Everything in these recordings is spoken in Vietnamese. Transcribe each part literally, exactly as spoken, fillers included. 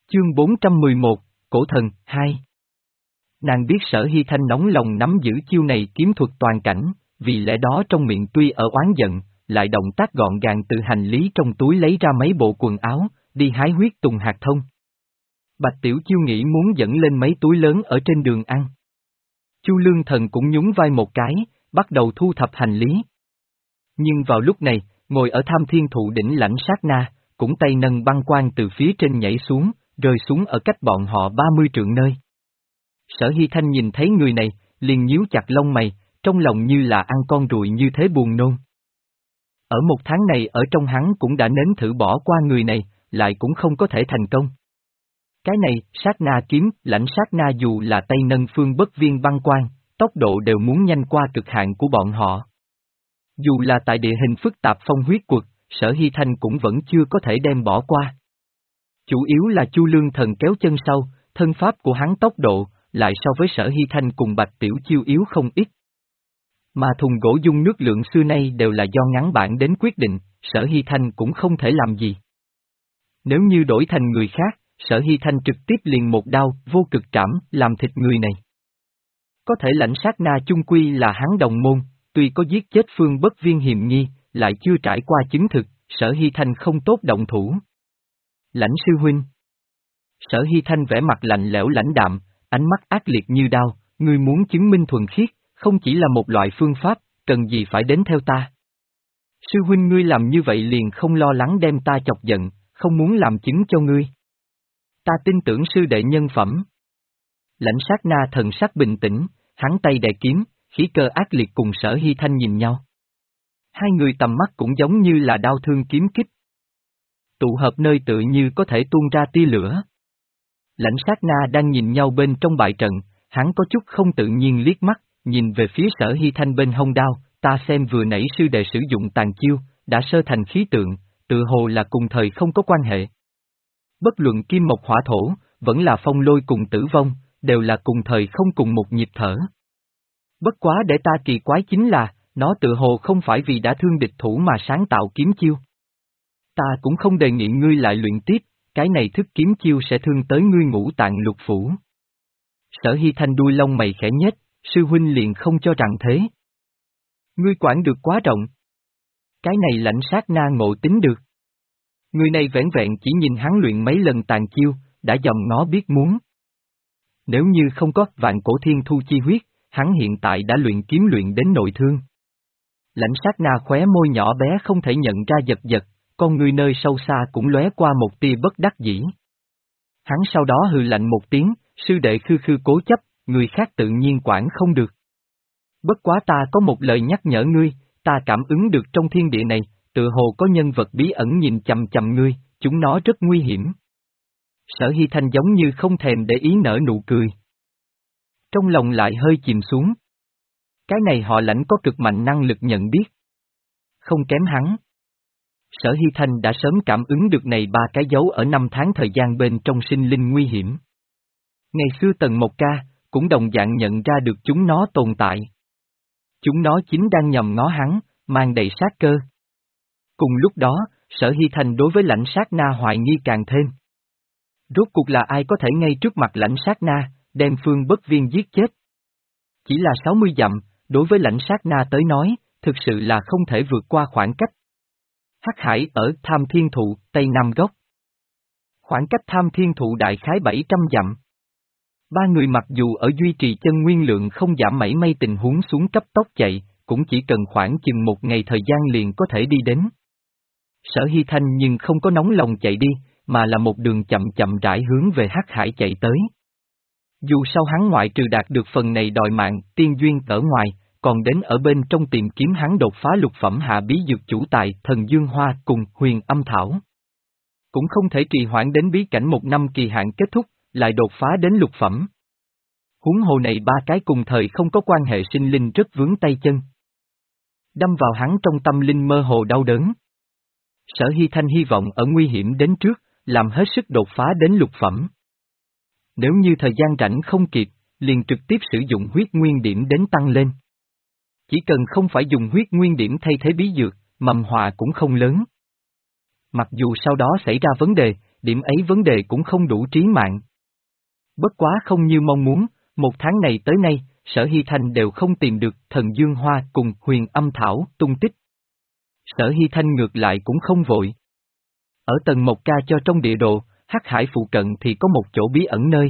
Chương bốn trăm mười một, Cổ Thần, hai. Nàng biết Sở Hy Thanh nóng lòng nắm giữ chiêu này kiếm thuật toàn cảnh, vì lẽ đó trong miệng tuy ở oán giận, lại động tác gọn gàng từ hành lý trong túi lấy ra mấy bộ quần áo, đi hái huyết tùng hạt thông. Bạch Tiểu Chiêu nghĩ muốn dẫn lên mấy túi lớn ở trên đường ăn. Chu Lương Thần cũng nhún vai một cái, bắt đầu thu thập hành lý. Nhưng vào lúc này, ngồi ở Tham Thiên Thụ đỉnh lãnh sát na, cũng tay nâng băng quan từ phía trên nhảy xuống, rơi xuống ở cách bọn họ ba mươi trượng nơi. Sở Hy Thanh nhìn thấy người này, liền nhíu chặt lông mày, trong lòng như là ăn con ruồi như thế buồn nôn. Ở một tháng này ở trong hắn cũng đã nếm thử bỏ qua người này, lại cũng không có thể thành công. Cái này, sát na kiếm, lãnh sát na dù là tay nâng phương bất viên băng quan, tốc độ đều muốn nhanh qua cực hạn của bọn họ. Dù là tại địa hình phức tạp phong huyết quật, Sở Hy Thanh cũng vẫn chưa có thể đem bỏ qua. Chủ yếu là Chu Lương Thần kéo chân sau, thân pháp của hắn tốc độ, lại so với Sở Hy Thanh cùng Bạch Tiểu Chiêu yếu không ít. Mà thùng gỗ dung nước lượng xưa nay đều là do ngắn bản đến quyết định, Sở Hy Thanh cũng không thể làm gì. Nếu như đổi thành người khác, Sở Hy Thanh trực tiếp liền một đao, vô cực trảm, làm thịt người này. Có thể lãnh sát na chung quy là hắn đồng môn, tuy có giết chết phương bất viên hiềm nghi, lại chưa trải qua chứng thực, Sở Hy Thanh không tốt động thủ. Lãnh sư huynh. Sở Hy Thanh vẻ mặt lạnh lẽo lãnh đạm, ánh mắt ác liệt như đao, ngươi muốn chứng minh thuần khiết, không chỉ là một loại phương pháp, cần gì phải đến theo ta. Sư huynh ngươi làm như vậy liền không lo lắng đem ta chọc giận, không muốn làm chứng cho ngươi. Ta tin tưởng sư đệ nhân phẩm. Lãnh sát na thần sắc bình tĩnh, hắn tay đè kiếm, khí cơ ác liệt cùng Sở Hy Thanh nhìn nhau. Hai người tầm mắt cũng giống như là đao thương kiếm kích. Tụ hợp nơi tự như có thể tuôn ra tia lửa. Lãnh sát na đang nhìn nhau bên trong bại trận, hắn có chút không tự nhiên liếc mắt, nhìn về phía Sở Hy Thanh bên hông đao, ta xem vừa nãy sư đệ sử dụng tàn chiêu, đã sơ thành khí tượng, tự hồ là cùng thời không có quan hệ. Bất luận kim mộc hỏa thổ, vẫn là phong lôi cùng tử vong, đều là cùng thời không cùng một nhịp thở. Bất quá để ta kỳ quái chính là, nó tự hồ không phải vì đã thương địch thủ mà sáng tạo kiếm chiêu. Ta cũng không đề nghị ngươi lại luyện tiếp, cái này thức kiếm chiêu sẽ thương tới ngươi ngũ tạng lục phủ. Sở Hy Thanh đuôi lông mày khẽ nhếch, sư huynh liền không cho rằng thế. Ngươi quản được quá rộng. Cái này lãnh sát na ngộ tính được. Người này vẻn vẹn chỉ nhìn hắn luyện mấy lần tàn chiêu, đã dòm ngó biết muốn. Nếu như không có vạn cổ thiên thu chi huyết, hắn hiện tại đã luyện kiếm luyện đến nội thương. Lãnh sát na khóe môi nhỏ bé không thể nhận ra giật giật, con người nơi sâu xa cũng lóe qua một tia bất đắc dĩ. Hắn sau đó hừ lạnh một tiếng, sư đệ khư khư cố chấp, người khác tự nhiên quản không được. Bất quá ta có một lời nhắc nhở ngươi, ta cảm ứng được trong thiên địa này, tự hồ có nhân vật bí ẩn nhìn chằm chằm ngươi, chúng nó rất nguy hiểm. Sở Hy Thanh giống như không thèm để ý nở nụ cười. Trong lòng lại hơi chìm xuống. Cái này họ lãnh có cực mạnh năng lực nhận biết. Không kém hắn. Sở Hy Thanh đã sớm cảm ứng được này ba cái dấu ở năm tháng thời gian bên trong sinh linh nguy hiểm. Ngày xưa Tần Mộc Ca, cũng đồng dạng nhận ra được chúng nó tồn tại. Chúng nó chính đang nhòm ngó hắn, mang đầy sát cơ. Cùng lúc đó, Sở Hy Thanh đối với lãnh sát na hoài nghi càng thêm. Rốt cuộc là ai có thể ngay trước mặt lãnh sát na, đem phương bất viên giết chết? Chỉ là sáu mươi dặm, đối với lãnh sát na tới nói, thực sự là không thể vượt qua khoảng cách. Hắc Hải ở Tham Thiên Thụ, Tây Nam Góc. Khoảng cách Tham Thiên Thụ đại khái bảy trăm dặm. Ba người mặc dù ở duy trì chân nguyên lượng không giảm mảy may tình huống xuống cấp tốc chạy, cũng chỉ cần khoảng chừng một ngày thời gian liền có thể đi đến. Sở Hy Thanh nhưng không có nóng lòng chạy đi, mà là một đường chậm chậm rãi hướng về Hắc Hải chạy tới. Dù sau hắn ngoại trừ đạt được phần này đòi mạng, tiên duyên ở ngoài, còn đến ở bên trong tìm kiếm hắn đột phá lục phẩm hạ bí dược chủ tài thần dương hoa cùng huyền âm thảo. Cũng không thể trì hoãn đến bí cảnh một năm kỳ hạn kết thúc, lại đột phá đến lục phẩm. Huống hồ này ba cái cùng thời không có quan hệ sinh linh rất vướng tay chân. Đâm vào hắn trong tâm linh mơ hồ đau đớn. Sở Hy Thanh hy vọng ở nguy hiểm đến trước, làm hết sức đột phá đến lục phẩm. Nếu như thời gian rảnh không kịp, liền trực tiếp sử dụng huyết nguyên điểm đến tăng lên. Chỉ cần không phải dùng huyết nguyên điểm thay thế bí dược, mầm họa cũng không lớn. Mặc dù sau đó xảy ra vấn đề, điểm ấy vấn đề cũng không đủ trí mạng. Bất quá không như mong muốn, một tháng này tới nay, Sở Hy Thanh đều không tìm được Thần Dương Hoa cùng Huyền Âm Thảo tung tích. Sở Hy Thanh ngược lại cũng không vội. Ở tầng một ca cho trong địa đồ, Hắc Hải phụ cận thì có một chỗ bí ẩn nơi.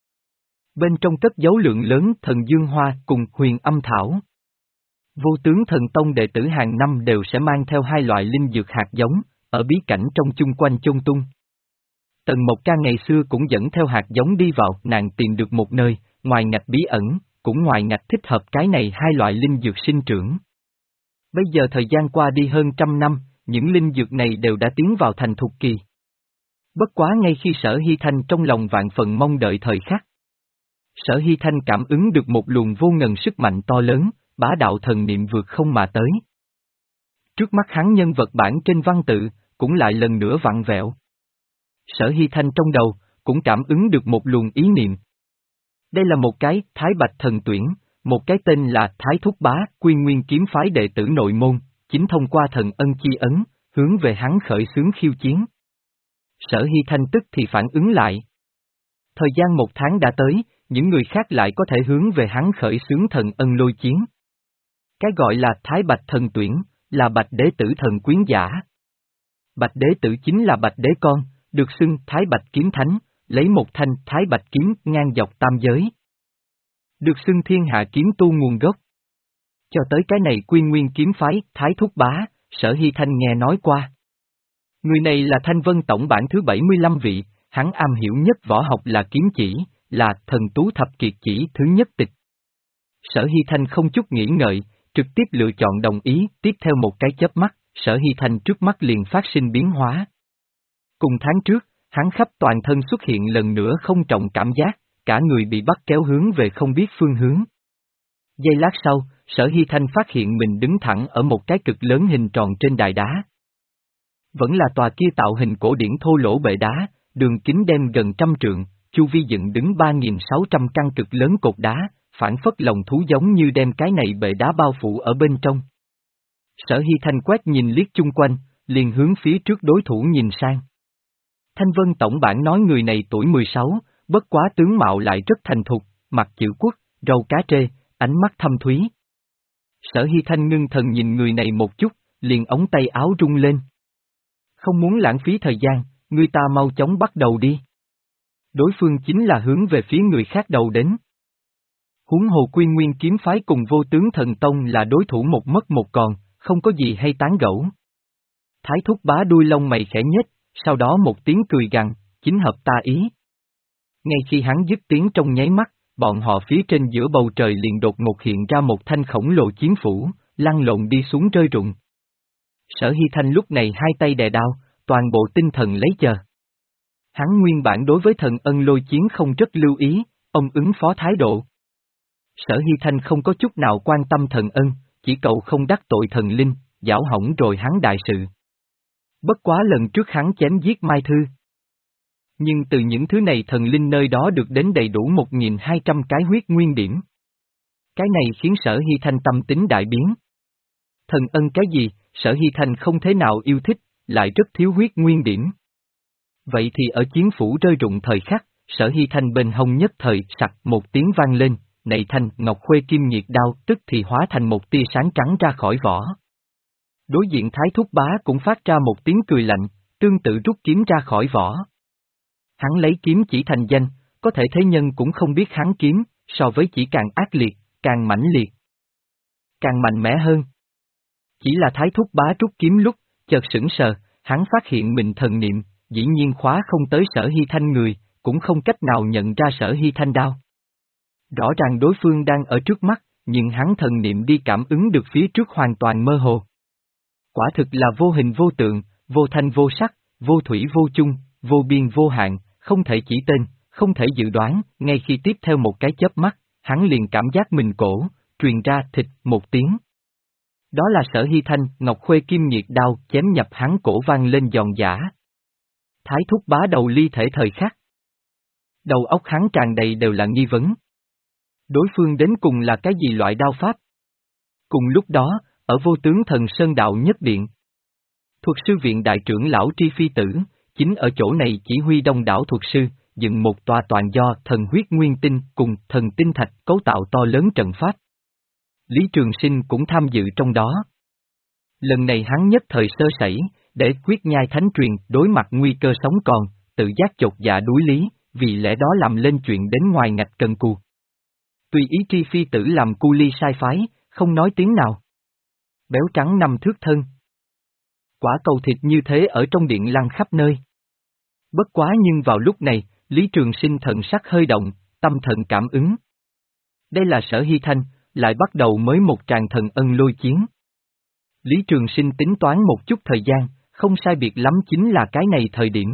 Bên trong cất giấu lượng lớn Thần Dương Hoa cùng Huyền Âm Thảo. Vô tướng thần tông đệ tử hàng năm đều sẽ mang theo hai loại linh dược hạt giống, ở bí cảnh trong chung quanh chôn tung. Tần Mộc Ca ngày xưa cũng dẫn theo hạt giống đi vào, nàng tìm được một nơi, ngoài ngạch bí ẩn, cũng ngoài ngạch thích hợp cái này hai loại linh dược sinh trưởng. Bây giờ thời gian qua đi hơn trăm năm, những linh dược này đều đã tiến vào thành thục kỳ. Bất quá ngay khi Sở Hy Thanh trong lòng vạn phần mong đợi thời khắc. Sở Hy Thanh cảm ứng được một luồng vô ngần sức mạnh to lớn, bá đạo thần niệm vượt không mà tới. Trước mắt hắn nhân vật bản trên văn tự, cũng lại lần nữa vặn vẹo. Sở Hy Thanh trong đầu, cũng cảm ứng được một luồng ý niệm. Đây là một cái Thái Bạch thần tuyển, một cái tên là Thái Thúc Bá, Quy Nguyên kiếm phái đệ tử nội môn, chính thông qua thần ân chi ấn, hướng về hắn khởi xướng khiêu chiến. Sở Hy Thanh tức thì phản ứng lại. Thời gian một tháng đã tới, những người khác lại có thể hướng về hắn khởi xướng thần ân lôi chiến. Cái gọi là Thái Bạch thần tuyển, là Bạch Đế tử thần quyến giả. Bạch Đế tử chính là Bạch Đế con, được xưng Thái Bạch kiếm thánh, lấy một thanh Thái Bạch kiếm ngang dọc tam giới. Được xưng thiên hạ kiếm tu nguồn gốc. Cho tới cái này Quy Nguyên kiếm phái, Thái Thúc Bá, Sở Hy Thanh nghe nói qua. Người này là Thanh Vân tổng bản thứ bảy mươi lăm vị, hắn am hiểu nhất võ học là kiếm chỉ, là thần tú thập kiệt chỉ thứ nhất tịch. Sở Hy Thanh không chút nghĩ ngợi, trực tiếp lựa chọn đồng ý, tiếp theo một cái chớp mắt, Sở Hy Thanh trước mắt liền phát sinh biến hóa. Cùng tháng trước, hắn khắp toàn thân xuất hiện lần nữa không trọng cảm giác, cả người bị bắt kéo hướng về không biết phương hướng. Giây lát sau, Sở Hy Thanh phát hiện mình đứng thẳng ở một cái cực lớn hình tròn trên đài đá. Vẫn là tòa kia tạo hình cổ điển thô lỗ bệ đá, đường kính đem gần trăm trượng, chu vi dựng đứng ba nghìn sáu trăm căn cực lớn cột đá, phản phất lòng thú giống như đem cái này bệ đá bao phủ ở bên trong. Sở Hy Thanh quét nhìn liếc chung quanh, liền hướng phía trước đối thủ nhìn sang. Thanh Vân tổng bản nói người này tuổi mười sáu, bất quá tướng mạo lại rất thành thục, mặt chữ quốc, râu cá trê, ánh mắt thâm thúy. Sở Hy Thanh ngưng thần nhìn người này một chút, liền ống tay áo rung lên. Không muốn lãng phí thời gian, người ta mau chóng bắt đầu đi. Đối phương chính là hướng về phía người khác đầu đến. Huống hồ Quy Nguyên kiếm phái cùng Vô Tướng Thần Tông là đối thủ một mất một còn, không có gì hay tán gẫu. Thái Thúc Bá đuôi lông mày khẽ nhếch, sau đó một tiếng cười gằn, chính hợp ta ý. Ngay khi hắn dứt tiếng trong nháy mắt, bọn họ phía trên giữa bầu trời liền đột ngột hiện ra một thanh khổng lồ chiến phủ, lăn lộn đi xuống rơi rụng. Sở Hy Thanh lúc này hai tay đè đao, toàn bộ tinh thần lấy chờ. Hắn nguyên bản đối với thần ân lôi chiến không rất lưu ý, ông ứng phó thái độ. Sở Hy Thanh không có chút nào quan tâm thần ân, chỉ cầu không đắc tội thần linh, giảo hỏng rồi hắn đại sự. Bất quá lần trước hắn chém giết Mai Thư. Nhưng từ những thứ này thần linh nơi đó được đến đầy đủ một nghìn hai trăm cái huyết nguyên điểm. Cái này khiến Sở Hy Thanh tâm tính đại biến. Thần ân cái gì, Sở Hy Thanh không thế nào yêu thích, lại rất thiếu huyết nguyên điểm. Vậy thì ở chiến phủ rơi rụng thời khắc, Sở Hy Thanh bên hông nhất thời sặc một tiếng vang lên, nảy thanh ngọc khuê kim nhiệt đao tức thì hóa thành một tia sáng trắng ra khỏi vỏ. Đối diện Thái Thúc Bá cũng phát ra một tiếng cười lạnh, tương tự rút kiếm ra khỏi vỏ. Hắn lấy kiếm chỉ thành danh, có thể thế nhân cũng không biết hắn kiếm, so với chỉ càng ác liệt, càng mãnh liệt, càng mạnh mẽ hơn. Chỉ là Thái Thúc Bá rút kiếm lúc, chợt sững sờ, hắn phát hiện mình thần niệm, dĩ nhiên khóa không tới Sở Hy Thanh người, cũng không cách nào nhận ra Sở Hy Thanh đao. Rõ ràng đối phương đang ở trước mắt, nhưng hắn thần niệm đi cảm ứng được phía trước hoàn toàn mơ hồ. Quả thực là vô hình vô tượng, vô thanh vô sắc, vô thủy vô chung, vô biên vô hạn, không thể chỉ tên, không thể dự đoán, ngay khi tiếp theo một cái chớp mắt, hắn liền cảm giác mình cổ, truyền ra thịt một tiếng. Đó là Sở Hy Thanh, ngọc khuê kim nhiệt đao chém nhập hắn cổ vang lên giòn giã. Thái Thúc Bá đầu ly thể thời khắc. Đầu óc hắn tràn đầy đều là nghi vấn. Đối phương đến cùng là cái gì loại đao pháp? Cùng lúc đó, ở Vô Tướng Thần Sơn Đạo Nhất Điện, Thuật sư viện đại trưởng lão Tri Phi Tử, chính ở chỗ này chỉ huy đông đảo thuật sư, dựng một tòa toàn do thần huyết nguyên tinh cùng thần tinh thạch cấu tạo to lớn trận pháp. Lý Trường Sinh cũng tham dự trong đó. Lần này hắn nhất thời sơ sẩy, để quyết nhai thánh truyền đối mặt nguy cơ sống còn, tự giác chột dạ đuối lý, vì lẽ đó làm lên chuyện đến ngoài ngạch cần cù. Tùy ý tri phi tử làm cu ly sai phái, không nói tiếng nào. Béo trắng năm thước thân. Quả cầu thịt như thế ở trong điện lăn khắp nơi. Bất quá nhưng vào lúc này, Lý Trường Sinh thần sắc hơi động, tâm thần cảm ứng. Đây là Sở Hy Thanh, lại bắt đầu mới một tràng thần ân lôi chiến. Lý Trường Sinh tính toán một chút thời gian, không sai biệt lắm chính là cái này thời điểm.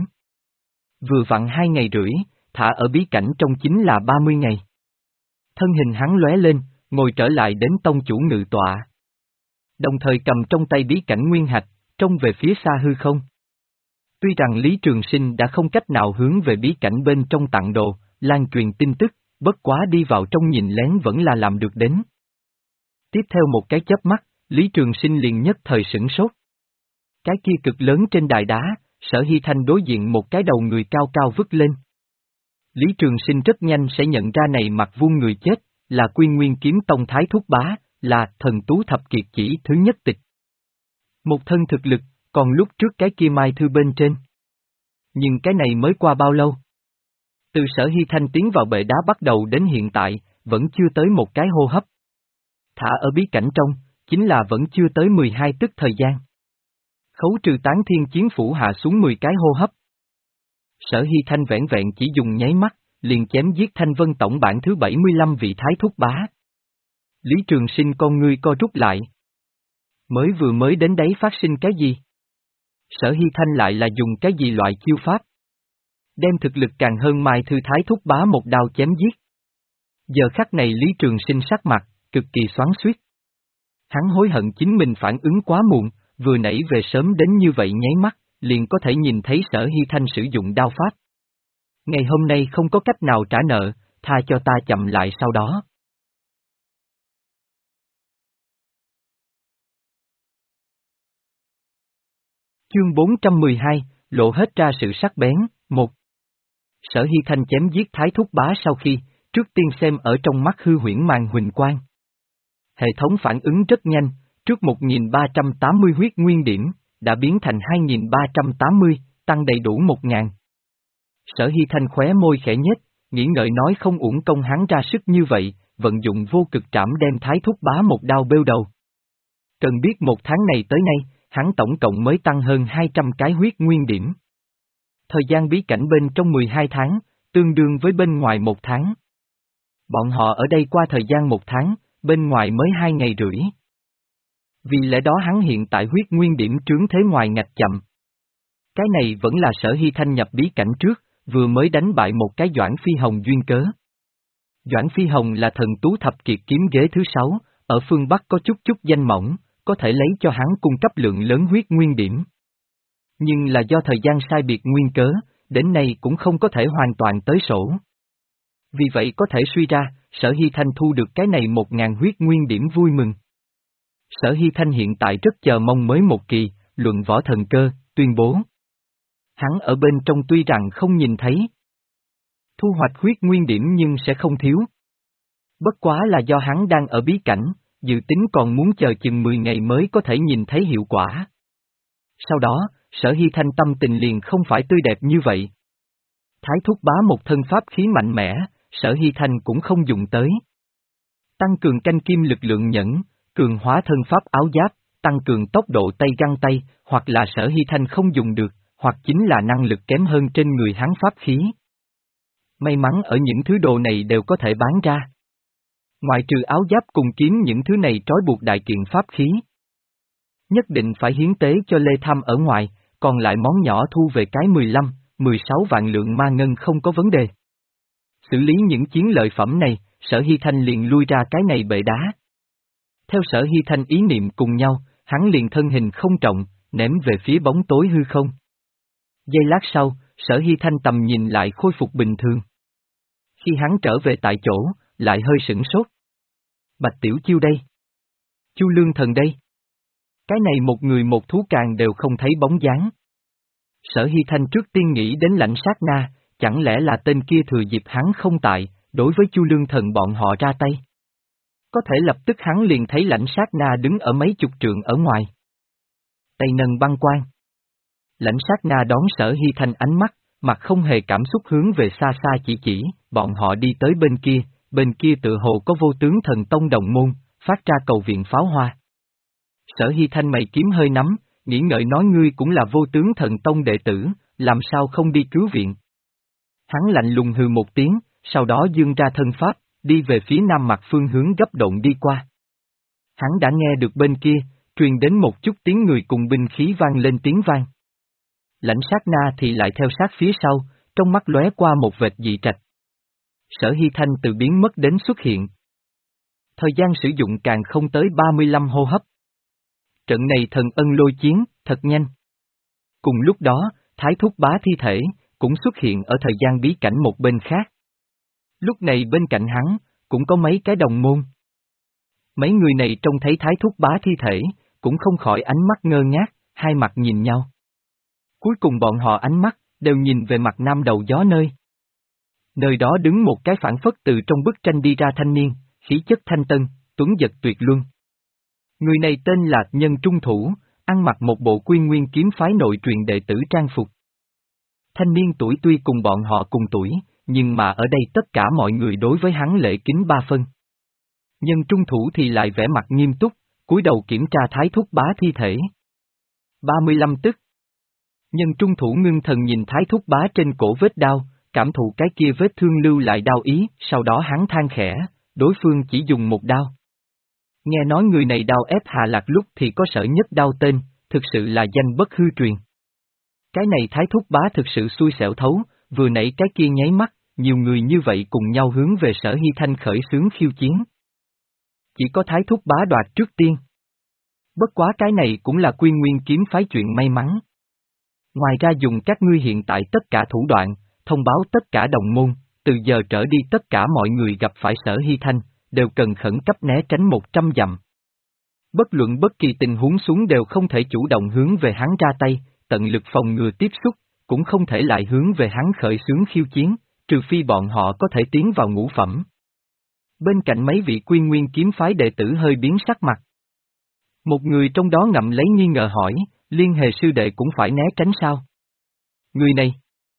Vừa vặn hai ngày rưỡi, thả ở bí cảnh trong chính là ba mươi ngày. Thân hình hắn lóe lên, ngồi trở lại đến tông chủ ngự tọa. Đồng thời cầm trong tay bí cảnh nguyên hạch, trông về phía xa hư không. Tuy rằng Lý Trường Sinh đã không cách nào hướng về bí cảnh bên trong tặng đồ, lan truyền tin tức, bất quá đi vào trong nhìn lén vẫn là làm được đến. Tiếp theo một cái chớp mắt, Lý Trường Sinh liền nhất thời sửng sốt. Cái kia cực lớn trên đài đá, Sở Hy Thanh đối diện một cái đầu người cao cao vứt lên. Lý Trường Sinh rất nhanh sẽ nhận ra này mặt vuông người chết, là Quy Nguyên Kiếm Tông Thái Thúc Bá, là thần tú thập kiệt chỉ thứ nhất tịch. Một thân thực lực, còn lúc trước cái kia mai thư bên trên. Nhưng cái này mới qua bao lâu? Từ Sở Hy Thanh tiến vào bệ đá bắt đầu đến hiện tại, vẫn chưa tới một cái hô hấp. Thả ở bí cảnh trong, chính là vẫn chưa tới mười hai tức thời gian. Khấu trừ tán thiên chiến phủ hạ xuống mười cái hô hấp. Sở Hy Thanh vẹn vẹn chỉ dùng nháy mắt, liền chém giết Thanh Vân tổng bản thứ bảy mươi lăm vị Thái Thúc Bá. Lý Trường Sinh con ngươi co rút lại. Mới vừa mới đến đấy phát sinh cái gì? Sở Hy Thanh lại là dùng cái gì loại chiêu pháp? Đem thực lực càng hơn Mai Thư Thái Thúc Bá một đao chém giết. Giờ khắc này Lý Trường Sinh sắc mặt, cực kỳ xoắn xuýt. Hắn hối hận chính mình phản ứng quá muộn, vừa nãy về sớm đến như vậy nháy mắt, liền có thể nhìn thấy Sở Hy Thanh sử dụng đao pháp. Ngày hôm nay không có cách nào trả nợ, tha cho ta chậm lại sau đó. Chương bốn trăm mười hai, lộ hết ra sự sắc bén, một. Sở Hy Thanh chém giết Thái Thúc Bá sau khi, trước tiên xem ở trong mắt hư huyễn màn huỳnh quang. Hệ thống phản ứng rất nhanh, trước một nghìn ba trăm tám mươi huyết nguyên điểm, đã biến thành hai nghìn ba trăm tám mươi, tăng đầy đủ một nghìn. Sở Hy Thanh khóe môi khẽ nhếch, nghĩ ngợi nói không uổng công hắn ra sức như vậy, vận dụng vô cực trảm đem Thái Thúc Bá một đao bêu đầu. Cần biết một tháng này tới nay, hắn tổng cộng mới tăng hơn hai trăm cái huyết nguyên điểm. Thời gian bí cảnh bên trong mười hai tháng, tương đương với bên ngoài một tháng. Bọn họ ở đây qua thời gian một tháng, bên ngoài mới hai ngày rưỡi. Vì lẽ đó hắn hiện tại huyết nguyên điểm trướng thế ngoài ngạch chậm. Cái này vẫn là Sở Hy Thanh nhập bí cảnh trước, vừa mới đánh bại một cái Doãn Phi Hồng duyên cớ. Doãn Phi Hồng là thần tú thập kiệt kiếm ghế thứ sáu, ở phương Bắc có chút chút danh mỏng, có thể lấy cho hắn cung cấp lượng lớn huyết nguyên điểm. Nhưng là do thời gian sai biệt nguyên cớ, đến nay cũng không có thể hoàn toàn tới sổ. Vì vậy có thể suy ra, Sở Hy Thanh thu được cái này một ngàn huyết nguyên điểm vui mừng. Sở Hy Thanh hiện tại rất chờ mong mới một kỳ, luận võ thần cơ, tuyên bố. Hắn ở bên trong tuy rằng không nhìn thấy thu hoạch huyết nguyên điểm nhưng sẽ không thiếu. Bất quá là do hắn đang ở bí cảnh, dự tính còn muốn chờ chừng mười ngày mới có thể nhìn thấy hiệu quả. Sau đó, Sở Hy Thanh tâm tình liền không phải tươi đẹp như vậy. Thái Thúc Bá một thân pháp khí mạnh mẽ, Sở Hy Thanh cũng không dùng tới. Tăng cường canh kim lực lượng nhẫn, cường hóa thân pháp áo giáp, tăng cường tốc độ tay găng tay, hoặc là Sở Hy Thanh không dùng được, hoặc chính là năng lực kém hơn trên người hắn pháp khí. May mắn ở những thứ đồ này đều có thể bán ra. Ngoại trừ áo giáp cùng kiếm những thứ này trói buộc đại kiện pháp khí. Nhất định phải hiến tế cho Lê Tham ở ngoài, còn lại món nhỏ thu về cái mười lăm, mười sáu vạn lượng ma ngân không có vấn đề. Xử lý những chiến lợi phẩm này, Sở Hy Thanh liền lui ra cái này bệ đá. Theo Sở Hy Thanh ý niệm cùng nhau, hắn liền thân hình không trọng, ném về phía bóng tối hư không. Giây lát sau, Sở Hy Thanh tầm nhìn lại khôi phục bình thường. Khi hắn trở về tại chỗ, lại hơi sửng sốt. Bạch Tiểu Chiêu đây? Chu Lương Thần đây? Cái này một người một thú càng đều không thấy bóng dáng. Sở Hy Thanh trước tiên nghĩ đến Lãnh Sát Na, chẳng lẽ là tên kia thừa dịp hắn không tại, đối với Chu Lương Thần bọn họ ra tay. Có thể lập tức hắn liền thấy Lãnh Sát Na đứng ở mấy chục trượng ở ngoài. Tay nâng băng quan. Lãnh Sát Na đón Sở Hy Thanh ánh mắt, mặt không hề cảm xúc hướng về xa xa chỉ chỉ, bọn họ đi tới bên kia, bên kia tự hồ có vô tướng thần tông đồng môn, phát ra cầu viện pháo hoa. Sở Hy Thanh mày kiếm hơi nắm, nghĩ ngợi nói ngươi cũng là vô tướng thần tông đệ tử, làm sao không đi cứu viện. Hắn lạnh lùng hừ một tiếng, sau đó dương ra thân pháp, đi về phía nam mặt phương hướng gấp độn đi qua. Hắn đã nghe được bên kia, truyền đến một chút tiếng người cùng binh khí vang lên tiếng vang. Lãnh Sát Na thì lại theo sát phía sau, trong mắt lóe qua một vệt dị trạch. Sở Hy Thanh từ biến mất đến xuất hiện. Thời gian sử dụng càng không tới ba mươi lăm hô hấp. Trận này thần ân lôi chiến, thật nhanh. Cùng lúc đó, Thái Thúc Bá thi thể, cũng xuất hiện ở thời gian bí cảnh một bên khác. Lúc này bên cạnh hắn, cũng có mấy cái đồng môn. Mấy người này trông thấy Thái Thúc Bá thi thể, cũng không khỏi ánh mắt ngơ ngác, hai mặt nhìn nhau. Cuối cùng bọn họ ánh mắt, đều nhìn về mặt nam đầu gió nơi. Nơi đó đứng một cái phản phất từ trong bức tranh đi ra thanh niên, khí chất thanh tân, tuấn giật tuyệt luân. Người này tên là Nhân Trung Thủ, ăn mặc một bộ Quy Nguyên kiếm phái nội truyền đệ tử trang phục. Thanh niên tuổi tuy cùng bọn họ cùng tuổi, nhưng mà ở đây tất cả mọi người đối với hắn lễ kính ba phân. Nhân Trung Thủ thì lại vẻ mặt nghiêm túc, cúi đầu kiểm tra Thái Thúc Bá thi thể. ba mươi lăm tức. Nhân Trung Thủ ngưng thần nhìn Thái Thúc Bá trên cổ vết đao, cảm thụ cái kia vết thương lưu lại đau ý, sau đó hắn than khẽ, đối phương chỉ dùng một đao. Nghe nói người này đao ép Hạ Lạc lúc thì có sở nhất đao tên, thực sự là danh bất hư truyền. Cái này Thái Thúc Bá thực sự xui xẻo thấu, vừa nãy cái kia nháy mắt, nhiều người như vậy cùng nhau hướng về Sở Hy Thanh khởi xướng khiêu chiến. Chỉ có Thái Thúc Bá đoạt trước tiên. Bất quá cái này cũng là Quy Nguyên kiếm phái chuyện may mắn. Ngoài ra dùng các ngươi hiện tại tất cả thủ đoạn, thông báo tất cả đồng môn, từ giờ trở đi tất cả mọi người gặp phải Sở Hy Thanh, đều cần khẩn cấp né tránh một trăm dặm. Bất luận bất kỳ tình huống xuống đều không thể chủ động hướng về hắn ra tay, tận lực phòng ngừa tiếp xúc, cũng không thể lại hướng về hắn khởi xướng khiêu chiến, trừ phi bọn họ có thể tiến vào ngũ phẩm. Bên cạnh mấy vị Quy Nguyên kiếm phái đệ tử hơi biến sắc mặt. Một người trong đó ngậm lấy nghi ngờ hỏi, Liên Hề sư đệ cũng phải né tránh sao? Người này,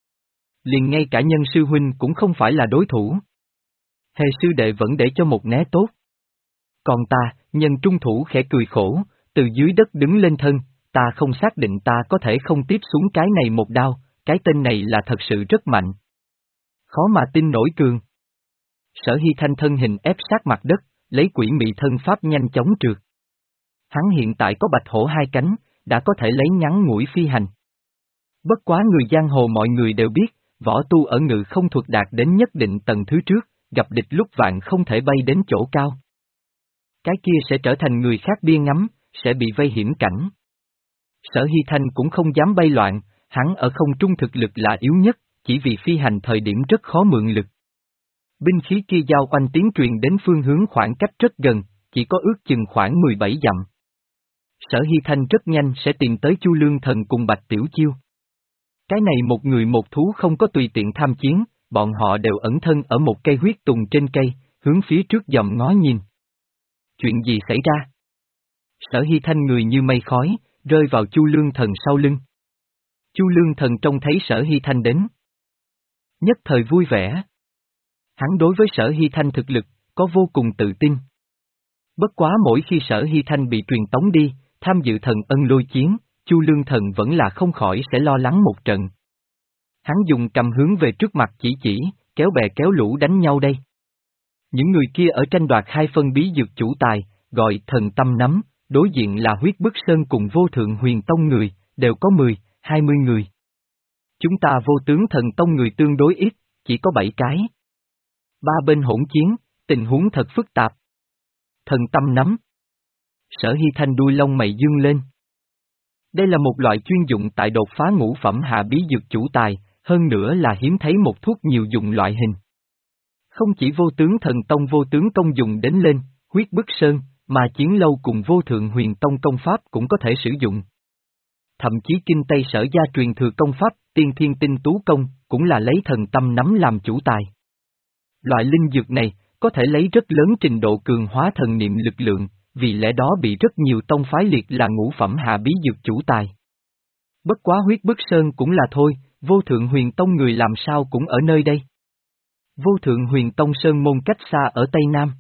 liền ngay cả Nhân sư huynh cũng không phải là đối thủ. Hề sư đệ vẫn để cho một né tốt. Còn ta, Nhân Trung Thủ khẽ cười khổ, từ dưới đất đứng lên thân, ta không xác định ta có thể không tiếp xuống cái này một đao, cái tên này là thật sự rất mạnh. Khó mà tin nổi cường. Sở Hy Thanh thân hình ép sát mặt đất, lấy quỷ mị thân pháp nhanh chóng trượt. Hắn hiện tại có bạch hổ hai cánh, đã có thể lấy ngắn ngủi phi hành. Bất quá người giang hồ mọi người đều biết, võ tu ở ngự không thuật đạt đến nhất định tầng thứ trước, gặp địch lúc vạn không thể bay đến chỗ cao. Cái kia sẽ trở thành người khác bia ngắm, sẽ bị vây hiểm cảnh. Sở Hy Thanh cũng không dám bay loạn, hắn ở không trung thực lực là yếu nhất, chỉ vì phi hành thời điểm rất khó mượn lực. Binh khí kia giao oanh tiếng truyền đến phương hướng khoảng cách rất gần, chỉ có ước chừng khoảng mười bảy dặm. Sở Hy Thanh rất nhanh sẽ tìm tới Chu Lương Thần cùng Bạch Tiểu Chiêu. Cái này một người một thú không có tùy tiện tham chiến, bọn họ đều ẩn thân ở một cây huyết tùng trên cây, hướng phía trước dòm ngó nhìn. Chuyện gì xảy ra? Sở Hy Thanh người như mây khói, rơi vào Chu Lương Thần sau lưng. Chu Lương Thần trông thấy Sở Hy Thanh đến. Nhất thời vui vẻ. Hắn đối với Sở Hy Thanh thực lực, có vô cùng tự tin. Bất quá mỗi khi Sở Hy Thanh bị truyền tống đi, tham dự thần ân lôi chiến, Chu Lương Thần vẫn là không khỏi sẽ lo lắng một trận. Hắn dùng cầm hướng về trước mặt chỉ chỉ, kéo bè kéo lũ đánh nhau đây. Những người kia ở tranh đoạt hai phân bí dược chủ tài, gọi thần tâm nắm, đối diện là Huyết Bức Sơn cùng vô thượng huyền tông người, đều có mười, hai mươi người. Chúng ta vô tướng thần tông người tương đối ít, chỉ có bảy cái. Ba bên hỗn chiến, tình huống thật phức tạp. Thần tâm nắm. Sở Hy Thanh đuôi lông mày dương lên. Đây là một loại chuyên dụng tại đột phá ngũ phẩm hạ bí dược chủ tài, hơn nữa là hiếm thấy một thuốc nhiều dụng loại hình. Không chỉ vô tướng thần tông vô tướng công dùng đến lên, Huyết Bức Sơn, mà chiến lâu cùng vô thượng huyền tông công pháp cũng có thể sử dụng. thậm chí kinh Tây Sở gia truyền thừa công pháp, tiên thiên tinh tú công, cũng là lấy thần tâm nắm làm chủ tài. Loại linh dược này, có thể lấy rất lớn trình độ cường hóa thần niệm lực lượng, vì lẽ đó bị rất nhiều tông phái liệt là ngũ phẩm hạ bí dược chủ tài. Bất quá huyết bức sơn cũng là thôi, vô thượng huyền tông người làm sao cũng ở nơi đây. Vô thượng huyền tông sơn môn cách xa ở Tây Nam.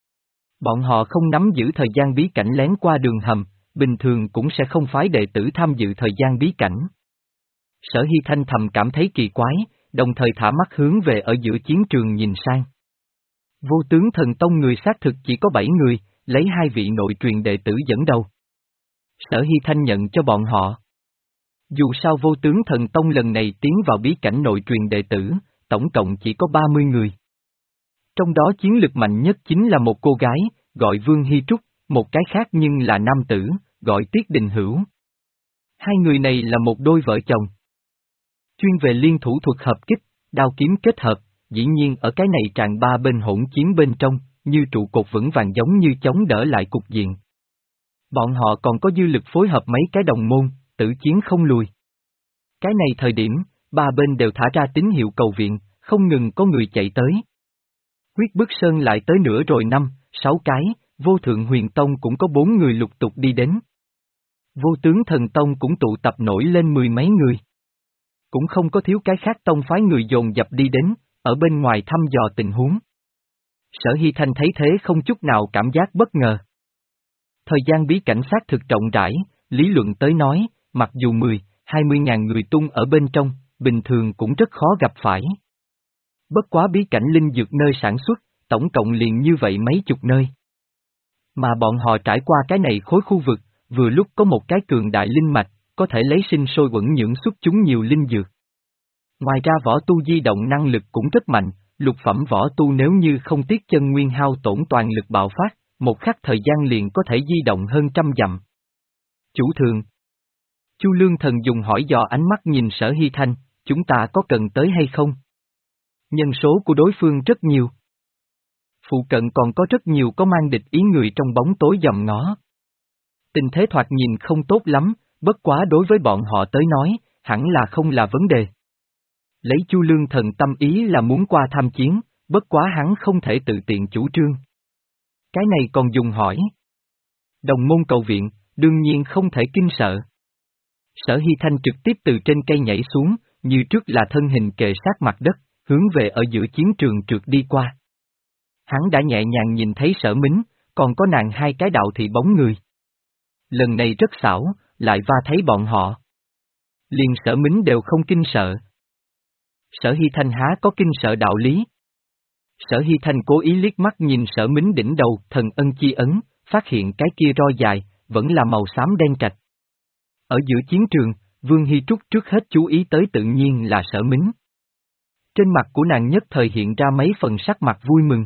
Bọn họ không nắm giữ thời gian bí cảnh lén qua đường hầm, bình thường cũng sẽ không phái đệ tử tham dự thời gian bí cảnh. Sở Hy Thanh thầm cảm thấy kỳ quái, đồng thời thả mắt hướng về ở giữa chiến trường nhìn sang. Vô tướng thần tông người xác thực chỉ có bảy người, lấy hai vị nội truyền đệ tử dẫn đầu. Sở Hy Thanh nhận cho bọn họ. Dù sao vô tướng thần tông lần này tiến vào bí cảnh nội truyền đệ tử, tổng cộng chỉ có ba mươi người. Trong đó chiến lực mạnh nhất chính là một cô gái, gọi Vương Hy Trúc, một cái khác nhưng là nam tử, gọi Tiết Đình Hữu. Hai người này là một đôi vợ chồng. Chuyên về liên thủ thuật hợp kích, đao kiếm kết hợp, dĩ nhiên ở cái này tràn ba bên hỗn chiến bên trong, như trụ cột vững vàng giống như chống đỡ lại cục diện. Bọn họ còn có dư lực phối hợp mấy cái đồng môn, tử chiến không lùi. Cái này thời điểm, ba bên đều thả ra tín hiệu cầu viện, không ngừng có người chạy tới. Huyết bức sơn lại tới nữa rồi năm, sáu cái, vô thượng huyền tông cũng có bốn người lục tục đi đến. Vô tướng thần tông cũng tụ tập nổi lên mười mấy người. Cũng không có thiếu cái khác tông phái người dồn dập đi đến, ở bên ngoài thăm dò tình huống. Sở Hy Thanh thấy thế không chút nào cảm giác bất ngờ. Thời gian bí cảnh sát thực rộng rãi, lý luận tới nói, mặc dù mười, hai mươi ngàn người tung ở bên trong, bình thường cũng rất khó gặp phải. Bất quá bí cảnh linh dược nơi sản xuất, tổng cộng liền như vậy mấy chục nơi. Mà bọn họ trải qua cái này khối khu vực, vừa lúc có một cái cường đại linh mạch, có thể lấy sinh sôi quẩn nhưỡng xuất chúng nhiều linh dược. Ngoài ra võ tu di động năng lực cũng rất mạnh, lục phẩm võ tu nếu như không tiếc chân nguyên hao tổn toàn lực bạo phát, một khắc thời gian liền có thể di động hơn trăm dặm. Chủ thường. Chu Lương Thần dùng hỏi dò ánh mắt nhìn Sở Hy Thanh, chúng ta có cần tới hay không? Nhân số của đối phương rất nhiều. Phụ cận còn có rất nhiều có mang địch ý người trong bóng tối dòm ngó. Tình thế thoạt nhìn không tốt lắm, bất quá đối với bọn họ tới nói, hẳn là không là vấn đề. Lấy Chu Lương Thần tâm ý là muốn qua tham chiến, bất quá hắn không thể tự tiện chủ trương. Cái này còn dùng hỏi. Đồng môn cầu viện, đương nhiên không thể kinh sợ. Sở Hy Thanh trực tiếp từ trên cây nhảy xuống, như trước là thân hình kề sát mặt đất, hướng về ở giữa chiến trường trượt đi qua. Hắn đã nhẹ nhàng nhìn thấy Sở Mính, còn có nàng hai cái đạo thị bóng người. Lần này rất xảo, lại va thấy bọn họ. Liền Sở Mính đều không kinh sợ. Sở Hy Thanh há có kinh sợ đạo lý. Sở Hy Thanh cố ý liếc mắt nhìn Sở Mính đỉnh đầu thần ân chi ấn, phát hiện cái kia roi dài, vẫn là màu xám đen trạch. Ở giữa chiến trường, Vương Hy Trúc trước hết chú ý tới tự nhiên là Sở Mính. Trên mặt của nàng nhất thời hiện ra mấy phần sắc mặt vui mừng.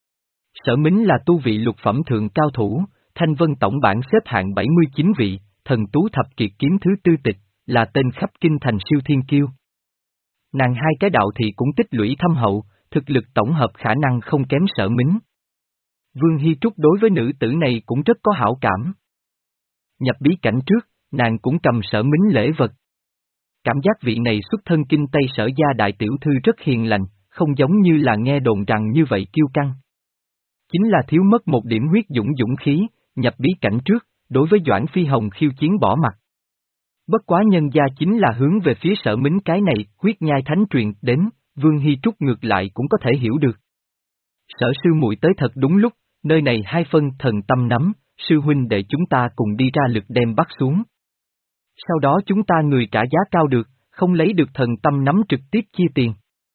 Sở Mính là tu vị lục phẩm thượng cao thủ, Thanh Vân tổng bảng xếp hạng bảy mươi chín vị, thần tú thập kiệt kiếm thứ tư tịch, là tên khắp kinh thành siêu thiên kiêu. Nàng hai cái đạo thì cũng tích lũy thâm hậu, thực lực tổng hợp khả năng không kém Sở Mính. Vương Hy Trúc đối với nữ tử này cũng rất có hảo cảm. Nhập bí cảnh trước, nàng cũng cầm Sở Mính lễ vật. Cảm giác vị này xuất thân kinh Tây Sở gia đại tiểu thư rất hiền lành, không giống như là nghe đồn rằng như vậy kiêu căng. Chính là thiếu mất một điểm huyết dũng dũng khí, nhập bí cảnh trước, đối với Doãn Phi Hồng khiêu chiến bỏ mặt. Bất quá nhân gia chính là hướng về phía Sở Mính cái này, huyết nhai thánh truyền đến, Vương Hy Trúc ngược lại cũng có thể hiểu được. Sở sư muội tới thật đúng lúc, nơi này hai phân thần tâm nắm, sư huynh để chúng ta cùng đi ra lực đem bắt xuống. Sau đó chúng ta người trả giá cao được, không lấy được thần tâm nắm trực tiếp chia tiền.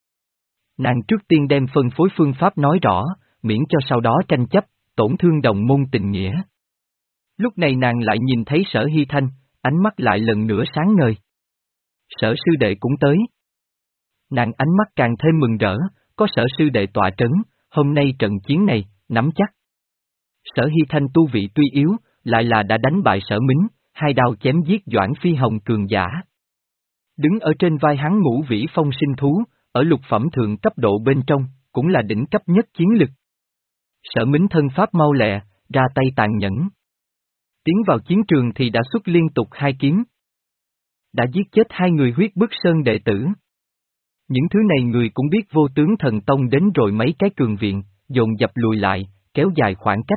Nàng trước tiên đem phân phối phương pháp nói rõ, miễn cho sau đó tranh chấp, tổn thương đồng môn tình nghĩa. Lúc này nàng lại nhìn thấy Sở Hy Thanh, ánh mắt lại lần nữa sáng ngời. Sở sư đệ cũng tới. Nàng ánh mắt càng thêm mừng rỡ, có sở sư đệ tọa trấn, hôm nay trận chiến này, nắm chắc. Sở Hy Thanh tu vị tuy yếu, lại là đã đánh bại Sở Mính, hai đao chém giết Doãn Phi Hồng cường giả. Đứng ở trên vai hắn ngũ vĩ phong sinh thú, ở lục phẩm thượng cấp độ bên trong, cũng là đỉnh cấp nhất chiến lực. Sở Mính thân pháp mau lẹ, ra tay tàn nhẫn. Tiến vào chiến trường thì đã xuất liên tục hai kiếm. đã giết chết hai người huyết bức sơn đệ tử. Những thứ này người cũng biết Vô Tướng Thần Tông đến rồi mấy cái cường viện, dồn dập lùi lại, kéo dài khoảng cách.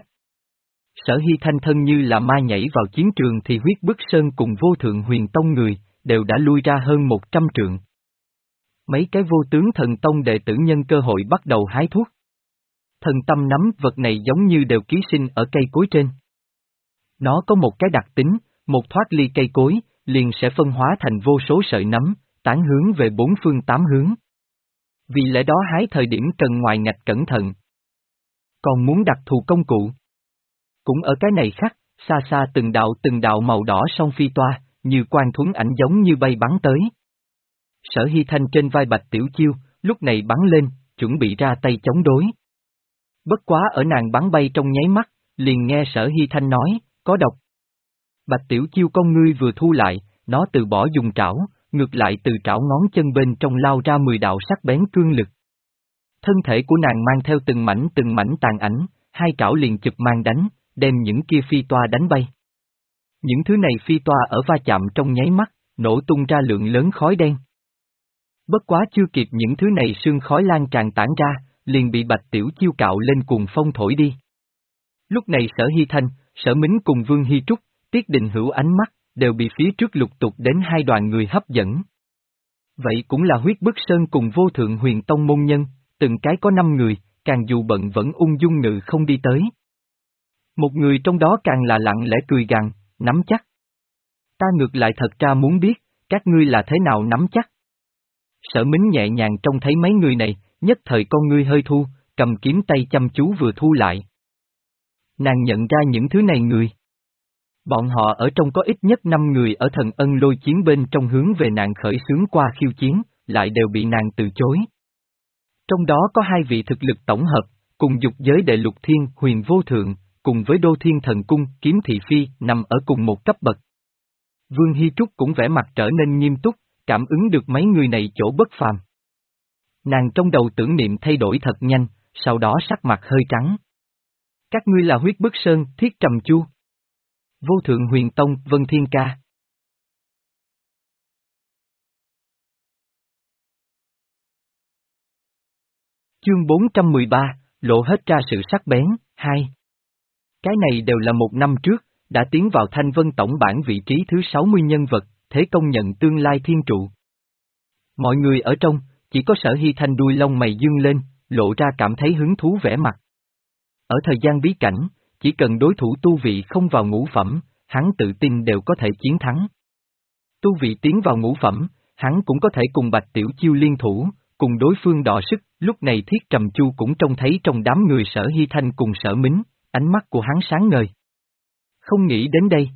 Sở Hy Thanh thân như là ma nhảy vào chiến trường thì huyết bức sơn cùng Vô Thượng Huyền Tông người, đều đã lui ra hơn một trăm trượng. Mấy cái Vô Tướng Thần Tông đệ tử nhân cơ hội bắt đầu hái thuốc. Thần tâm nắm vật này giống như đều ký sinh ở cây cối trên. Nó có một cái đặc tính, một thoát ly cây cối, liền sẽ phân hóa thành vô số sợi nấm, tán hướng về bốn phương tám hướng. Vì lẽ đó hái thời điểm cần ngoài ngạch cẩn thận. Còn muốn đặc thù công cụ. Cũng ở cái này khác, xa xa từng đạo từng đạo màu đỏ song phi toa, như quan thuấn ảnh giống như bay bắn tới. Sở Hy Thanh trên vai Bạch Tiểu Chiêu, lúc này bắn lên, chuẩn bị ra tay chống đối. Bất quá ở nàng bắn bay trong nháy mắt, liền nghe Sở Hy Thanh nói, có độc. Bạch Tiểu Chiêu con ngươi vừa thu lại, nó từ bỏ dùng trảo, ngược lại từ trảo ngón chân bên trong lao ra mười đạo sắc bén cương lực. Thân thể của nàng mang theo từng mảnh từng mảnh tàn ảnh, hai trảo liền chụp mang đánh, đem những kia phi toa đánh bay. Những thứ này phi toa ở va chạm trong nháy mắt, nổ tung ra lượng lớn khói đen. Bất quá chưa kịp những thứ này sương khói lan tràn tản ra, liền bị Bạch Tiểu Chiêu cạo lên cuồng phong thổi đi. Lúc này Sở Hy Thanh, Sở Mính cùng Vương Hy Trúc, Tiết Đình Hữu ánh mắt, đều bị phía trước lục tục đến hai đoàn người hấp dẫn. Vậy cũng là huyết bức sơn cùng Vô Thượng Huyền Tông môn nhân, từng cái có năm người, càng dù bận vẫn ung dung ngự không đi tới. Một người trong đó càng là lặng lẽ cười gằn, nắm chắc. Ta ngược lại thật ra muốn biết, các ngươi là thế nào nắm chắc. Sở Mính nhẹ nhàng trông thấy mấy người này, nhất thời con ngươi hơi thu, cầm kiếm tay chăm chú vừa thu lại. Nàng nhận ra những thứ này người. Bọn họ ở trong có ít nhất năm người ở Thần Ân Lôi chiến bên trong hướng về nàng khởi xướng qua khiêu chiến, lại đều bị nàng từ chối. Trong đó có hai vị thực lực tổng hợp, cùng dục giới đệ Lục Thiên Huyền Vô Thượng, cùng với Đô Thiên Thần Cung Kiếm Thị Phi nằm ở cùng một cấp bậc. Vương Hy Trúc cũng vẻ mặt trở nên nghiêm túc, cảm ứng được mấy người này chỗ bất phàm. Nàng trong đầu tưởng niệm thay đổi thật nhanh, sau đó sắc mặt hơi trắng. Các ngươi là huyết bức sơn, Thiết Trầm Chu. Vô Thượng Huyền Tông, Vân Thiên Ca. Chương bốn trăm mười ba, lộ hết ra sự sắc bén, hai. Cái này đều là một năm trước, đã tiến vào Thanh Vân tổng bản vị trí thứ sáu mươi nhân vật, thế công nhận tương lai thiên trụ. Mọi người ở trong, chỉ có Sở Hy Thanh đuôi lông mày dương lên, lộ ra cảm thấy hứng thú vẻ mặt. Ở thời gian bí cảnh, chỉ cần đối thủ tu vị không vào ngũ phẩm, hắn tự tin đều có thể chiến thắng. Tu vị tiến vào ngũ phẩm, hắn cũng có thể cùng Bạch Tiểu Chiêu liên thủ, cùng đối phương đọ sức, lúc này Thiết Trầm Chu cũng trông thấy trong đám người Sở Hy Thanh cùng Sở Mính, ánh mắt của hắn sáng ngời. Không nghĩ đến đây.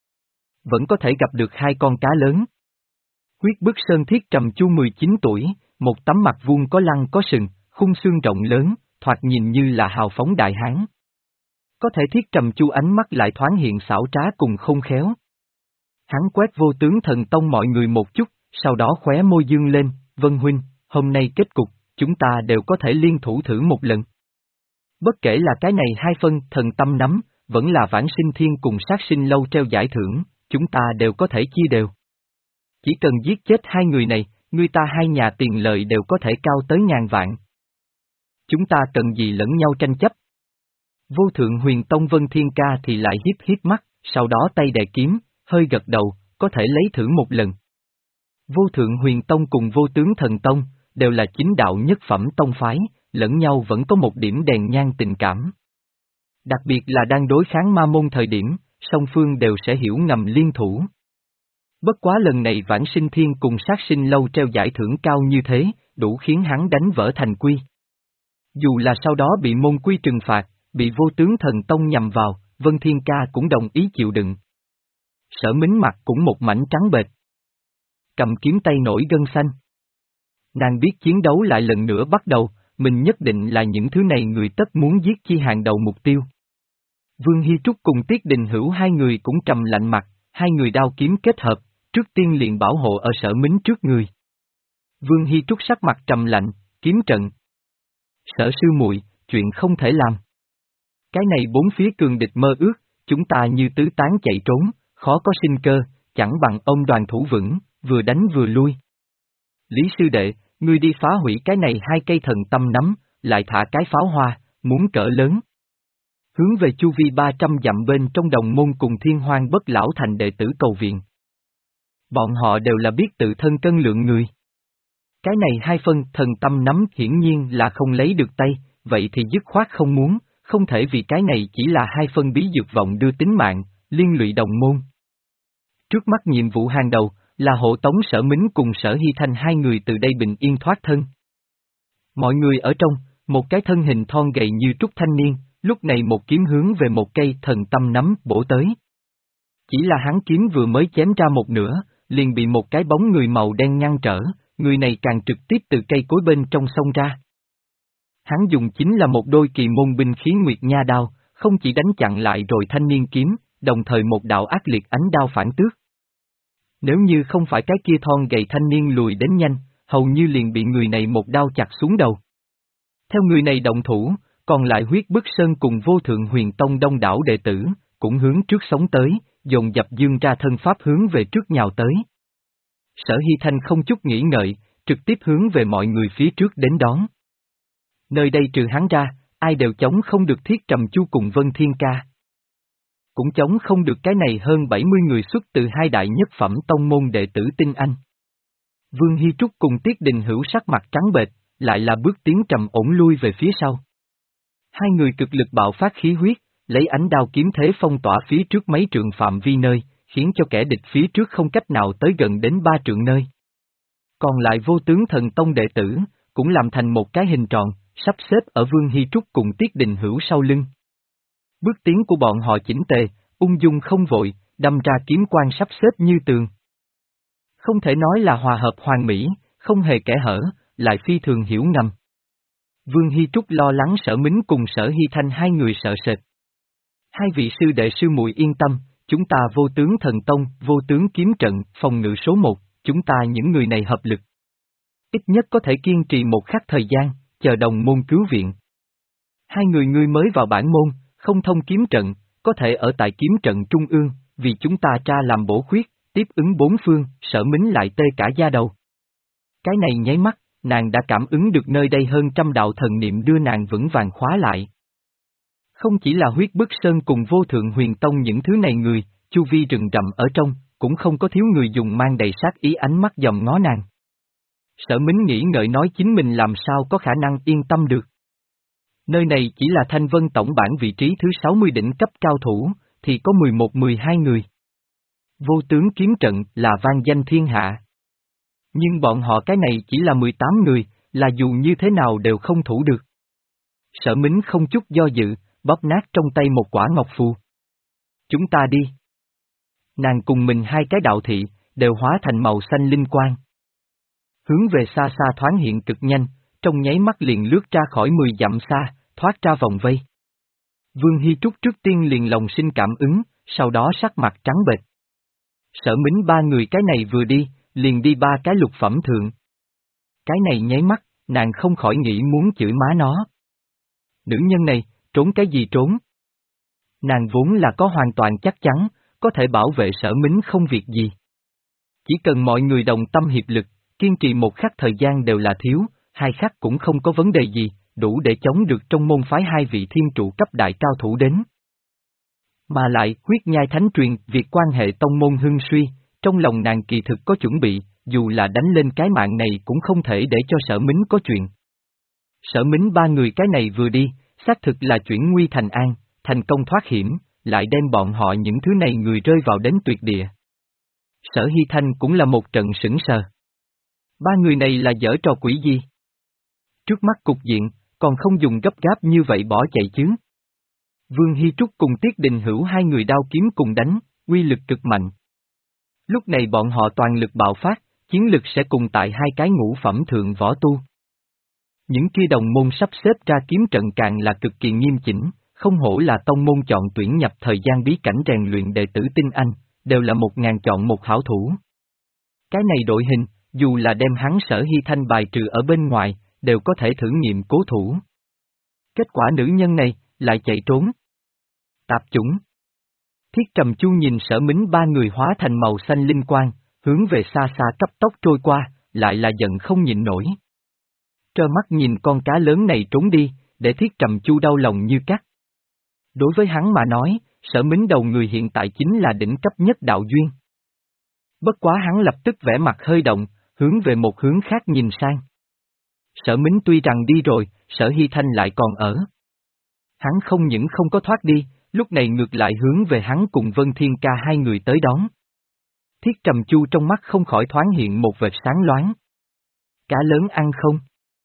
Vẫn có thể gặp được hai con cá lớn. Huyết bức sơn Thiết Trầm Chu mười chín tuổi, một tấm mặt vuông có lăng có sừng, khung xương rộng lớn, thoạt nhìn như là hào phóng đại hán. Có thể Thiết Trầm Chu ánh mắt lại thoáng hiện xảo trá cùng không khéo. Hắn quét Vô Tướng Thần Tông mọi người một chút, sau đó khóe môi dương lên, Vân huynh, hôm nay kết cục, chúng ta đều có thể liên thủ thử một lần. Bất kể là cái này hai phân thần tâm nắm, vẫn là vãng sinh thiên cùng sát sinh lâu treo giải thưởng, chúng ta đều có thể chia đều. Chỉ cần giết chết hai người này, người ta hai nhà tiền lợi đều có thể cao tới ngàn vạn. Chúng ta cần gì lẫn nhau tranh chấp. Vô Thượng Huyền Tông Vân Thiên Ca thì lại hiếp hiếp mắt, sau đó tay đè kiếm, hơi gật đầu, có thể lấy thử một lần. Vô Thượng Huyền Tông cùng Vô Tướng Thần Tông, đều là chính đạo nhất phẩm tông phái, lẫn nhau vẫn có một điểm đèn nhang tình cảm. Đặc biệt là đang đối kháng ma môn thời điểm, song phương đều sẽ hiểu ngầm liên thủ. Bất quá lần này vãng sinh thiên cùng sát sinh lâu treo giải thưởng cao như thế, đủ khiến hắn đánh vỡ thành quy. Dù là sau đó bị môn quy trừng phạt, bị Vô Tướng Thần Tông nhằm vào, Vân Thiên Ca cũng đồng ý chịu đựng. Sở Mính mặt cũng một mảnh trắng bệch. Cầm kiếm tay nổi gân xanh. Nàng biết chiến đấu lại lần nữa bắt đầu, mình nhất định là những thứ này người tất muốn giết chi hàng đầu mục tiêu. Vương Hy Trúc cùng Tiết Đình Hữu hai người cũng trầm lạnh mặt, hai người đao kiếm kết hợp, trước tiên liền bảo hộ ở Sở Mính trước người. Vương Hy Trúc sắc mặt trầm lạnh, kiếm trận. Sở sư muội, chuyện không thể làm. Cái này bốn phía cường địch mơ ước, chúng ta như tứ tán chạy trốn, khó có sinh cơ, chẳng bằng ông đoàn thủ vững, vừa đánh vừa lui. Lý sư đệ, ngươi đi phá hủy cái này hai cây thần tâm nắm, lại thả cái pháo hoa, muốn cỡ lớn. Hướng về chu vi ba trăm dặm bên trong đồng môn cùng thiên hoang bất lão thành đệ tử cầu viện. Bọn họ đều là biết tự thân cân lượng người. Cái này hai phân thần tâm nắm hiển nhiên là không lấy được tay, vậy thì dứt khoát không muốn, không thể vì cái này chỉ là hai phân bí dược vọng đưa tính mạng, liên lụy đồng môn. Trước mắt nhiệm vụ hàng đầu, là hộ tống Sở Mính cùng Sở Hy Thanh hai người từ đây bình yên thoát thân. Mọi người ở trong, một cái thân hình thon gầy như trúc thanh niên, lúc này một kiếm hướng về một cây thần tâm nắm bổ tới. Chỉ là hắn kiếm vừa mới chém ra một nửa, liền bị một cái bóng người màu đen ngăn trở, người này càng trực tiếp từ cây cối bên trong xông ra. Hắn dùng chính là một đôi kỳ môn binh khí nguyệt nha đao, không chỉ đánh chặn lại rồi thanh niên kiếm, đồng thời một đạo ác liệt ánh đao phản tước. Nếu như không phải cái kia thon gầy thanh niên lùi đến nhanh, hầu như liền bị người này một đao chặt xuống đầu. Theo người này động thủ, còn lại huyết bức sơn cùng vô thượng huyền tông đông đảo đệ tử, cũng hướng trước sống tới, dồn dập dương ra thân pháp hướng về trước nhào tới. Sở Hy Thanh không chút nghĩ ngợi, trực tiếp hướng về mọi người phía trước đến đón. Nơi đây trừ hắn ra, ai đều chống không được Thiết Trầm Chu cùng Vân Thiên Ca. Cũng chống không được cái này hơn bảy mươi người xuất từ hai đại nhất phẩm tông môn đệ tử tinh anh. Vương Hy Trúc cùng Tiết Đình Hữu sắc mặt trắng bệch, lại là bước tiến trầm ổn lui về phía sau. Hai người cực lực bạo phát khí huyết, lấy ánh đao kiếm thế phong tỏa phía trước mấy trượng phạm vi nơi, khiến cho kẻ địch phía trước không cách nào tới gần đến ba trượng nơi. Còn lại vô tướng thần tông đệ tử, cũng làm thành một cái hình tròn, sắp xếp ở Vương Hy Trúc cùng Tiết Đình Hữu sau lưng. Bước tiến của bọn họ chỉnh tề, ung dung không vội, đâm ra kiếm quan sắp xếp như tường. Không thể nói là hòa hợp hoàn mỹ, không hề kẽ hở, lại phi thường hiểu ngầm. Vương Hy Trúc lo lắng Sở Mính cùng Sở Hy Thanh hai người sợ sệt. Hai vị sư đệ sư muội yên tâm, chúng ta vô tướng thần tông, vô tướng kiếm trận, phòng ngự số một, chúng ta những người này hợp lực. Ít nhất có thể kiên trì một khắc thời gian, chờ đồng môn cứu viện. Hai người ngươi mới vào bản môn, không thông kiếm trận, có thể ở tại kiếm trận trung ương, vì chúng ta tra làm bổ khuyết, tiếp ứng bốn phương, Sở Mính lại tê cả da đầu. Cái này nháy mắt, nàng đã cảm ứng được nơi đây hơn trăm đạo thần niệm đưa nàng vững vàng khóa lại. Không chỉ là huyết bức sơn cùng vô thượng huyền tông những thứ này người, chu vi rừng rậm ở trong, cũng không có thiếu người dùng mang đầy sát ý ánh mắt dòm ngó nàng. Sở Mính nghĩ ngợi nói chính mình làm sao có khả năng yên tâm được. Nơi này chỉ là Thanh Vân tổng bản vị trí thứ sáu mươi đỉnh cấp cao thủ, thì có mười một mười hai người. Vô tướng kiếm trận là vang danh thiên hạ. Nhưng bọn họ cái này chỉ là mười tám người, là dù như thế nào đều không thủ được. Sở Mính không chút do dự, bóp nát trong tay một quả ngọc phù. Chúng ta đi. Nàng cùng mình hai cái đạo thị, đều hóa thành màu xanh linh quang. Hướng về xa xa thoáng hiện cực nhanh, trong nháy mắt liền lướt ra khỏi mười dặm xa, thoát ra vòng vây. Vương Hy Trúc trước tiên liền lòng sinh cảm ứng, sau đó sắc mặt trắng bệch. Sở Mính ba người cái này vừa đi, liền đi ba cái lục phẩm thượng. Cái này nháy mắt, nàng không khỏi nghĩ muốn chửi má nó. Nữ nhân này, trốn cái gì trốn? Nàng vốn là có hoàn toàn chắc chắn, có thể bảo vệ Sở Mính không việc gì. Chỉ cần mọi người đồng tâm hiệp lực, kiên trì một khắc thời gian đều là thiếu, hai khắc cũng không có vấn đề gì, đủ để chống được trong môn phái hai vị thiên trụ cấp đại cao thủ đến. Mà lại, huyết nhai thánh truyền, việc quan hệ tông môn hưng suy, trong lòng nàng kỳ thực có chuẩn bị, dù là đánh lên cái mạng này cũng không thể để cho Sở Mính có chuyện. Sở Mính ba người cái này vừa đi, xác thực là chuyển nguy thành an, thành công thoát hiểm, lại đem bọn họ những thứ này người rơi vào đến tuyệt địa. Sở Hy Thanh cũng là một trận sững sờ. Ba người này là giở trò quỷ gì? Trước mắt cục diện, còn không dùng gấp gáp như vậy bỏ chạy chứ. Vương Hy Trúc cùng Tiết Đình Hữu hai người đao kiếm cùng đánh, uy lực cực mạnh. Lúc này bọn họ toàn lực bạo phát, chiến lực sẽ cùng tại hai cái ngũ phẩm thượng võ tu. Những kia đồng môn sắp xếp ra kiếm trận càng là cực kỳ nghiêm chỉnh, không hổ là tông môn chọn tuyển nhập thời gian bí cảnh rèn luyện đệ tử tinh anh, đều là một ngàn chọn một hảo thủ. Cái này đội hình, dù là đem hắn Sở Hy Thanh bài trừ ở bên ngoài, đều có thể thử nghiệm cố thủ. Kết quả nữ nhân này, lại chạy trốn. Tạp chủng. Thiết Trầm Chu nhìn Sở Mính ba người hóa thành màu xanh linh quang, hướng về xa xa cấp tốc trôi qua, lại là giận không nhịn nổi. Trơ mắt nhìn con cá lớn này trốn đi, để Thiết Trầm Chu đau lòng như cắt. Đối với hắn mà nói, Sở Mính đầu người hiện tại chính là đỉnh cấp nhất đạo duyên. Bất quá hắn lập tức vẻ mặt hơi động, hướng về một hướng khác nhìn sang. Sở Mính tuy rằng đi rồi, Sở Hy Thanh lại còn ở. Hắn không những không có thoát đi, lúc này ngược lại hướng về hắn cùng Vân Thiên Ca hai người tới đón. Thiết Trầm Chu trong mắt không khỏi thoáng hiện một vệt sáng loáng. Cá lớn ăn không?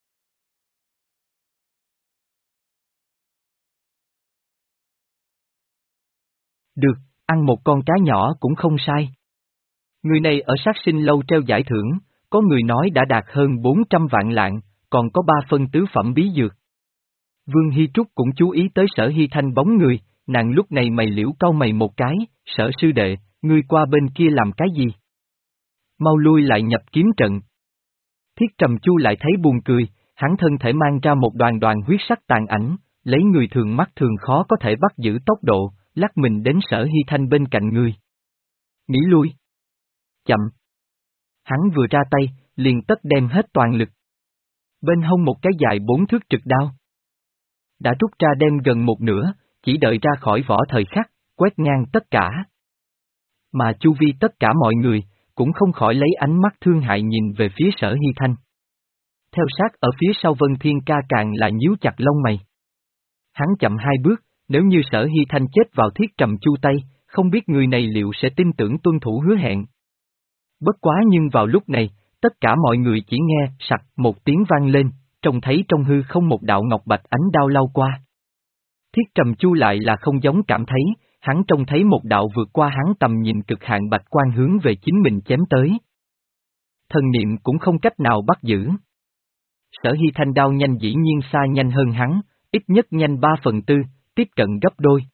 Được, ăn một con cá nhỏ cũng không sai. Người này ở sát sinh lâu treo giải thưởng, có người nói đã đạt hơn bốn trăm vạn lạng, còn có ba phân tứ phẩm bí dược. Vương Hy Trúc cũng chú ý tới Sở Hy Thanh bóng người, nàng lúc này mày liễu cau mày một cái, Sở sư đệ, ngươi qua bên kia làm cái gì? Mau lui lại nhập kiếm trận. Thiết Trầm Chu lại thấy buồn cười, hắn thân thể mang ra một đoàn đoàn huyết sắc tàn ảnh, lấy người thường mắt thường khó có thể bắt giữ tốc độ, lắc mình đến Sở Hy Thanh bên cạnh người. Nghĩ lui. Chậm. Hắn vừa ra tay, liền tất đem hết toàn lực. Bên hông một cái dài bốn thước trực đao. Đã rút ra đem gần một nửa, chỉ đợi ra khỏi vỏ thời khắc, quét ngang tất cả. Mà chu vi tất cả mọi người, cũng không khỏi lấy ánh mắt thương hại nhìn về phía Sở Hy Thanh. Theo sát ở phía sau Vân Thiên Ca càng là nhíu chặt lông mày. Hắn chậm hai bước, nếu như Sở Hy Thanh chết vào Thiết Trầm Chu tay, không biết người này liệu sẽ tin tưởng tuân thủ hứa hẹn. Bất quá nhưng vào lúc này, tất cả mọi người chỉ nghe sặc một tiếng vang lên, trông thấy trong hư không một đạo ngọc bạch ánh đao lao qua. Thiết Trầm Chu lại là không giống cảm thấy, hắn trông thấy một đạo vượt qua hắn tầm nhìn cực hạn bạch quan hướng về chính mình chém tới. Thần niệm cũng không cách nào bắt giữ. Sở Hy Thanh đao nhanh dĩ nhiên xa nhanh hơn hắn, ít nhất nhanh ba phần tư, tiếp cận gấp đôi.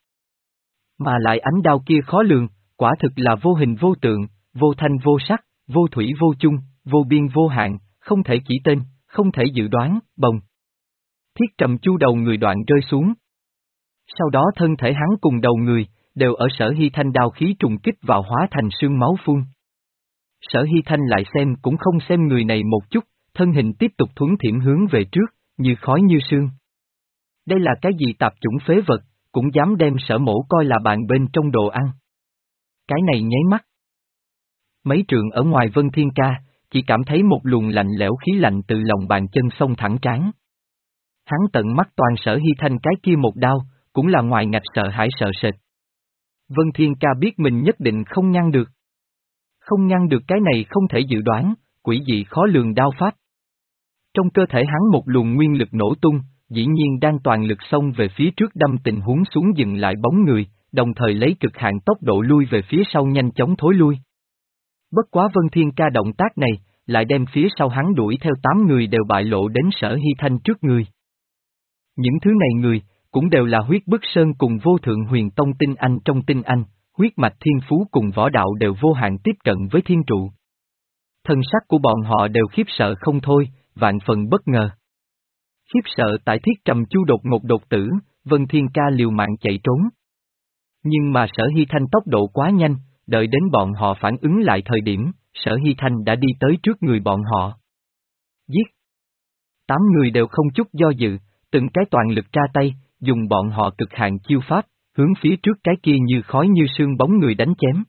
Mà lại ánh đao kia khó lường, quả thực là vô hình vô tượng, vô thanh vô sắc, vô thủy vô chung, vô biên vô hạn, không thể chỉ tên, không thể dự đoán, bồng. Thiết Trầm Chu đầu người đoạn rơi xuống. Sau đó thân thể hắn cùng đầu người, đều ở Sở Hy Thanh đao khí trùng kích vào hóa thành sương máu phun. Sở Hy Thanh lại xem cũng không xem người này một chút, thân hình tiếp tục thuấn thiểm hướng về trước, như khói như sương. Đây là cái gì tạp chủng phế vật, cũng dám đem Sở mổ coi là bạn bên trong đồ ăn. Cái này nháy mắt. Mấy trượng ở ngoài Vân Thiên Ca, chỉ cảm thấy một luồng lạnh lẽo khí lạnh từ lòng bàn chân xông thẳng trán. Hắn tận mắt toàn Sở Hy Thanh cái kia một đao, cũng là ngoài ngạch sợ hãi sợ sệt. Vân Thiên Ca biết mình nhất định không ngăn được. Không ngăn được cái này không thể dự đoán, quỷ dị khó lường đao pháp. Trong cơ thể hắn một luồng nguyên lực nổ tung, dĩ nhiên đang toàn lực xông về phía trước đâm tình huống xuống dừng lại bóng người, đồng thời lấy cực hạn tốc độ lui về phía sau nhanh chóng thối lui. Bất quá Vân Thiên Ca động tác này, lại đem phía sau hắn đuổi theo tám người đều bại lộ đến Sở Hy Thanh trước người. Những thứ này người, cũng đều là huyết bức sơn cùng vô thượng huyền tông tinh anh trong tinh anh, huyết mạch thiên phú cùng võ đạo đều vô hạn tiếp cận với thiên trụ. Thân sắc của bọn họ đều khiếp sợ không thôi, vạn phần bất ngờ. Khiếp sợ tại Thiết Trầm Chu đột ngột đột tử, Vân Thiên Ca liều mạng chạy trốn. Nhưng mà Sở Hy Thanh tốc độ quá nhanh, đợi đến bọn họ phản ứng lại thời điểm, Sở Hy Thanh đã đi tới trước người bọn họ. Giết! Tám người đều không chút do dự, từng cái toàn lực ra tay, dùng bọn họ cực hạn chiêu pháp, hướng phía trước cái kia như khói như sương bóng người đánh chém.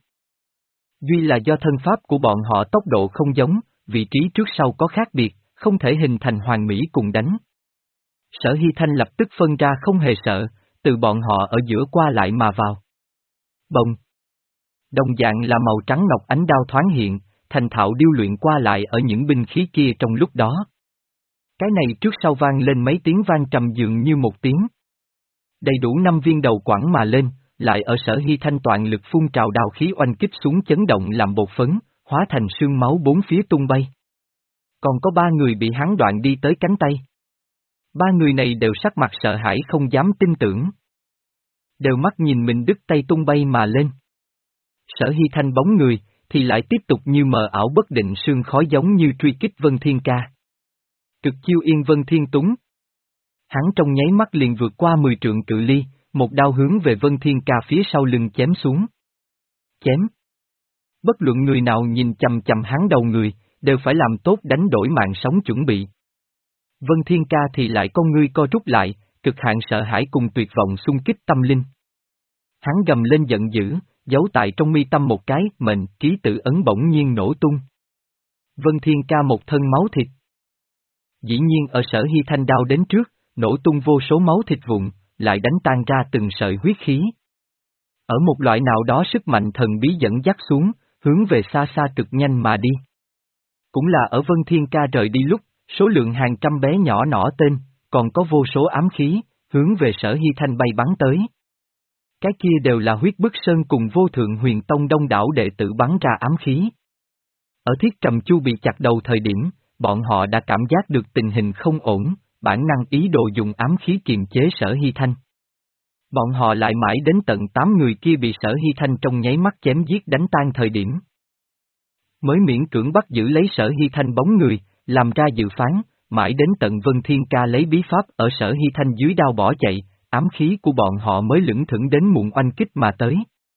Duy là do thân pháp của bọn họ tốc độ không giống, vị trí trước sau có khác biệt, không thể hình thành hoàn mỹ cùng đánh. Sở Hy Thanh lập tức phân ra không hề sợ, từ bọn họ ở giữa qua lại mà vào. Bồng! Đồng dạng là màu trắng ngọc ánh đao thoáng hiện, thành thạo điêu luyện qua lại ở những binh khí kia trong lúc đó. Cái này trước sau vang lên mấy tiếng vang trầm dường như một tiếng. Đầy đủ năm viên đầu quẳng mà lên, lại ở Sở Hy Thanh toàn lực phun trào đao khí oanh kích xuống chấn động làm bột phấn, hóa thành sương máu bốn phía tung bay. Còn có ba người bị hắn đoạn đi tới cánh tay. Ba người này đều sắc mặt sợ hãi không dám tin tưởng. Đều mắt nhìn mình đứt tay tung bay mà lên. Sở Hy Thanh bóng người, thì lại tiếp tục như mờ ảo bất định sương khói giống như truy kích Vân Thiên Ca. Cực chiêu Yên Vân Thiên Túng. Hắn trong nháy mắt liền vượt qua mười trượng cự ly, một đao hướng về Vân Thiên Ca phía sau lưng chém xuống. Chém. Bất luận người nào nhìn chằm chằm hắn đầu người, đều phải làm tốt đánh đổi mạng sống chuẩn bị. Vân Thiên Ca thì lại con ngươi co rút lại, cực hạn sợ hãi cùng tuyệt vọng xung kích tâm linh. Hắn gầm lên giận dữ, giấu tại trong mi tâm một cái mệnh ký tự ấn bỗng nhiên nổ tung. Vân Thiên Ca một thân máu thịt. Dĩ nhiên ở Sở Hy Thanh đao đến trước, nổ tung vô số máu thịt vụn, lại đánh tan ra từng sợi huyết khí. Ở một loại nào đó sức mạnh thần bí dẫn dắt xuống, hướng về xa xa cực nhanh mà đi. Cũng là ở Vân Thiên Ca rời đi lúc, số lượng hàng trăm bé nhỏ nỏ tên, còn có vô số ám khí, hướng về Sở Hy Thanh bay bắn tới. Cái kia đều là Huyết Bức Sơn cùng Vô Thượng Huyền Tông đông đảo đệ tử bắn ra ám khí. Ở Thiết Trầm Chu bị chặt đầu thời điểm, bọn họ đã cảm giác được tình hình không ổn, bản năng ý đồ dùng ám khí kiềm chế Sở Hy Thanh. Bọn họ lại mãi đến tận tám người kia bị Sở Hy Thanh trong nháy mắt chém giết đánh tan thời điểm. Mới miễn cưỡng bắt giữ lấy Sở Hy Thanh bóng người, làm ra dự phán, mãi đến tận Vân Thiên Ca lấy bí pháp ở Sở Hy Thanh dưới đao bỏ chạy, ám khí của bọn họ mới lững thững đến muộn oanh kích mà tới.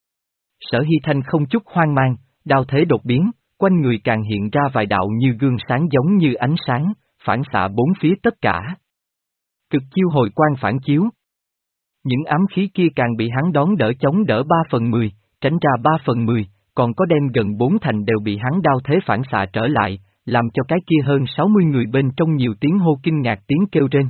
Sở Hy Thanh không chút hoang mang, đao thế đột biến, quanh người càng hiện ra vài đạo như gương sáng giống như ánh sáng, phản xạ bốn phía tất cả. Cực chiêu hồi quang phản chiếu. Những ám khí kia càng bị hắn đón đỡ chống đỡ ba phần mười, tránh ra ba phần mười, còn có đem gần bốn thành đều bị hắn đao thế phản xạ trở lại, làm cho cái kia hơn sáu mươi người bên trong nhiều tiếng hô kinh ngạc tiếng kêu trên.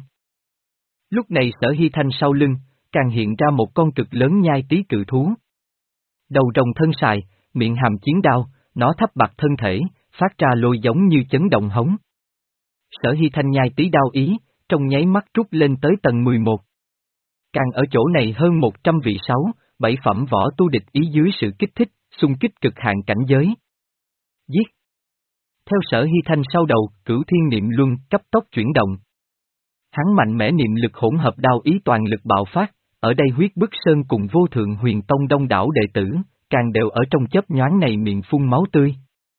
Lúc này Sở Hy Thanh sau lưng, càng hiện ra một con cực lớn nhai tí cự thú. Đầu rồng thân sài, miệng hàm chiến đao, nó thấp bạc thân thể, phát ra lôi giống như chấn động hống. Sở Hy Thanh nhai tí đao ý, trong nháy mắt trút lên tới tầng mười một. Càng ở chỗ này hơn một trăm vị sáu, bảy phẩm võ tu địch ý dưới sự kích thích, xung kích cực hạn cảnh giới. Giết! Theo Sở Hy Thanh sau đầu, Cửu Thiên Niệm Luân cấp tốc chuyển động. Hắn mạnh mẽ niệm lực hỗn hợp đao ý toàn lực bạo phát, ở đây Huyết Bức Sơn cùng Vô Thượng Huyền Tông đông đảo đệ tử, càng đều ở trong chớp nhoáng này miệng phun máu tươi.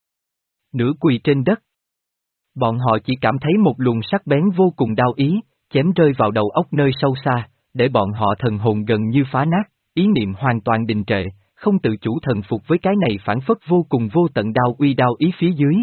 Nửa quỳ trên đất. Bọn họ chỉ cảm thấy một luồng sắc bén vô cùng đao ý, chém rơi vào đầu óc nơi sâu xa, để bọn họ thần hồn gần như phá nát, ý niệm hoàn toàn đình trệ, không tự chủ thần phục với cái này phản phất vô cùng vô tận đao uy đao ý phía dưới.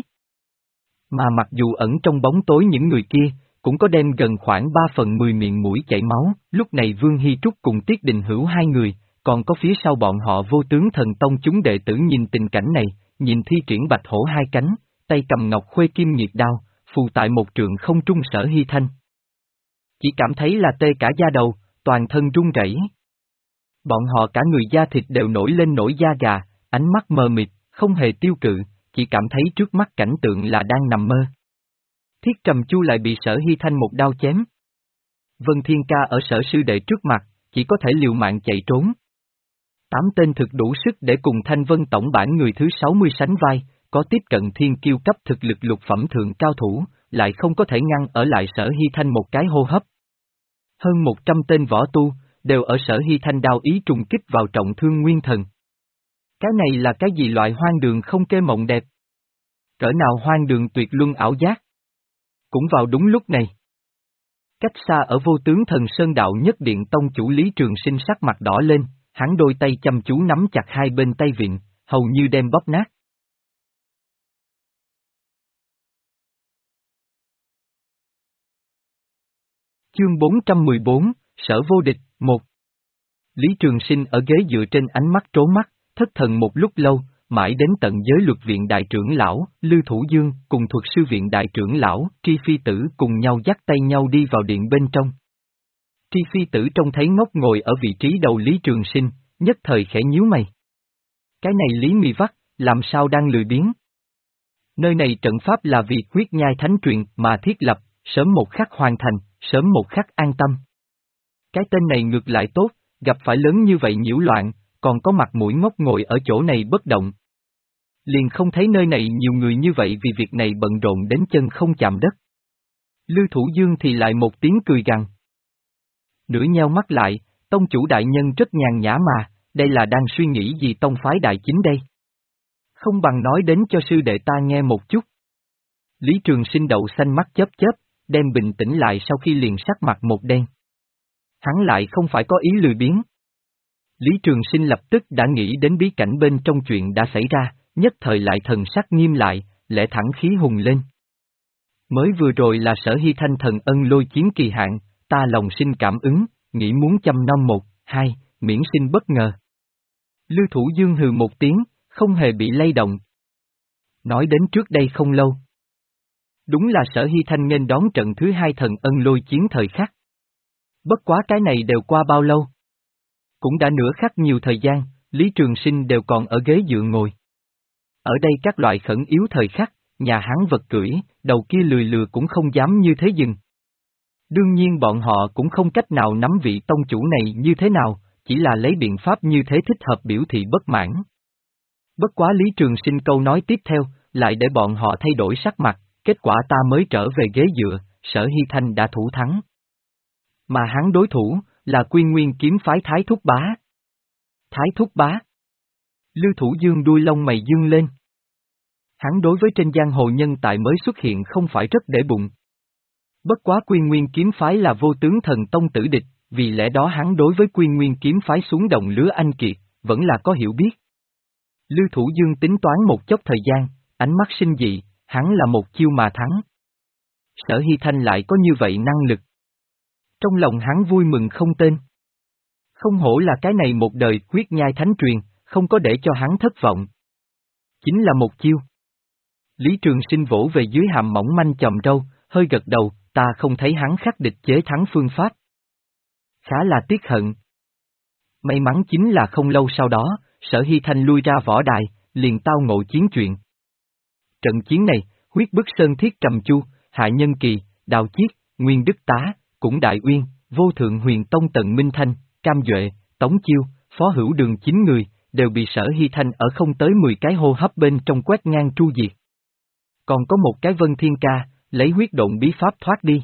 Mà mặc dù ẩn trong bóng tối những người kia, cũng có đem gần khoảng ba phần mười miệng mũi chảy máu, lúc này Vương Hy Trúc cùng Tiết Đình Hữu hai người, còn có phía sau bọn họ Vô Tướng Thần Tông chúng đệ tử nhìn tình cảnh này, nhìn thi triển bạch hổ hai cánh, tay cầm ngọc khuê kim nhiệt đao, phù tại một trượng không trung Sở Hy Thanh. Chỉ cảm thấy là tê cả da đầu, toàn thân run rẩy. Bọn họ cả người da thịt đều nổi lên nổi da gà, ánh mắt mờ mịt, không hề tiêu cự, chỉ cảm thấy trước mắt cảnh tượng là đang nằm mơ. Thiết Trầm Chu lại bị Sở Hy Thanh một đao chém. Vân Thiên Ca ở Sở sư đệ trước mặt, chỉ có thể liều mạng chạy trốn. Tám tên thực đủ sức để cùng Thanh Vân tổng bản người thứ sáu mươi sánh vai, có tiếp cận thiên kiêu cấp thực lực lục phẩm thượng cao thủ, lại không có thể ngăn ở lại Sở Hy Thanh một cái hô hấp. Hơn một trăm tên võ tu, đều ở Sở Hy Thanh đao ý trùng kích vào trọng thương nguyên thần. Cái này là cái gì loại hoang đường không kê mộng đẹp? Cỡ nào hoang đường tuyệt luân ảo giác? Cũng vào đúng lúc này. Cách xa ở Vô Tướng Thần Sơn Đạo Nhất Điện tông chủ Lý Trường Sinh sắc mặt đỏ lên, hắn đôi tay chăm chú nắm chặt hai bên tay vịn, hầu như đem bóp nát. Chương bốn trăm mười bốn, Sở Vô Địch, một. Lý Trường Sinh ở ghế dựa trên ánh mắt trố mắt, thất thần một lúc lâu, mãi đến tận giới luật viện đại trưởng lão, Lư Thủ Dương, cùng thuật sư viện đại trưởng lão, Tri Phi Tử cùng nhau dắt tay nhau đi vào điện bên trong. Tri Phi Tử trông thấy ngốc ngồi ở vị trí đầu Lý Trường Sinh, nhất thời khẽ nhíu mày. Cái này Lý Mi Vắt, làm sao đang lười biếng? Nơi này trận pháp là vì huyết nhai thánh truyền mà thiết lập, sớm một khắc hoàn thành, sớm một khắc an tâm. Cái tên này ngược lại tốt, gặp phải lớn như vậy nhiễu loạn, còn có mặt mũi ngốc ngồi ở chỗ này bất động. Liền không thấy nơi này nhiều người như vậy vì việc này bận rộn đến chân không chạm đất. Lư Thủ Dương thì lại một tiếng cười gằn. Nửa nheo mắt lại, tông chủ đại nhân rất nhàn nhã mà, đây là đang suy nghĩ gì tông phái đại chính đây? Không bằng nói đến cho sư đệ ta nghe một chút. Lý Trường Sinh đậu xanh mắt chớp chớp, đem bình tĩnh lại sau khi liền sắc mặt một đen. Hắn lại không phải có ý lười biếng. Lý Trường Sinh lập tức đã nghĩ đến bí cảnh bên trong chuyện đã xảy ra, nhất thời lại thần sắc nghiêm lại, lẽ thẳng khí hùng lên. Mới vừa rồi là Sở Hy Thanh thần ân lôi chiến kỳ hạn, ta lòng sinh cảm ứng, nghĩ muốn chăm nom một, hai, miễn sinh bất ngờ. Lưu Thủ Dương hừ một tiếng, không hề bị lay động. Nói đến trước đây không lâu. Đúng là Sở Hy Thanh nghênh đón trận thứ hai thần ân lôi chiến thời khắc. Bất quá cái này đều qua bao lâu? Cũng đã nửa khắc nhiều thời gian, Lý Trường Sinh đều còn ở ghế dựa ngồi. Ở đây các loại khẩn yếu thời khắc, nhà hắn vật cưỡi, đầu kia lười lừa cũng không dám như thế dừng. Đương nhiên bọn họ cũng không cách nào nắm vị tông chủ này như thế nào, chỉ là lấy biện pháp như thế thích hợp biểu thị bất mãn. Bất quá Lý Trường Sinh câu nói tiếp theo, lại để bọn họ thay đổi sắc mặt, kết quả ta mới trở về ghế dựa, Sở Hy Thanh đã thủ thắng. Mà hắn đối thủ, là Quy Nguyên kiếm phái Thái Thúc Bá. Thái Thúc Bá. Lưu Thủ Dương đuôi lông mày dương lên. Hắn đối với trên giang hồ nhân tài mới xuất hiện không phải rất để bụng. Bất quá Quy Nguyên kiếm phái là vô tướng thần tông tử địch, vì lẽ đó hắn đối với Quy Nguyên kiếm phái xuống đồng lứa anh kiệt, vẫn là có hiểu biết. Lưu Thủ Dương tính toán một chốc thời gian, ánh mắt sinh dị, hắn là một chiêu mà thắng. Sở Hy Thanh lại có như vậy năng lực. Trong lòng hắn vui mừng không tên. Không hổ là cái này một đời huyết nhai thánh truyền, không có để cho hắn thất vọng. Chính là một chiêu. Lý Trường Sinh vỗ về dưới hàm mỏng manh chòm râu, hơi gật đầu, ta không thấy hắn khắc địch chế thắng phương pháp. Khá là tiếc hận. May mắn chính là không lâu sau đó, Sở Hy Thanh lui ra võ đài, liền tao ngộ chiến chuyện. Trận chiến này, huyết bức sơn thiết trầm chu, Hạ Nhân Kỳ, Đào Chiết, Nguyên Đức Tá, Cũng Đại Uyên, Vô Thượng Huyền Tông Tần Minh Thanh, Cam Duệ, Tống Chiêu, Phó Hữu Đường chín người, đều bị Sở Hy Thanh ở không tới mười cái hô hấp bên trong quét ngang tru diệt. Còn có một cái Vân Thiên Ca, lấy huyết độn bí pháp thoát đi.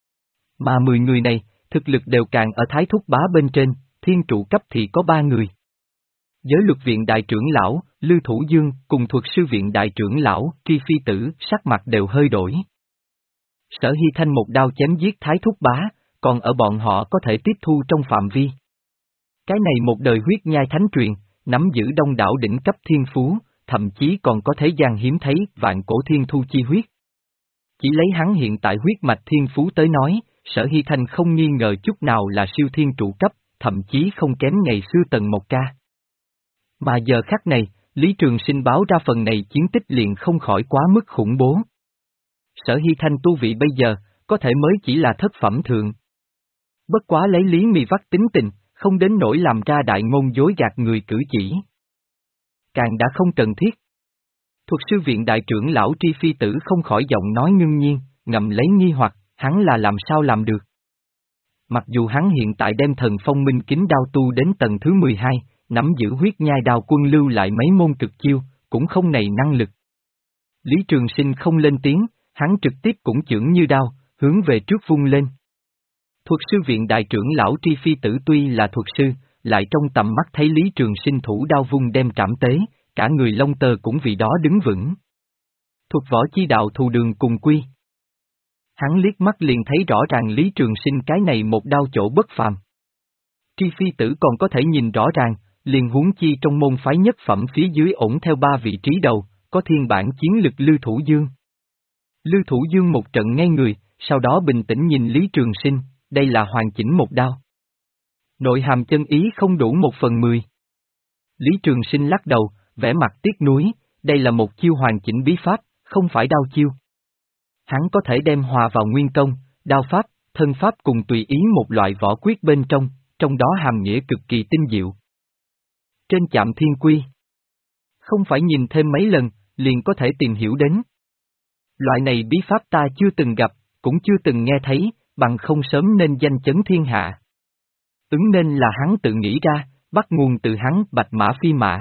Mà mười người này, thực lực đều càng ở Thái Thúc Bá bên trên, thiên trụ cấp thì có ba người. Giới luật viện đại trưởng lão, Lưu Thủ Dương, cùng thuật sư viện đại trưởng lão, Tri Phi Tử, sắc mặt đều hơi đổi. Sở Hy Thanh một đao chém giết Thái Thúc Bá, còn ở bọn họ có thể tiếp thu trong phạm vi. Cái này một đời huyết nhai thánh truyền, nắm giữ đông đảo đỉnh cấp thiên phú, thậm chí còn có thế gian hiếm thấy vạn cổ thiên thu chi huyết. Chỉ lấy hắn hiện tại huyết mạch thiên phú tới nói, Sở Hy Thanh không nghi ngờ chút nào là siêu thiên trụ cấp, thậm chí không kém ngày xưa Tần Mộc Ca. Mà giờ khắc này, Lý Trường Sinh báo ra phần này chiến tích liền không khỏi quá mức khủng bố. Sở Hy Thanh tu vị bây giờ, có thể mới chỉ là thất phẩm thượng. Bất quá lấy Lý Mì Vắt tính tình, không đến nỗi làm ra đại ngôn dối gạt người cử chỉ. Càng đã không cần thiết. Thuật sư viện đại trưởng lão Tri Phi Tử không khỏi giọng nói ngưng nhiên, ngậm lấy nghi hoặc, hắn là làm sao làm được. Mặc dù hắn hiện tại đem thần phong minh kính đao tu đến tầng thứ mười hai, nắm giữ huyết nhai đao quân lưu lại mấy môn cực chiêu, cũng không này năng lực. Lý Trường Sinh không lên tiếng, hắn trực tiếp cũng chưởng như đao, hướng về trước vung lên. Thuật sư viện đại trưởng lão Tri Phi Tử tuy là thuật sư, lại trong tầm mắt thấy Lý Trường Sinh thủ đao vung đem trảm tế, cả người lông tơ cũng vì đó đứng vững. Thuật võ chi đạo thù đường cùng quy. Hắn liếc mắt liền thấy rõ ràng Lý Trường Sinh cái này một đao chỗ bất phàm. Tri Phi Tử còn có thể nhìn rõ ràng, liền huống chi trong môn phái nhất phẩm phía dưới ổn theo ba vị trí đầu, có thiên bản chiến lực Lưu Thủ Dương. Lưu Thủ Dương một trận ngay người, sau đó bình tĩnh nhìn Lý Trường Sinh, đây là hoàn chỉnh một đao. Nội hàm chân ý không đủ một phần mười. Lý Trường Sinh lắc đầu, vẻ mặt tiếc nuối, đây là một chiêu hoàn chỉnh bí pháp, không phải đao chiêu. Hắn có thể đem hòa vào nguyên công, đao pháp, thân pháp cùng tùy ý một loại võ quyết bên trong, trong đó hàm nghĩa cực kỳ tinh diệu. Trên Chạm Thiên Quy, không phải nhìn thêm mấy lần, liền có thể tìm hiểu đến. Loại này bí pháp ta chưa từng gặp, cũng chưa từng nghe thấy, bằng không sớm nên danh chấn thiên hạ. Ứng nên là hắn tự nghĩ ra, bắt nguồn từ hắn Bạch Mã Phi Mã.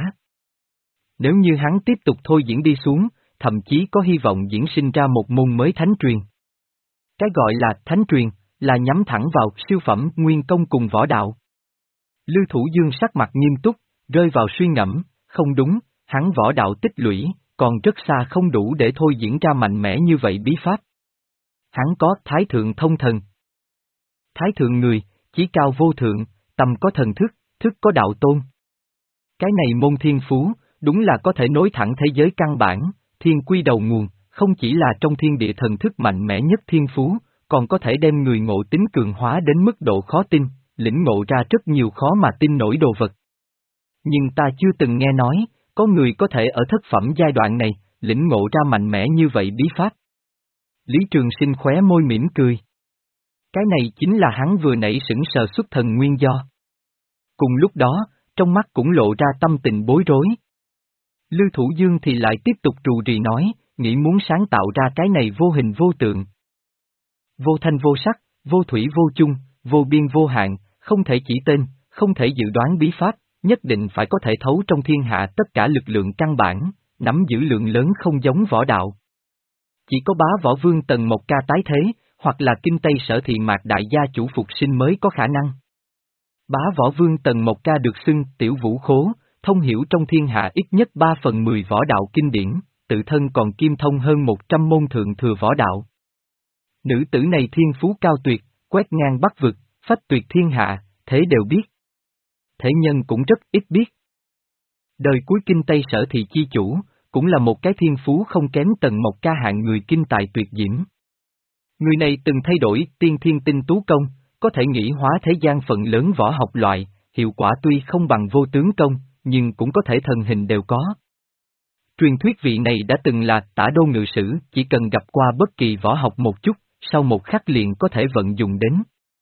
Nếu như hắn tiếp tục thôi diễn đi xuống, thậm chí có hy vọng diễn sinh ra một môn mới thánh truyền. Cái gọi là thánh truyền, là nhắm thẳng vào siêu phẩm nguyên công cùng võ đạo. Lưu Thủ Dương sắc mặt nghiêm túc, rơi vào suy ngẫm, không đúng, hắn võ đạo tích lũy, còn rất xa không đủ để thôi diễn ra mạnh mẽ như vậy bí pháp. Hắn có Thái Thượng Thông Thần. Thái Thượng người, chí cao vô thượng, tầm có thần thức, thức có đạo tôn. Cái này môn thiên phú, đúng là có thể nối thẳng thế giới căn bản, thiên quy đầu nguồn, không chỉ là trong thiên địa thần thức mạnh mẽ nhất thiên phú, còn có thể đem người ngộ tính cường hóa đến mức độ khó tin, lĩnh ngộ ra rất nhiều khó mà tin nổi đồ vật. Nhưng ta chưa từng nghe nói, có người có thể ở thất phẩm giai đoạn này, lĩnh ngộ ra mạnh mẽ như vậy bí pháp. Lý Trường Sinh khóe môi mỉm cười. Cái này chính là hắn vừa nãy sững sờ xuất thần nguyên do. Cùng lúc đó, trong mắt cũng lộ ra tâm tình bối rối. Lưu Thủ Dương thì lại tiếp tục trù rì nói, nghĩ muốn sáng tạo ra cái này vô hình vô tượng. Vô thanh vô sắc, vô thủy vô chung, vô biên vô hạn, không thể chỉ tên, không thể dự đoán bí pháp, nhất định phải có thể thấu trong thiên hạ tất cả lực lượng căn bản, nắm giữ lượng lớn không giống võ đạo. Chỉ có bá võ vương Tần Mộc Ca tái thế, hoặc là kinh Tây Sở Thị Mạc đại gia chủ phục sinh mới có khả năng. Bá võ vương Tần Mộc Ca được xưng tiểu vũ khố, thông hiểu trong thiên hạ ít nhất ba phần mười võ đạo kinh điển, tự thân còn kim thông hơn một trăm môn thượng thừa võ đạo. Nữ tử này thiên phú cao tuyệt, quét ngang bắc vực, phách tuyệt thiên hạ, thế đều biết. Thế nhân cũng rất ít biết. Đời cuối kinh Tây Sở Thị chi chủ, cũng là một cái thiên phú không kém Tần Mộc Ca hạng người kinh tài tuyệt diễm. Người này từng thay đổi tiên thiên tinh tú công, có thể nghĩ hóa thế gian phần lớn võ học loại, hiệu quả tuy không bằng vô tướng công, nhưng cũng có thể thần hình đều có. Truyền thuyết vị này đã từng là tả đô ngự sử, chỉ cần gặp qua bất kỳ võ học một chút, sau một khắc liền có thể vận dụng đến.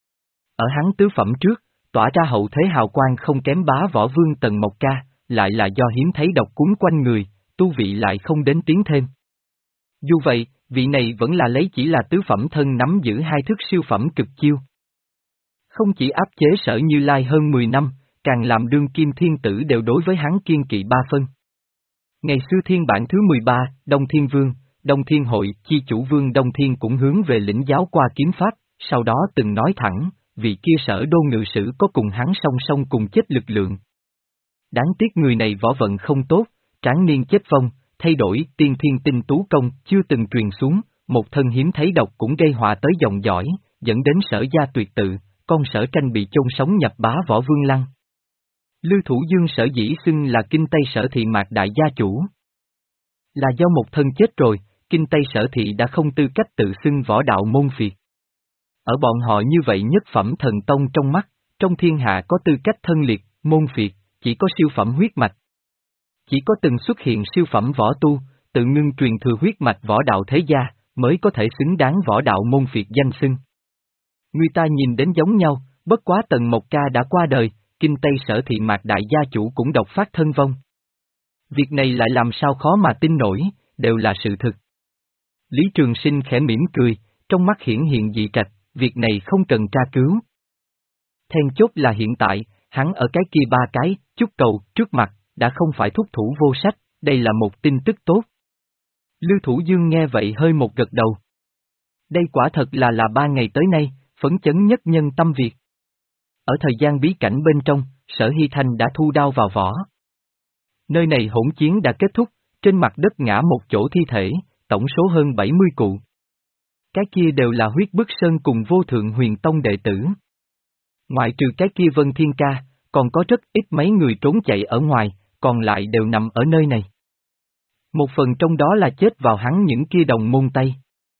Ở hắn tứ phẩm trước, tỏa ra hậu thế hào quang không kém bá võ vương Tần Mộc Ca, lại là do hiếm thấy độc cuốn quanh người, tu vị lại không đến tiến thêm. Dù vậy, vị này vẫn là lấy chỉ là tứ phẩm thân nắm giữ hai thức siêu phẩm cực chiêu. Không chỉ áp chế Sở Như Lai hơn mười năm, càng làm đương kim thiên tử đều đối với hắn kiên kỵ ba phân. Ngày xưa thiên bản thứ mười ba, Đông Thiên Vương, Đông Thiên Hội, chi chủ vương Đông Thiên cũng hướng về lĩnh giáo qua kiếm pháp, sau đó từng nói thẳng, vị kia Sở Đô ngự sử có cùng hắn song song cùng chết lực lượng. Đáng tiếc người này võ vận không tốt, tráng niên chết vong, thay đổi tiên thiên tinh tú công chưa từng truyền xuống, một thân hiếm thấy độc cũng gây họa tới dòng dõi, dẫn đến Sở gia tuyệt tự, con Sở Tranh bị chôn sống nhập bá võ vương lăng. Lưu Thủ Dương sở dĩ xưng là kinh Tây Sở Thị Mạc đại gia chủ. Là do một thân chết rồi, kinh Tây Sở Thị đã không tư cách tự xưng võ đạo môn phiệt. Ở bọn họ như vậy nhất phẩm thần tông trong mắt, trong thiên hạ có tư cách thân liệt, môn phiệt, chỉ có siêu phẩm huyết mạch. Chỉ có từng xuất hiện siêu phẩm võ tu, tự ngưng truyền thừa huyết mạch võ đạo thế gia, mới có thể xứng đáng võ đạo môn phiệt danh xưng. Người ta nhìn đến giống nhau, bất quá Tần Mộc Ca đã qua đời, kinh Tây Sở Thị Mạc đại gia chủ cũng độc phát thân vong. Việc này lại làm sao khó mà tin nổi, đều là sự thực. Lý Trường Sinh khẽ mỉm cười, trong mắt hiển hiện dị trạch, việc này không cần tra cứu. Then chốt là hiện tại, hắn ở cái kia ba cái, chút cầu, trước mặt, đã không phải thúc thủ vô sách, đây là một tin tức tốt. Lưu Thủ Dương nghe vậy hơi một gật đầu. Đây quả thật là là ba ngày tới nay, phấn chấn nhất nhân tâm việc. Ở thời gian bí cảnh bên trong, Sở Hy Thanh đã thu đao vào vỏ. Nơi này hỗn chiến đã kết thúc, trên mặt đất ngã một chỗ thi thể, tổng số hơn bảy mươi cụ. Cái kia đều là huyết bức sơn cùng vô thượng huyền tông đệ tử. Ngoại trừ cái kia Vân Thiên Ca, còn có rất ít mấy người trốn chạy ở ngoài, còn lại đều nằm ở nơi này. Một phần trong đó là chết vào hắn những kia đồng môn tay.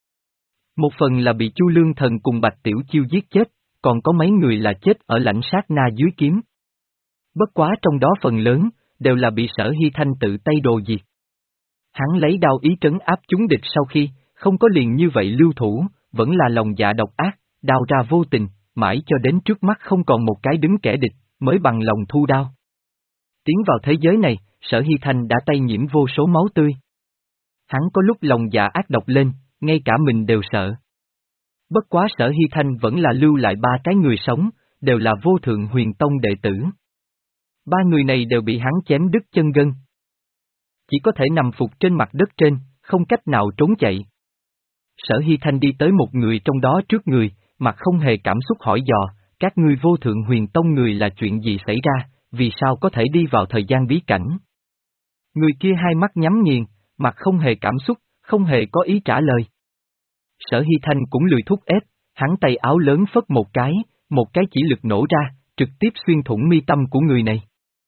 Một phần là bị Chu Lương Thần cùng Bạch Tiểu Chiêu giết chết, còn có mấy người là chết ở lãnh sát na dưới kiếm. Bất quá trong đó phần lớn, đều là bị Sở Hy Thanh tự tay đồ diệt. Hắn lấy đao ý trấn áp chúng địch sau khi, không có liền như vậy lưu thủ, vẫn là lòng dạ độc ác, đao ra vô tình, mãi cho đến trước mắt không còn một cái đứng kẻ địch, mới bằng lòng thu đao. Tiến vào thế giới này, Sở Hy Thanh đã tay nhiễm vô số máu tươi. Hắn có lúc lòng dạ ác độc lên, ngay cả mình đều sợ. Bất quá Sở Hy Thanh vẫn là lưu lại ba cái người sống, đều là vô thượng huyền tông đệ tử. Ba người này đều bị hắn chém đứt chân gân. Chỉ có thể nằm phục trên mặt đất trên, không cách nào trốn chạy. Sở Hy Thanh đi tới một người trong đó trước người, mặt không hề cảm xúc hỏi dò, các ngươi vô thượng huyền tông người là chuyện gì xảy ra, vì sao có thể đi vào thời gian bí cảnh? Người kia hai mắt nhắm nghiền, mặt không hề cảm xúc, không hề có ý trả lời. Sở Hy Thanh cũng lười thúc ép, hắn tay áo lớn phất một cái, một cái chỉ lực nổ ra, trực tiếp xuyên thủng mi tâm của người này.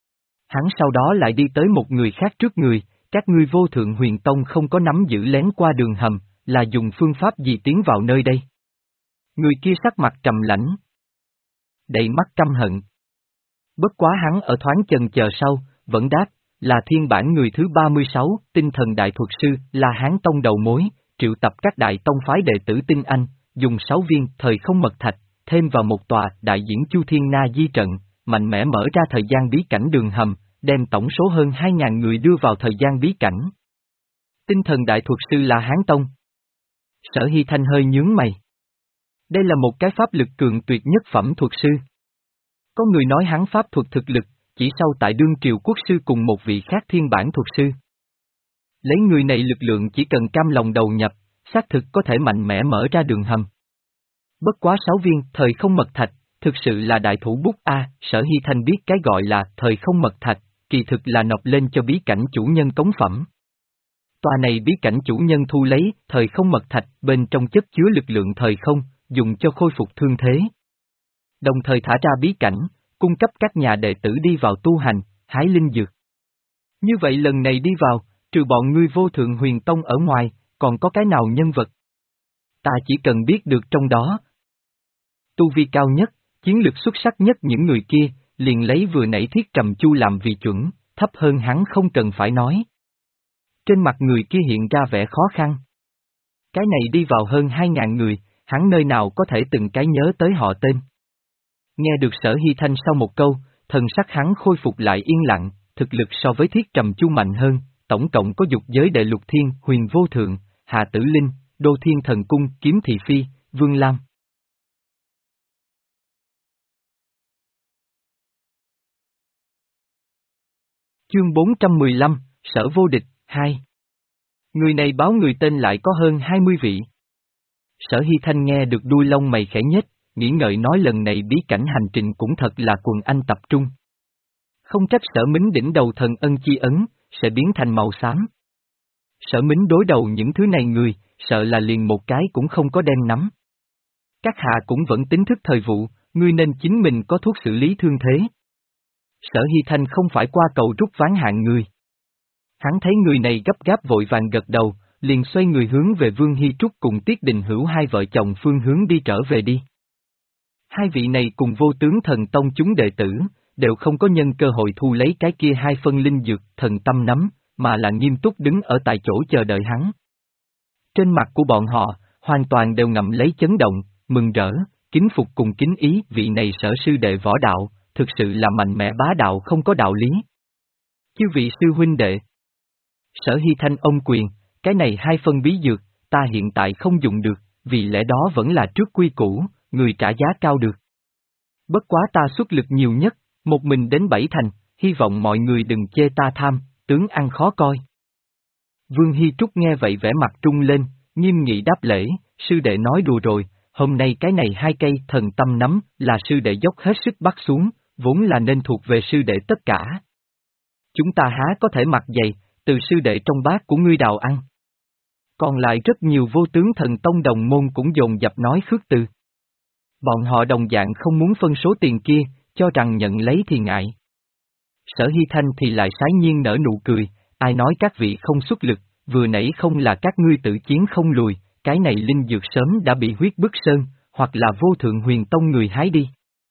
Hắn sau đó lại đi tới một người khác trước người, các ngươi Vô Thượng Huyền Tông không có nắm giữ lén qua đường hầm, là dùng phương pháp gì tiến vào nơi đây? Người kia sắc mặt trầm lãnh, đầy mắt căm hận. Bất quá hắn ở thoáng chần chờ sau, vẫn đáp, là thiên bản người thứ ba mươi sáu, tinh thần đại thuật sư, là Hán Tông đầu mối, triệu tập các đại tông phái đệ tử tinh anh, dùng sáu viên thời không mật thạch, thêm vào một tòa đại diễn Chu Thiên Na Di trận, mạnh mẽ mở ra thời gian bí cảnh đường hầm, đem tổng số hơn hai ngàn người đưa vào thời gian bí cảnh. Tinh thần đại thuật sư là Hán Tông. Sở Hy Thanh hơi nhướng mày. Đây là một cái pháp lực cường tuyệt nhất phẩm thuật sư. Có người nói hắn pháp thuật thực lực, chỉ sau tại đương triều quốc sư cùng một vị khác thiên bản thuật sư. Lấy người này lực lượng chỉ cần cam lòng đầu nhập, xác thực có thể mạnh mẽ mở ra đường hầm. Bất quá sáu viên thời không mật thạch, thực sự là đại thủ bút A, Sở Hy Thanh biết cái gọi là thời không mật thạch, kỳ thực là nộp lên cho bí cảnh chủ nhân cống phẩm. Tòa này bí cảnh chủ nhân thu lấy thời không mật thạch bên trong chất chứa lực lượng thời không, dùng cho khôi phục thương thế. Đồng thời thả ra bí cảnh, cung cấp các nhà đệ tử đi vào tu hành, hái linh dược. Như vậy lần này đi vào, trừ bọn ngươi Vô Thượng Huyền Tông ở ngoài, còn có cái nào nhân vật? Ta chỉ cần biết được trong đó. Tu vi cao nhất, chiến lực xuất sắc nhất những người kia, liền lấy vừa nãy Thiết Trầm Chu làm vì chuẩn, thấp hơn hắn không cần phải nói. Trên mặt người kia hiện ra vẻ khó khăn. Cái này đi vào hơn hai ngàn người, hắn nơi nào có thể từng cái nhớ tới họ tên. Nghe được Sở Hy Thanh sau một câu, thần sắc hắn khôi phục lại yên lặng, thực lực so với Thiết Trầm Chu mạnh hơn, tổng cộng có dục giới đệ Lục Thiên, Huyền Vô Thượng, Hạ Tử Linh, Đô Thiên Thần Cung, Kiếm Thị Phi, Vương Lam. Chương bốn trăm mười lăm, Sở Vô Địch, hai. Người này báo người tên lại có hơn hai mươi vị. Sở Hy Thanh nghe được đuôi lông mày khẽ nhếch, nghĩ ngợi nói lần này bí cảnh hành trình cũng thật là quần anh tập trung. Không trách Sở Mính đỉnh đầu thần ân chi ấn, sẽ biến thành màu xám. Sở Mính đối đầu những thứ này người, sợ là liền một cái cũng không có đem nắm. Các hạ cũng vẫn tính thức thời vụ, ngươi nên chính mình có thuốc xử lý thương thế. Sở Hy Thanh không phải qua cầu rút ván hạng người. Hắn thấy người này gấp gáp vội vàng gật đầu, liền xoay người hướng về Vương Hy Trúc cùng Tiết Đình Hữu hai vợ chồng phương hướng đi trở về đi. Hai vị này cùng Vô Tướng Thần Tông chúng đệ tử, đều không có nhân cơ hội thu lấy cái kia hai phân linh dược thần tâm nắm, mà là nghiêm túc đứng ở tại chỗ chờ đợi hắn. Trên mặt của bọn họ, hoàn toàn đều ngậm lấy chấn động, mừng rỡ, kính phục cùng kính ý vị này Sở sư đệ võ đạo, thực sự là mạnh mẽ bá đạo không có đạo lý. Chư vị sư huynh đệ. Sở Hy Thanh ông quyền, cái này hai phân bí dược, ta hiện tại không dùng được, vì lẽ đó vẫn là trước quy củ, người trả giá cao được. Bất quá ta xuất lực nhiều nhất, một mình đến bảy thành, hy vọng mọi người đừng chê ta tham, tướng ăn khó coi. Vương Hy Trúc nghe vậy vẻ mặt trung lên, nghiêm nghị đáp lễ, sư đệ nói đùa rồi, hôm nay cái này hai cây thần tâm nắm là sư đệ dốc hết sức bắt xuống, vốn là nên thuộc về sư đệ tất cả. Chúng ta há có thể mặc dày, từ sư đệ trong bát của ngươi đào ăn. Còn lại rất nhiều Vô Tướng Thần Tông đồng môn cũng dồn dập nói khước từ. Bọn họ đồng dạng không muốn phân số tiền kia, cho rằng nhận lấy thì ngại. Sở Hy Thanh thì lại sái nhiên nở nụ cười, ai nói các vị không xuất lực, vừa nãy không là các ngươi tự chiến không lùi, cái này linh dược sớm đã bị huyết bức sơn, hoặc là Vô Thượng Huyền Tông người hái đi.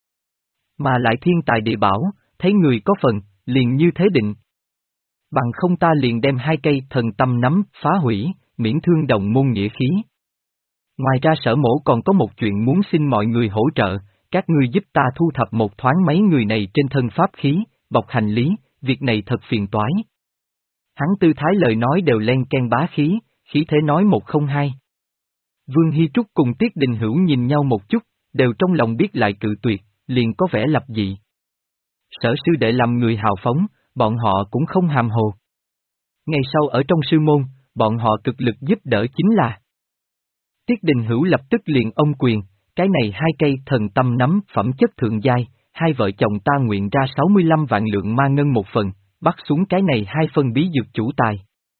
Mà lại thiên tài địa bảo, thấy người có phần, liền như thế định. Bằng không ta liền đem hai cây thần tâm nắm, phá hủy, miễn thương đồng môn nghĩa khí. Ngoài ra Sở mổ còn có một chuyện muốn xin mọi người hỗ trợ, các ngươi giúp ta thu thập một thoáng mấy người này trên thân pháp khí, bọc hành lý, việc này thật phiền toái. Hắn tư thái lời nói đều len ken bá khí, khí thế nói một không hai. Vương Hy Trúc cùng Tiết Đình Hữu nhìn nhau một chút, đều trong lòng biết lại cự tuyệt, liền có vẻ lập dị. Sở sư đệ làm người hào phóng, bọn họ cũng không hàm hồ. Ngày sau ở trong sư môn, bọn họ cực lực giúp đỡ chính là. Tiết Đình Hữu lập tức liền ông quyền, cái này hai cây thần tâm nắm phẩm chất thượng giai, hai vợ chồng ta nguyện ra sáu mươi lăm vạn lượng ma ngân một phần, bắt xuống cái này hai phân bí dược chủ tài.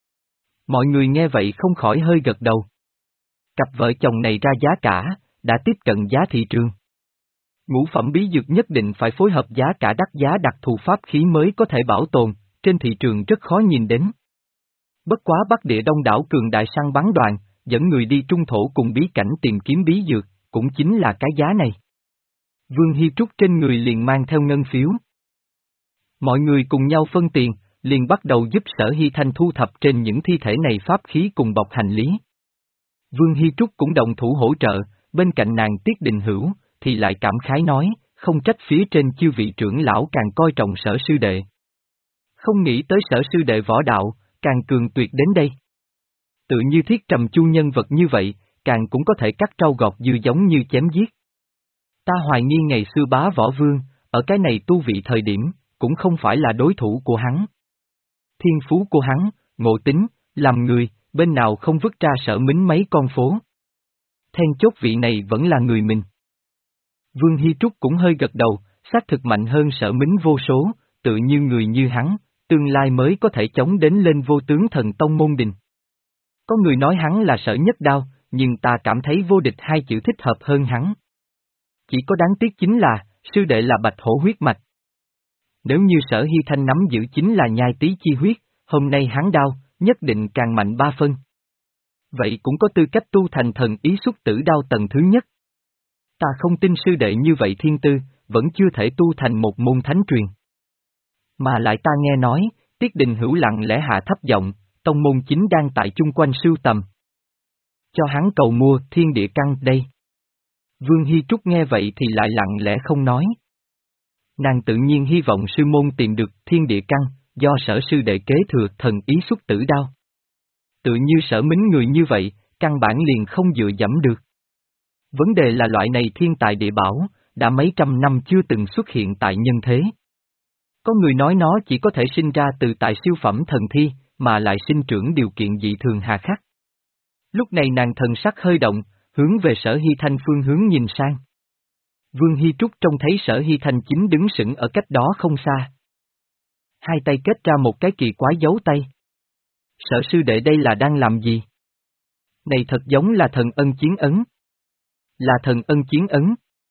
Mọi người nghe vậy không khỏi hơi gật đầu. Cặp vợ chồng này ra giá cả, đã tiếp cận giá thị trường. Ngũ phẩm bí dược nhất định phải phối hợp giá cả đắt giá đặc thù pháp khí mới có thể bảo tồn, trên thị trường rất khó nhìn đến. Bất quá Bắc Địa đông đảo cường đại săn bắn đoàn, dẫn người đi trung thổ cùng bí cảnh tìm kiếm bí dược, cũng chính là cái giá này. Vương Hy Trúc trên người liền mang theo ngân phiếu. Mọi người cùng nhau phân tiền, liền bắt đầu giúp Sở Hy Thanh thu thập trên những thi thể này pháp khí cùng bọc hành lý. Vương Hy Trúc cũng đồng thủ hỗ trợ, bên cạnh nàng Tiết Đình Hữu, thì lại cảm khái nói, không trách phía trên chư vị trưởng lão càng coi trọng Sở sư đệ. Không nghĩ tới Sở sư đệ võ đạo, càng cường tuyệt đến đây. Tự như Thiết Trầm Chu nhân vật như vậy, càng cũng có thể cắt rau gọt dưa giống như chém giết. Ta hoài nghi ngày xưa bá võ vương, ở cái này tu vị thời điểm, cũng không phải là đối thủ của hắn. Thiên phú của hắn, ngộ tính, làm người, bên nào không vứt ra Sở Mính mấy con phố. Then chốt vị này vẫn là người mình. Vương Hy Trúc cũng hơi gật đầu, xác thực mạnh hơn Sở Mính vô số, tự như người như hắn, tương lai mới có thể chống đến lên vô tướng thần tông môn đình. Có người nói hắn là Sở Nhất Đao, nhưng ta cảm thấy vô địch hai chữ thích hợp hơn hắn. Chỉ có đáng tiếc chính là, sư đệ là bạch hổ huyết mạch. Nếu như Sở Hy Thanh nắm giữ chính là nhai tý chi huyết, hôm nay hắn đao, nhất định càng mạnh ba phân. Vậy cũng có tư cách tu thành thần ý xuất tử đao tầng thứ nhất. Ta không tin sư đệ như vậy thiên tư, vẫn chưa thể tu thành một môn thánh truyền. Mà lại ta nghe nói, Tiết Đình Hữu lặng lẽ hạ thấp giọng, tông môn chính đang tại chung quanh sưu tầm. Cho hắn cầu mua thiên địa căn đây. Vương Hy Trúc nghe vậy thì lại lặng lẽ không nói. Nàng tự nhiên hy vọng sư môn tìm được thiên địa căn, do Sở sư đệ kế thừa thần ý xuất tử đao. Tự như Sở Mính người như vậy, căn bản liền không dựa dẫm được. Vấn đề là loại này thiên tài địa bảo, đã mấy trăm năm chưa từng xuất hiện tại nhân thế. Có người nói nó chỉ có thể sinh ra từ tại siêu phẩm thần thi, mà lại sinh trưởng điều kiện dị thường hà khắc. Lúc này nàng thần sắc hơi động, hướng về Sở Hy Thanh phương hướng nhìn sang. Vương Hy Trúc trông thấy Sở Hy Thanh chính đứng sững ở cách đó không xa. Hai tay kết ra một cái kỳ quái dấu tay. Sở sư đệ đây là đang làm gì? Này thật giống là thần ân chiến ấn. Là thần ân chiến ấn.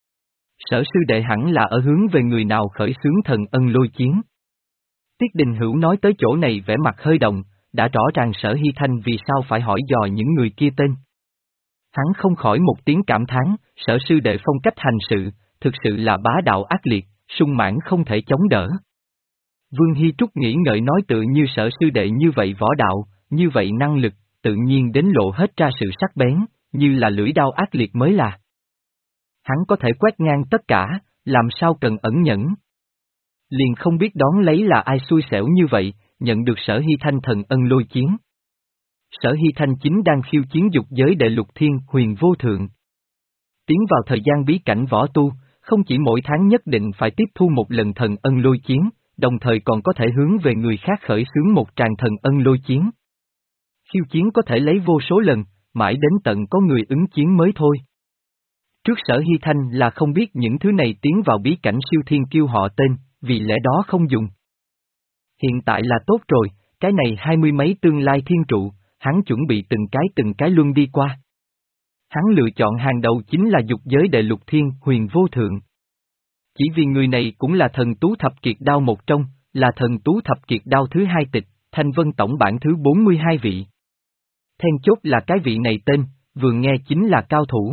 Sở sư đệ hẳn là ở hướng về người nào khởi xướng thần ân lôi chiến. Tiết Đình Hữu nói tới chỗ này vẻ mặt hơi động, đã rõ ràng Sở Hy Thanh vì sao phải hỏi dò những người kia tên. Hắn không khỏi một tiếng cảm thán, Sở sư đệ phong cách hành sự, thực sự là bá đạo ác liệt, sung mãn không thể chống đỡ. Vương Hy Trúc nghĩ ngợi nói tự như Sở sư đệ như vậy võ đạo, như vậy năng lực, tự nhiên đến lộ hết ra sự sắc bén, như là lưỡi đao ác liệt mới là. Hắn có thể quét ngang tất cả, làm sao cần ẩn nhẫn. Liền không biết đón lấy là ai xui xẻo như vậy, nhận được Sở Hy Thanh thần ân lôi chiến. Sở Hy Thanh chính đang khiêu chiến dục giới đệ lục thiên huyền vô thượng. Tiến vào thời gian bí cảnh võ tu, không chỉ mỗi tháng nhất định phải tiếp thu một lần thần ân lôi chiến, đồng thời còn có thể hướng về người khác khởi xướng một tràng thần ân lôi chiến. Khiêu chiến có thể lấy vô số lần, mãi đến tận có người ứng chiến mới thôi. Trước Sở Hy Thanh là không biết những thứ này tiến vào bí cảnh siêu thiên kiêu họ tên, vì lẽ đó không dùng. Hiện tại là tốt rồi, cái này hai mươi mấy tương lai thiên trụ, hắn chuẩn bị từng cái từng cái luân đi qua. Hắn lựa chọn hàng đầu chính là dục giới đệ lục thiên huyền vô thượng. Chỉ vì người này cũng là thần tú thập kiệt đao một trong, là thần tú thập kiệt đao thứ hai tịch, thanh vân tổng bản thứ bốn mươi hai vị. Then chốt là cái vị này tên, vừa nghe chính là cao thủ.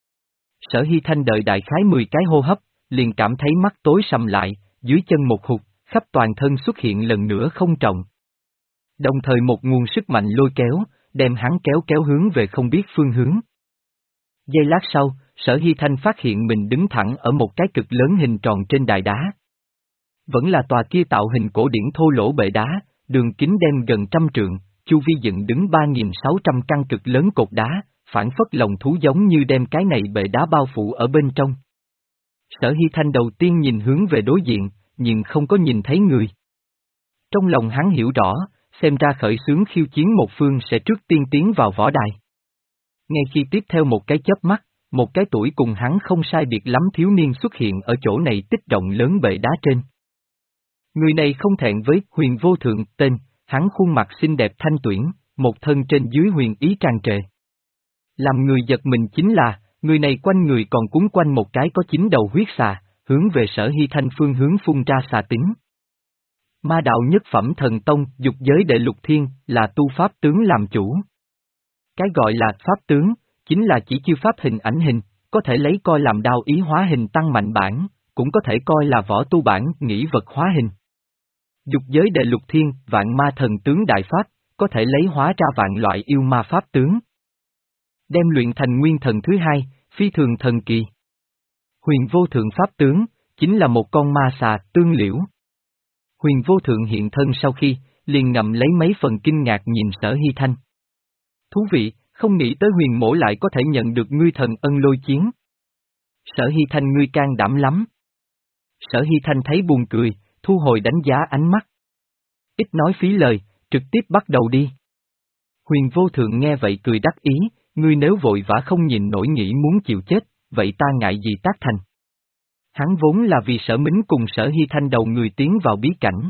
Sở Hy Thanh đợi đại khái mười cái hô hấp, liền cảm thấy mắt tối sầm lại, dưới chân một hụt, khắp toàn thân xuất hiện lần nữa không trọng. Đồng thời một nguồn sức mạnh lôi kéo, đem hắn kéo kéo hướng về không biết phương hướng. Giây lát sau, Sở Hy Thanh phát hiện mình đứng thẳng ở một cái cực lớn hình tròn trên đài đá. Vẫn là tòa kia tạo hình cổ điển thô lỗ bệ đá, đường kính đem gần trăm trượng, chu vi dựng đứng ba nghìn sáu trăm căn cực lớn cột đá, phản phất lồng thú giống như đem cái này bệ đá bao phủ ở bên trong. Sở Hy Thanh đầu tiên nhìn hướng về đối diện, nhưng không có nhìn thấy người. Trong lòng hắn hiểu rõ, xem ra khởi xướng khiêu chiến một phương sẽ trước tiên tiến vào võ đài. Ngay khi tiếp theo một cái chớp mắt, một cái tuổi cùng hắn không sai biệt lắm thiếu niên xuất hiện ở chỗ này tích rộng lớn bệ đá trên. Người này không thẹn với huyền vô thượng tên, hắn khuôn mặt xinh đẹp thanh tuyển, một thân trên dưới huyền ý tràn trề. Làm người giật mình chính là, người này quanh người còn cuốn quanh một cái có chín đầu huyết xà, hướng về Sở Hy Thanh phương hướng phun ra xà tính. Ma đạo nhất phẩm thần tông, dục giới đệ lục thiên, là tu pháp tướng làm chủ. Cái gọi là pháp tướng, chính là chỉ chiêu pháp hình ảnh hình, có thể lấy coi làm đao ý hóa hình tăng mạnh bản, cũng có thể coi là võ tu bản nghĩ vật hóa hình. Dục giới đệ lục thiên, vạn ma thần tướng đại pháp, có thể lấy hóa ra vạn loại yêu ma pháp tướng. Đem luyện thành nguyên thần thứ hai, phi thường thần kỳ. Huyền vô thượng pháp tướng, chính là một con ma xà, tương liễu. Huyền vô thượng hiện thân sau khi, liền ngậm lấy mấy phần kinh ngạc nhìn Sở Hy Thanh. Thú vị, không nghĩ tới huyền mổ lại có thể nhận được ngươi thần ân lôi chiến. Sở Hy Thanh ngươi can đảm lắm. Sở Hy Thanh thấy buồn cười, thu hồi đánh giá ánh mắt. Ít nói phí lời, trực tiếp bắt đầu đi. Huyền vô thượng nghe vậy cười đắc ý, ngươi nếu vội vã không nhìn nổi nghĩ muốn chịu chết, vậy ta ngại gì tác thành. Hắn vốn là vì Sở Mính cùng Sở Hy Thanh đầu người tiến vào bí cảnh.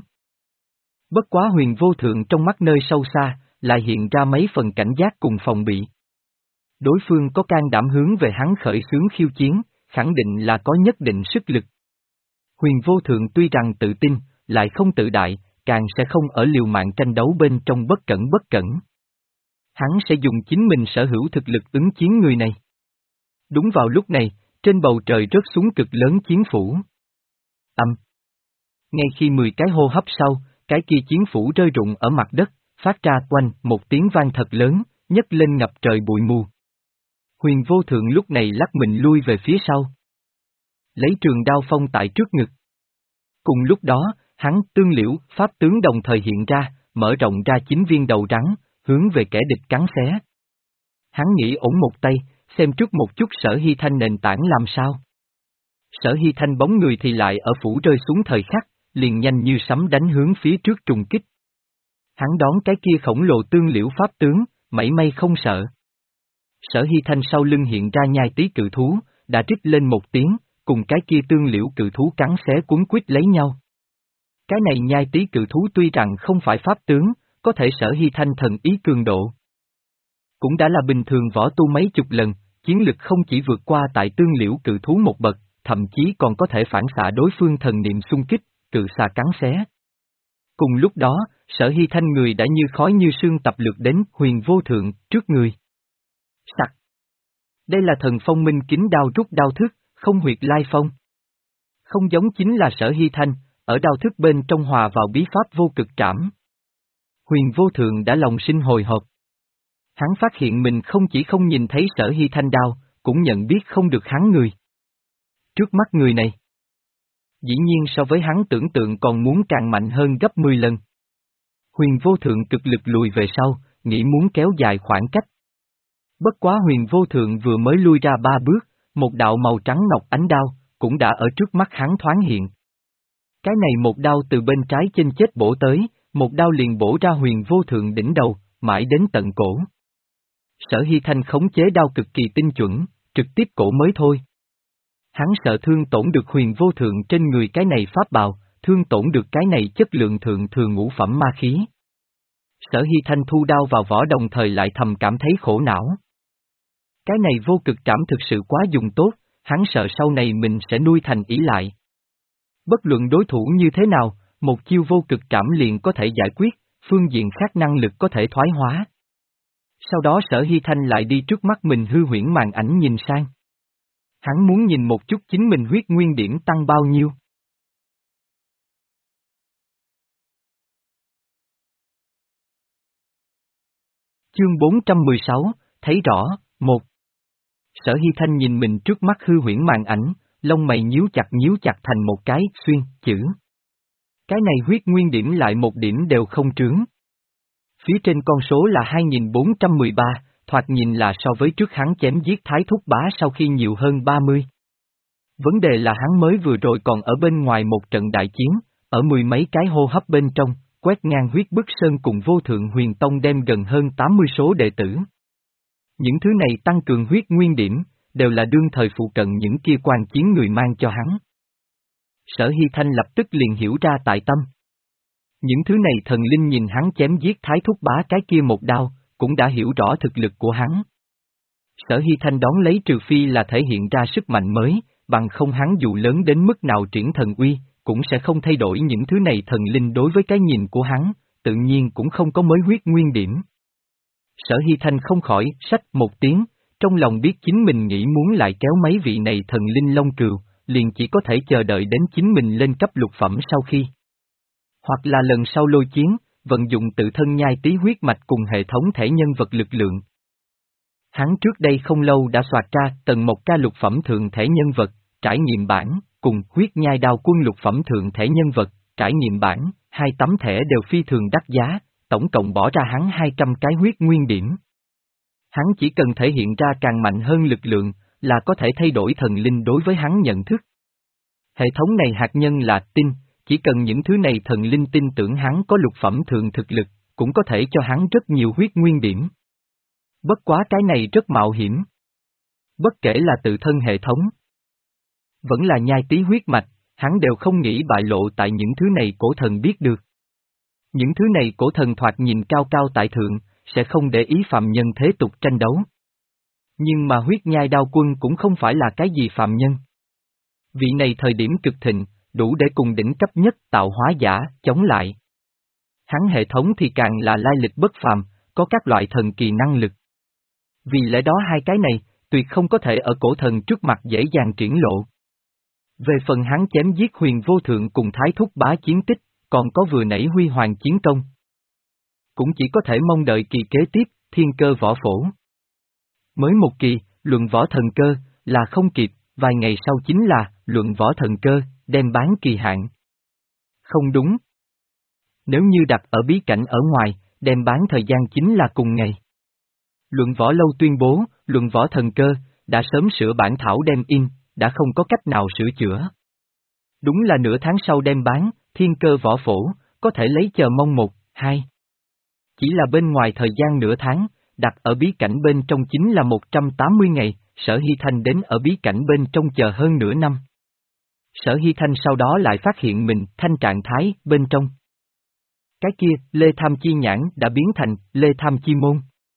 Bất quá huyền vô thượng trong mắt nơi sâu xa, lại hiện ra mấy phần cảnh giác cùng phòng bị. Đối phương có can đảm hướng về hắn khởi xướng khiêu chiến, khẳng định là có nhất định sức lực. Huyền vô thượng tuy rằng tự tin, lại không tự đại, càng sẽ không ở liều mạng tranh đấu bên trong bất cẩn bất cẩn. Hắn sẽ dùng chính mình sở hữu thực lực ứng chiến người này. Đúng vào lúc này, trên bầu trời rớt xuống cực lớn chiến phủ. Âm. Ngay khi mười cái hô hấp sau, cái kia chiến phủ rơi rụng ở mặt đất, phát ra quanh một tiếng vang thật lớn, nhấc lên ngập trời bụi mù. Huyền vô thượng lúc này lắc mình lui về phía sau. Lấy trường đao phong tại trước ngực. Cùng lúc đó, hắn tương liễu, pháp tướng đồng thời hiện ra, mở rộng ra chín viên đầu rắn, hướng về kẻ địch cắn xé. Hắn nghĩ ổn một tay, xem trước một chút Sở Hy Thanh nền tảng làm sao. Sở Hy Thanh bóng người thì lại ở phủ rơi xuống thời khắc, liền nhanh như sấm đánh hướng phía trước trùng kích. Hắn đón cái kia khổng lồ tương liễu pháp tướng, mảy may không sợ. Sở Hy Thanh sau lưng hiện ra nhai tí cự thú, đã rít lên một tiếng, cùng cái kia tương liễu cự thú cắn xé cuốn quýt lấy nhau. Cái này nhai tí cự thú tuy rằng không phải pháp tướng, có thể Sở Hy Thanh thần ý cường độ. Cũng đã là bình thường võ tu mấy chục lần, chiến lực không chỉ vượt qua tại tương liễu cự thú một bậc, thậm chí còn có thể phản xạ đối phương thần niệm xung kích, cự xà cắn xé. Cùng lúc đó, Sở Hy Thanh người đã như khói như sương tập lược đến huyền vô thượng, trước người. Sặc. Đây là thần phong minh kính đao rút đao thức, không huyệt lai phong. Không giống chính là Sở Hy Thanh, ở đao thức bên trong hòa vào bí pháp vô cực trảm. Huyền vô thượng đã lòng sinh hồi hộp. Hắn phát hiện mình không chỉ không nhìn thấy Sở Hy Thanh đao, cũng nhận biết không được hắn người. Trước mắt người này, dĩ nhiên so với hắn tưởng tượng còn muốn càng mạnh hơn gấp mười lần. Huyền vô thượng cực lực lùi về sau, nghĩ muốn kéo dài khoảng cách. Bất quá huyền vô thượng vừa mới lui ra ba bước, một đạo màu trắng ngọc ánh đao, cũng đã ở trước mắt hắn thoáng hiện. Cái này một đao từ bên trái trên chết bổ tới, một đao liền bổ ra huyền vô thượng đỉnh đầu, mãi đến tận cổ. Sở Hy Thanh khống chế đao cực kỳ tinh chuẩn, trực tiếp cổ mới thôi. Hắn sợ thương tổn được huyền vô thượng trên người cái này pháp bào, thương tổn được cái này chất lượng thượng thừa ngũ phẩm ma khí. Sở Hy Thanh thu đao vào vỏ đồng thời lại thầm cảm thấy khổ não. Cái này vô cực trảm thực sự quá dùng tốt, hắn sợ sau này mình sẽ nuôi thành ỷ lại. Bất luận đối thủ như thế nào, một chiêu vô cực trảm liền có thể giải quyết, phương diện khác năng lực có thể thoái hóa. Sau đó Sở Hy Thanh lại đi trước mắt mình hư huyễn màn ảnh nhìn sang. Hắn muốn nhìn một chút chính mình huyết nguyên điểm tăng bao nhiêu. Chương bốn trăm mười sáu, thấy rõ, một. Sở Hy Thanh nhìn mình trước mắt hư huyễn màn ảnh, lông mày nhíu chặt nhíu chặt thành một cái, xuyên, chữ. Cái này huyết nguyên điểm lại một điểm đều không trướng. Phía trên con số là hai nghìn bốn trăm mười ba, thoạt nhìn là so với trước hắn chém giết Thái Thúc Bá sau khi nhiều hơn ba mươi. Vấn đề là hắn mới vừa rồi còn ở bên ngoài một trận đại chiến, ở mười mấy cái hô hấp bên trong, quét ngang huyết bức sơn cùng vô thượng huyền tông đem gần hơn tám mươi số đệ tử. Những thứ này tăng cường huyết nguyên điểm, đều là đương thời phụ cận những kia quan chiến người mang cho hắn. Sở Hy Thanh lập tức liền hiểu ra tại tâm. Những thứ này thần linh nhìn hắn chém giết Thái Thúc Bá cái kia một đao, cũng đã hiểu rõ thực lực của hắn. Sở Hy Thanh đón lấy trừ phi là thể hiện ra sức mạnh mới, bằng không hắn dù lớn đến mức nào triển thần uy, cũng sẽ không thay đổi những thứ này thần linh đối với cái nhìn của hắn, tự nhiên cũng không có mới huyết nguyên điểm. Sở Hy Thanh không khỏi sách một tiếng, trong lòng biết chính mình nghĩ muốn lại kéo mấy vị này thần linh long cừu, liền chỉ có thể chờ đợi đến chính mình lên cấp lục phẩm sau khi. Hoặc là lần sau lôi chiến, vận dụng tự thân nhai tí huyết mạch cùng hệ thống thể nhân vật lực lượng. Hắn trước đây không lâu đã soạt ra tầng một ca lục phẩm thượng thể nhân vật, trải nghiệm bản, cùng huyết nhai đao quân lục phẩm thượng thể nhân vật, trải nghiệm bản, hai tấm thẻ đều phi thường đắt giá, tổng cộng bỏ ra hắn hai trăm cái huyết nguyên điểm. Hắn chỉ cần thể hiện ra càng mạnh hơn lực lượng, là có thể thay đổi thần linh đối với hắn nhận thức. Hệ thống này hạt nhân là tin, chỉ cần những thứ này thần linh tin tưởng hắn có lục phẩm thượng thực lực, cũng có thể cho hắn rất nhiều huyết nguyên điểm. Bất quá cái này rất mạo hiểm. Bất kể là tự thân hệ thống, vẫn là nhai tí huyết mạch, hắn đều không nghĩ bại lộ tại những thứ này cổ thần biết được. Những thứ này cổ thần thoạt nhìn cao cao tại thượng, sẽ không để ý phàm nhân thế tục tranh đấu. Nhưng mà huyết nhai đao quân cũng không phải là cái gì phàm nhân. Vị này thời điểm cực thịnh, đủ để cùng đỉnh cấp nhất tạo hóa giả, chống lại. Hắn hệ thống thì càng là lai lịch bất phàm, có các loại thần kỳ năng lực. Vì lẽ đó hai cái này, tuyệt không có thể ở cổ thần trước mặt dễ dàng triển lộ. Về phần hắn chém giết huyền vô thượng cùng thái thúc bá chiến tích, còn có vừa nãy huy hoàng chiến công. Cũng chỉ có thể mong đợi kỳ kế tiếp, thiên cơ võ phổ. Mới một kỳ, luận võ thần cơ, là không kịp, vài ngày sau chính là, luận võ thần cơ, đem bán kỳ hạn. Không đúng. Nếu như đặt ở bí cảnh ở ngoài, đem bán thời gian chính là cùng ngày. Luận võ lâu tuyên bố, luận võ thần cơ, đã sớm sửa bản thảo đem in, đã không có cách nào sửa chữa. Đúng là nửa tháng sau đem bán, thiên cơ võ phổ, có thể lấy chờ mong một, hai. Chỉ là bên ngoài thời gian nửa tháng, đặt ở bí cảnh bên trong chính là một trăm tám mươi ngày, Sở Hy Thanh đến ở bí cảnh bên trong chờ hơn nửa năm. Sở Hy Thanh sau đó lại phát hiện mình thanh trạng thái bên trong. Cái kia, Lê Tham Chi Nhãn đã biến thành Lê Tham Chi Môn.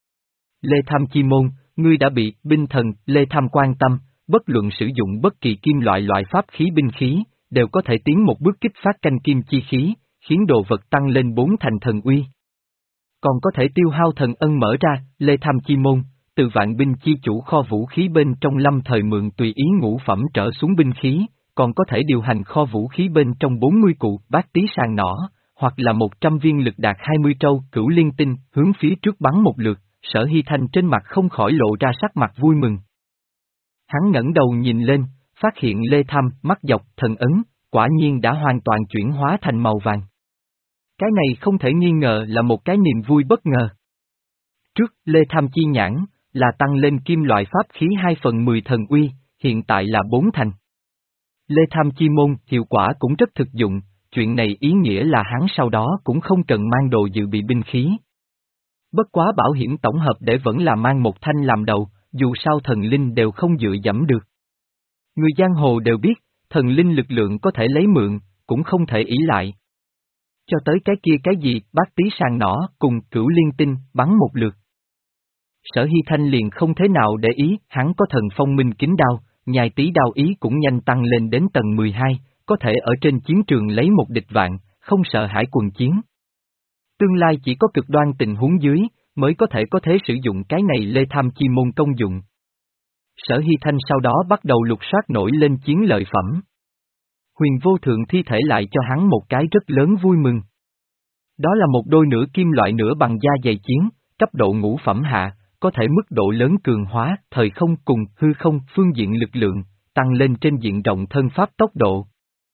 Lê Tham Chi Môn, ngươi đã bị binh thần Lê Tham quan tâm, bất luận sử dụng bất kỳ kim loại loại pháp khí binh khí, đều có thể tiến một bước kích phát canh kim chi khí, khiến đồ vật tăng lên bốn thành thần uy. Còn có thể tiêu hao thần ân mở ra, Lê Tham Chi Môn, từ vạn binh chi chủ kho vũ khí bên trong lâm thời mượn tùy ý ngũ phẩm trở xuống binh khí, còn có thể điều hành kho vũ khí bên trong bốn mươi cụ bát tí sàng nỏ, hoặc là một trăm viên lực đạt hai mươi trâu cửu liên tinh hướng phía trước bắn một lượt, Sở Hy Thanh trên mặt không khỏi lộ ra sắc mặt vui mừng. Hắn ngẩng đầu nhìn lên, phát hiện Lê Tham mắt dọc thần ấn, quả nhiên đã hoàn toàn chuyển hóa thành màu vàng. Cái này không thể nghi ngờ là một cái niềm vui bất ngờ. Trước, Lê Tham Chi Nhãn, là tăng lên kim loại pháp khí hai phần mười thần uy, hiện tại là bốn thành. Lê Tham Chi Môn hiệu quả cũng rất thực dụng, chuyện này ý nghĩa là hắn sau đó cũng không cần mang đồ dự bị binh khí. Bất quá bảo hiểm tổng hợp để vẫn là mang một thanh làm đầu, dù sao thần linh đều không dựa dẫm được. Người giang hồ đều biết, thần linh lực lượng có thể lấy mượn, cũng không thể ỷ lại. Cho tới cái kia cái gì, bát tí sàng nỏ, cùng cửu liên tinh, bắn một lượt. Sở Hy Thanh liền không thế nào để ý, hắn có thần phong minh kính đao, nhai tí đao ý cũng nhanh tăng lên đến tầng mười hai, có thể ở trên chiến trường lấy một địch vạn, không sợ hãi quần chiến. Tương lai chỉ có cực đoan tình huống dưới, mới có thể có thể sử dụng cái này Lê Tham Chi Môn công dụng. Sở Hy Thanh sau đó bắt đầu lục soát nổi lên chiến lợi phẩm. Huyền vô thượng thi thể lại cho hắn một cái rất lớn vui mừng. Đó là một đôi nửa kim loại nửa bằng da dày chiến, cấp độ ngũ phẩm hạ, có thể mức độ lớn cường hóa, thời không cùng hư không phương diện lực lượng, tăng lên trên diện rộng thân pháp tốc độ.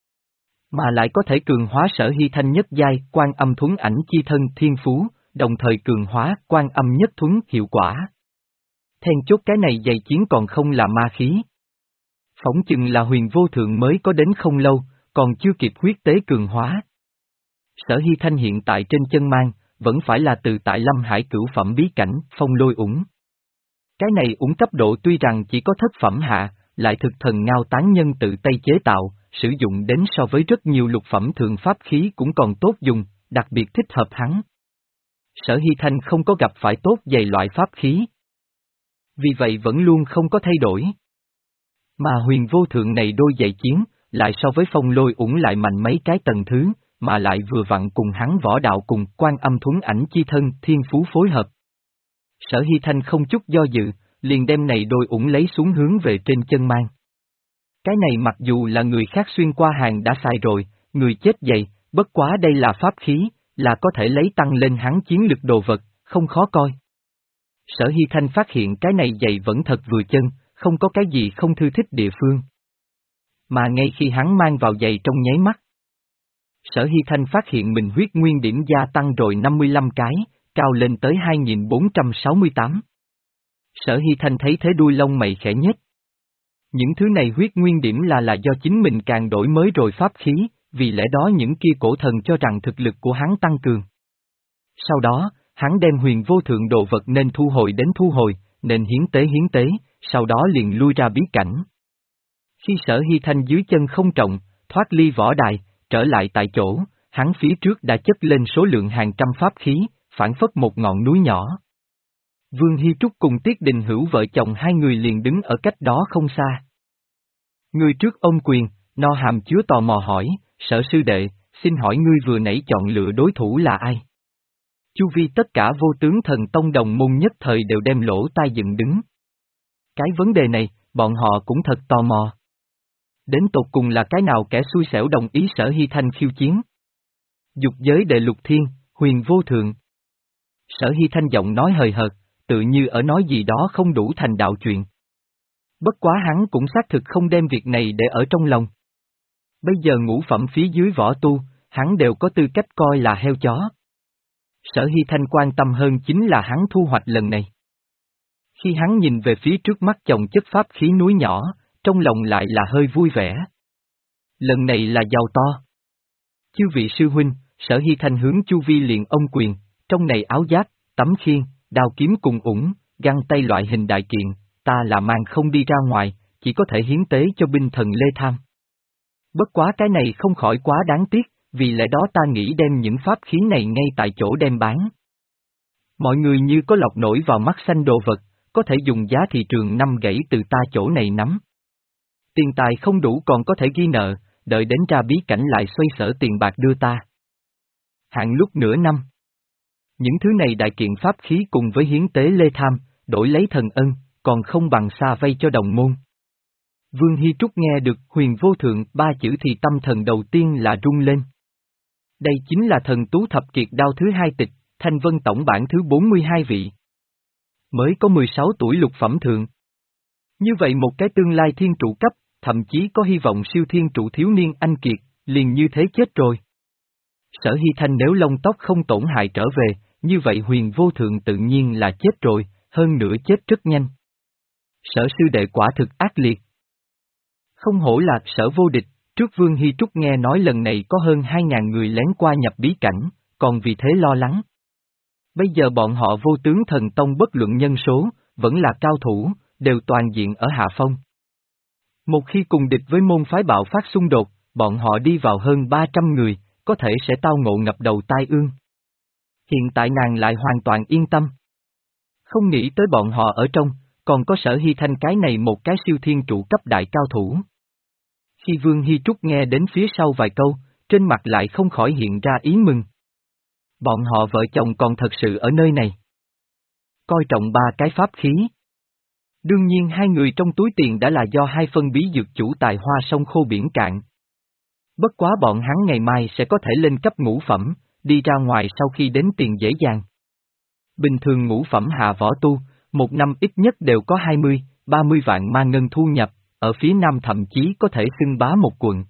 Mà lại có thể cường hóa Sở Hy Thanh nhất giai, quan âm thuấn ảnh chi thân thiên phú, đồng thời cường hóa quan âm nhất thuấn hiệu quả. Then chốt cái này dày chiến còn không là ma khí. Phỏng chừng là huyền vô thượng mới có đến không lâu, còn chưa kịp huyết tế cường hóa. Sở Hy Thanh hiện tại trên chân mang, vẫn phải là từ tại Lâm Hải cửu phẩm bí cảnh, phong lôi ủng. Cái này ủng cấp độ tuy rằng chỉ có thất phẩm hạ, lại thực thần ngao tán nhân tự tay chế tạo, sử dụng đến so với rất nhiều lục phẩm thường pháp khí cũng còn tốt dùng, đặc biệt thích hợp hắn. Sở Hy Thanh không có gặp phải tốt dày loại pháp khí. Vì vậy vẫn luôn không có thay đổi. Mà huyền vô thượng này đôi giày chiến, lại so với phong lôi ủng lại mạnh mấy cái tầng thứ, mà lại vừa vặn cùng hắn võ đạo cùng quan âm thuấn ảnh chi thân thiên phú phối hợp. Sở Hy Thanh không chút do dự, liền đem này đôi ủng lấy xuống hướng về trên chân mang. Cái này mặc dù là người khác xuyên qua hàng đã xài rồi, người chết giày, bất quá đây là pháp khí, là có thể lấy tăng lên hắn chiến lực đồ vật, không khó coi. Sở Hy Thanh phát hiện cái này giày vẫn thật vừa chân, không có cái gì không thư thích địa phương. Mà ngay khi hắn mang vào giày trong nháy mắt, Sở Hy Thanh phát hiện mình huyết nguyên điểm gia tăng rồi năm mươi lăm cái, cao lên tới hai nghìn bốn trăm sáu mươi tám. Sở Hy Thanh thấy thế đuôi lông mày khẽ nhếch. Những thứ này huyết nguyên điểm là là do chính mình càng đổi mới rồi pháp khí, vì lẽ đó những kia cổ thần cho rằng thực lực của hắn tăng cường. Sau đó, hắn đem huyền vô thượng đồ vật nên thu hồi đến thu hồi, nên hiến tế hiến tế, sau đó liền lui ra bí cảnh. Khi Sở Hy Thanh dưới chân không trọng, thoát ly võ đài, trở lại tại chỗ, hắn phía trước đã chất lên số lượng hàng trăm pháp khí, phản phất một ngọn núi nhỏ. Vương Hy Trúc cùng Tiết Đình Hữu vợ chồng hai người liền đứng ở cách đó không xa. Người trước ôm quyền, no hàm chứa tò mò hỏi, Sở sư đệ, xin hỏi ngươi vừa nãy chọn lựa đối thủ là ai? Chu vi tất cả vô tướng thần tông đồng môn nhất thời đều đem lỗ tai dựng đứng. Cái vấn đề này, bọn họ cũng thật tò mò. Đến tột cùng là cái nào kẻ xui xẻo đồng ý Sở Hy Thanh khiêu chiến? Dục giới đệ lục thiên, huyền vô thượng. Sở Hy Thanh giọng nói hời hợt, tự như ở nói gì đó không đủ thành đạo chuyện. Bất quá hắn cũng xác thực không đem việc này để ở trong lòng. Bây giờ ngũ phẩm phía dưới võ tu, hắn đều có tư cách coi là heo chó. Sở Hy Thanh quan tâm hơn chính là hắn thu hoạch lần này. Khi hắn nhìn về phía trước mắt chồng chất pháp khí núi nhỏ, trong lòng lại là hơi vui vẻ. Lần này là giàu to. Chư vị sư huynh, Sở Hy Thanh hướng Chu Vi liền ôm quyền, trong này áo giáp, tấm khiên, đao kiếm cùng ủng, găng tay loại hình đại kiện, ta là mang không đi ra ngoài, chỉ có thể hiến tế cho binh thần Lê Tham. Bất quá cái này không khỏi quá đáng tiếc, vì lẽ đó ta nghĩ đem những pháp khí này ngay tại chỗ đem bán. Mọi người như có lọc nổi vào mắt xanh đồ vật, có thể dùng giá thị trường năm gãy từ ta chỗ này nắm. Tiền tài không đủ còn có thể ghi nợ, đợi đến ra bí cảnh lại xoay sở tiền bạc đưa ta. Hạn lúc nửa năm. Những thứ này đại kiện pháp khí cùng với hiến tế Lê Tham, đổi lấy thần ân, còn không bằng xa vay cho đồng môn. Vương Hy Trúc nghe được huyền vô thượng ba chữ thì tâm thần đầu tiên là rung lên. Đây chính là thần tú thập kiệt đao thứ hai tịch, thanh vân tổng bản thứ bốn mươi hai vị. Mới có mười sáu tuổi lục phẩm thượng. Như vậy một cái tương lai thiên trụ cấp, thậm chí có hy vọng siêu thiên trụ thiếu niên anh kiệt, liền như thế chết rồi. Sở Hy Thanh nếu lông tóc không tổn hại trở về, như vậy huyền vô thượng tự nhiên là chết rồi, hơn nữa chết rất nhanh. Sở sư đệ quả thực ác liệt. Không hổ là Sở vô địch, trước Vương Hy Trúc nghe nói lần này có hơn hai ngàn người lén qua nhập bí cảnh, còn vì thế lo lắng. Bây giờ bọn họ vô tướng thần tông bất luận nhân số, vẫn là cao thủ, đều toàn diện ở hạ phong. Một khi cùng địch với môn phái bạo phát xung đột, bọn họ đi vào hơn ba trăm người, có thể sẽ tao ngộ ngập đầu tai ương. Hiện tại nàng lại hoàn toàn yên tâm. Không nghĩ tới bọn họ ở trong, còn có Sở Hy Thanh cái này một cái siêu thiên trụ cấp đại cao thủ. Khi Vương Hy Trúc nghe đến phía sau vài câu, trên mặt lại không khỏi hiện ra ý mừng. Bọn họ vợ chồng còn thật sự ở nơi này. Coi trọng ba cái pháp khí. Đương nhiên hai người trong túi tiền đã là do hai phân bí dược chủ tài hoa sông khô biển cạn. Bất quá bọn hắn ngày mai sẽ có thể lên cấp ngũ phẩm, đi ra ngoài sau khi đến tiền dễ dàng. Bình thường ngũ phẩm hạ võ tu, một năm ít nhất đều có hai mươi, ba mươi vạn ma ngân thu nhập, ở phía nam thậm chí có thể xưng bá một quận.